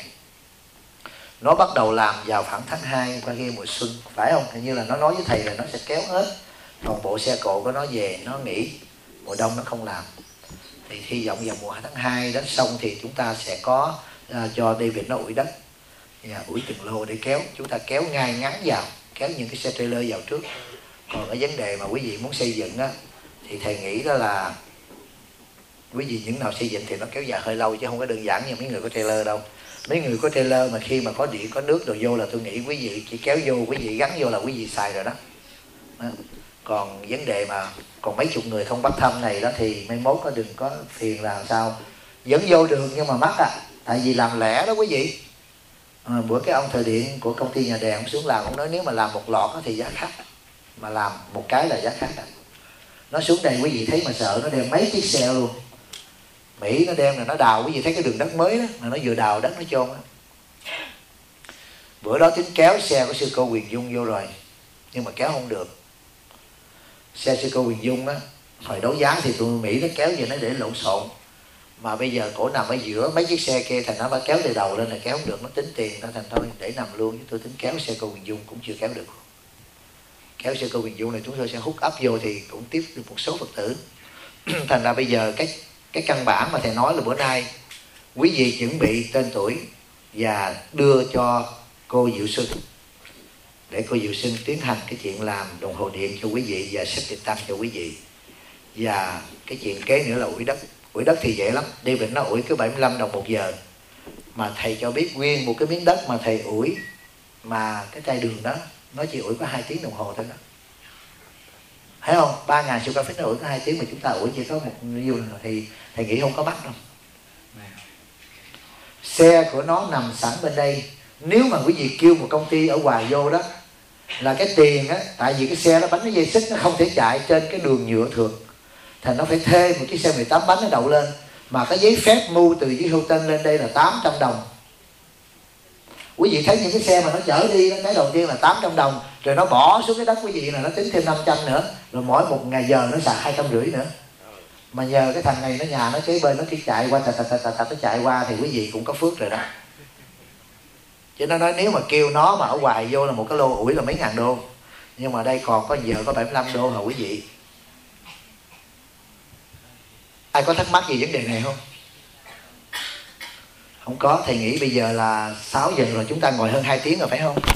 nó bắt đầu làm vào khoảng tháng 2 qua khi mùa xuân, phải không? Hình như là nó nói với thầy là nó sẽ kéo hết toàn bộ xe cộ của nó về, nó nghỉ mùa đông nó không làm. Thì hy vọng vào mùa tháng 2 đó xong thì chúng ta sẽ có cho David nó ủi đất, ủi từng lô để kéo, chúng ta kéo ngay ngắn vào, kéo những cái xe trailer vào trước. Còn cái vấn đề mà quý vị muốn xây dựng á, thì thầy nghĩ đó là quý vị những nào xây dựng thì nó kéo dài hơi lâu, chứ không có đơn giản như mấy người có trailer đâu. Mấy người có trailer mà khi mà có điện có nước rồi vô là tôi nghĩ quý vị chỉ kéo vô, quý vị gắn vô là quý vị xài rồi đó. Còn vấn đề mà còn mấy chục người không bắt thăm này đó thì mai mốt có đừng có phiền là sao, vẫn vô được nhưng mà mắc tại vì làm lẻ đó quý vị. Bữa cái ông thợ điện của công ty nhà đèn ông xuống làm, ông nói nếu mà làm một lọt thì giá khác, mà làm một cái là giá khác. Nó xuống đây quý vị thấy mà sợ, nó đem mấy chiếc xe luôn. Mỹ nó đem là nó đào, quý vị thấy cái đường đất mới đó, là nó vừa đào đất nó chôn á. Bữa đó tính kéo xe của sư cô Huyền Dung vô rồi, nhưng mà kéo không được. Xe sư cô Huyền Dung á, hồi đấu giá thì tụi Mỹ nó kéo về nó để lộn xộn, mà bây giờ cổ nằm ở giữa mấy chiếc xe kia, thành nó phải kéo từ đầu lên là kéo không được, nó tính tiền nó thành thôi để nằm luôn. Chứ tôi tính kéo xe cô Huyền Dung cũng chưa kéo được. Kéo xe cô Huyền Dung này chúng tôi sẽ hút ấp vô thì cũng tiếp được một số Phật tử. Thành ra bây giờ cái căn bản mà thầy nói là bữa nay quý vị chuẩn bị tên tuổi và đưa cho cô Diệu Xuân để cô Diệu Xuân tiến hành cái chuyện làm đồng hồ điện cho quý vị và xếp tiệc tăng cho quý vị. Và cái chuyện kế nữa là ủi đất. Ủi đất thì dễ lắm, David nó ủi cứ 75 đồng 1 giờ, mà thầy cho biết nguyên một cái miếng đất mà thầy ủi mà cái chai đường đó nó chỉ ủi có 2 tiếng đồng hồ thôi đó, thấy không? 3.000 square feet nó ủi có 2 tiếng, mà chúng ta ủi chỉ có một nhiêu thì thầy nghĩ không có mắc đâu. Xe của nó nằm sẵn bên đây. Nếu mà quý vị kêu một công ty ở ngoài vô đó là cái tiền á, tại vì cái xe nó bánh nó dây xích nó không thể chạy trên cái đường nhựa thường, thành nó phải thuê một chiếc xe 18 bánh nó đậu lên, mà cái giấy phép mua từ dưới Hilton lên đây là 800 đồng. Quý vị thấy những cái xe mà nó chở đi đó, cái đầu tiên là 800 đồng, rồi nó bỏ xuống cái đất quý vị là nó tính thêm 500 nữa, rồi mỗi một ngày giờ nó xài 250 nữa. Mà nhờ cái thằng này nó nhà nó kế bên nó chỉ chạy qua nó chạy qua thì quý vị cũng có phước rồi đó. Chứ nó nói nếu mà kêu nó mà ở ngoài vô là một cái lô ủi là mấy ngàn đô, nhưng mà đây còn có giờ có 75 đô hả quý vị. Ai có thắc mắc gì vấn đề này không? Không có. Thầy nghĩ bây giờ là 6 giờ rồi, chúng ta ngồi hơn 2 tiếng rồi phải không?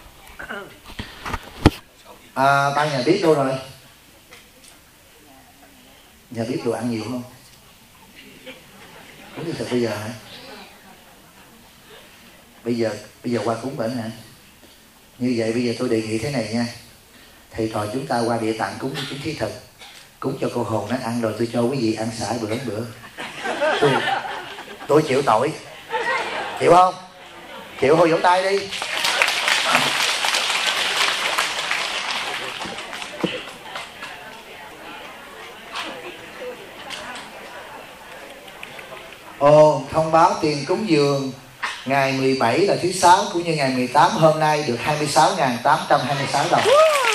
Ban nhà bếp đâu rồi? Nhà bếp đồ ăn nhiều không? Cúng như thật bây giờ hả? Bây giờ qua cúng bệnh hả? Như vậy bây giờ tôi đề nghị thế này nha, thầy trò chúng ta qua địa tạng cúng với chứng thí thực, cúng cho cô hồn nó ăn rồi tôi cho quý vị ăn xả bữa. Tôi chịu tội, chịu không? Chịu thôi, vỗ tay đi. Thông báo tiền cúng dường ngày 17 là thứ Sáu cũng như ngày 18 hôm nay được 26.826 đồng.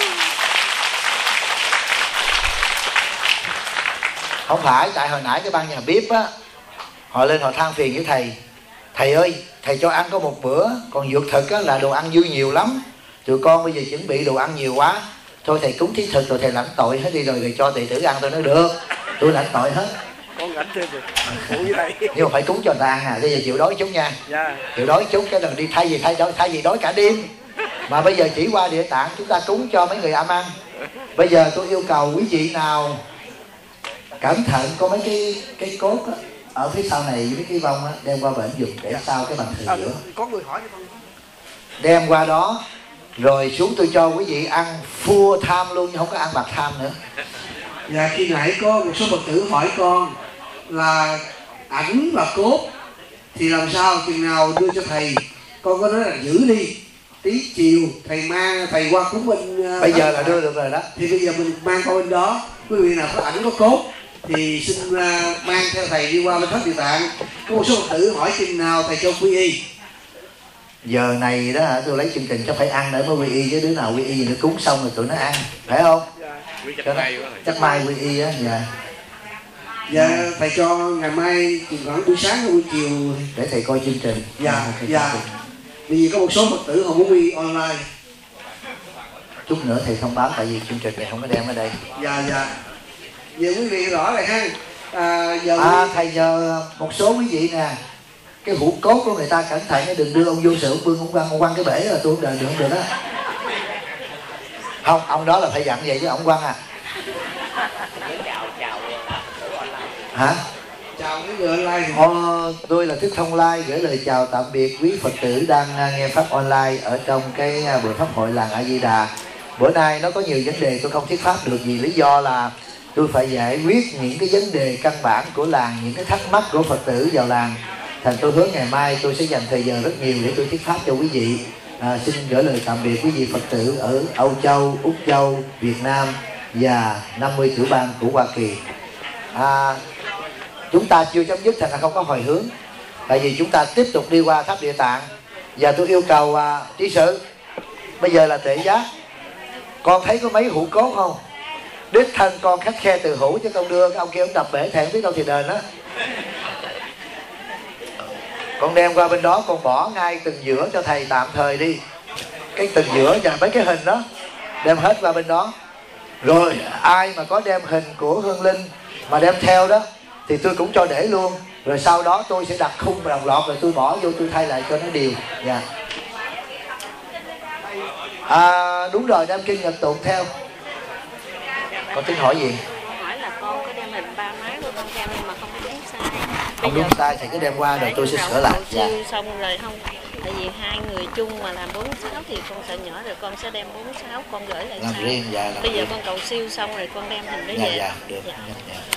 Không phải, tại hồi nãy cái ban nhà bếp á, họ lên họ than phiền với thầy: thầy ơi, thầy cho ăn có một bữa, còn dược thực á, là đồ ăn dư nhiều lắm, tụi con bây giờ chuẩn bị đồ ăn nhiều quá, thôi thầy cúng thí thực rồi thầy lãnh tội hết đi rồi cho đệ tử ăn. Tôi nói được, tôi lãnh tội hết. Con lãnh thêm rồi. Nhưng mà phải cúng cho người ta ăn à. Bây giờ chịu đói chút nha. Chịu đói chút cái lần đi thay vì đói cả đêm. Mà bây giờ chỉ qua địa tạng chúng ta cúng cho mấy người âm ăn. Bây giờ tôi yêu cầu quý vị nào cẩn thận có mấy cái cốt á, ở phía sau này với cái vong á, đem qua bển dùng để sau cái bàn thờ giữa. Có người hỏi không? Đem qua đó rồi xuống tôi cho quý vị ăn full tham luôn, nhưng không có ăn bạc tham nữa. Dạ, khi nãy có một số Phật tử hỏi con là ảnh và cốt thì làm sao, chừng nào đưa cho thầy? Con có nói là giữ đi, tí chiều thầy mang thầy qua cúng bên. Bây giờ là đưa được rồi đó. Thì bây giờ mình mang qua bên đó. Quý vị nào có ảnh có cốt thì xin mang theo thầy đi qua bên Tháp Địa Tạng. Có một số Phật tử hỏi chừng nào thầy cho quy y. Giờ này đó hả, tôi lấy chương trình chắc phải ăn để mới quy y, chứ đứa nào quy y nó cúng xong rồi tụi nó ăn, phải không? Chắc mai quy y á. Dạ. Dạ, thầy cho ngày mai khoảng buổi sáng hay buổi chiều để thầy coi chương trình. Dạ, dạ. Vì có một số Phật tử họ muốn quy online. Chút nữa thầy thông báo, tại vì chương trình này không có đem ở đây. Dạ, dạ. Giờ quý vị rõ rồi ha. Thầy nhờ một số quý vị nè, cái hũ cốt của người ta cẩn thận, đừng đưa ông vô sự bưng ông quăng cái bể là tôi không đợi được đó. Không, ông đó là phải dặn vậy chứ ông quăng à. Hả? Chào mấy người online. Tôi là Thích Thông Lai, gửi lời chào tạm biệt quý Phật tử đang nghe pháp online ở trong cái buổi pháp hội làng A Di Đà. Bữa nay nó có nhiều vấn đề tôi không thuyết pháp được, vì lý do là tôi phải giải quyết những cái vấn đề căn bản của làng, những cái thắc mắc của Phật tử vào làng. Thành tôi hứa ngày mai tôi sẽ dành thời giờ rất nhiều để tôi thuyết pháp cho quý vị. Xin gửi lời tạm biệt quý vị Phật tử ở Âu Châu, Úc Châu, Việt Nam và 50 tiểu bang của Hoa Kỳ. Chúng ta chưa chấm dứt, thành ra không có hồi hướng, tại vì chúng ta tiếp tục đi qua Tháp Địa Tạng. Và tôi yêu cầu trí sự, bây giờ là tệ giác. Con thấy có mấy hũ cốt không? Đích thân con khắt khe từ hũ, chứ con đưa cái ông kia ông đập bể thèm biết đâu thì đền á. Con đem qua bên đó, con bỏ ngay từng giữa cho thầy tạm thời đi. Cái từng giữa và mấy cái hình đó đem hết qua bên đó. Rồi ai mà có đem hình của Hương Linh mà đem theo đó thì tôi cũng cho để luôn. Rồi sau đó tôi sẽ đặt khung đồng lọt rồi tôi bỏ vô, tôi thay lại cho nó đều. Dạ. Đúng rồi, đem kinh Nhật tụng theo. Con tính hỏi gì? Hỏi là con có đem hình ba má của con theo nhưng mà không có đúng sai. Không đúng sai thì cứ đem qua rồi tôi sẽ sửa lại. Dạ. Xong rồi không, tại vì hai người chung mà làm 46 thì con sợ nhỏ rồi con sẽ đem 46 con gửi lại làm sau. Riêng, dạ, bây giờ riêng. con cầu siêu xong rồi con đem hình đó Dạ, về. dạ, được. Dạ. Dạ.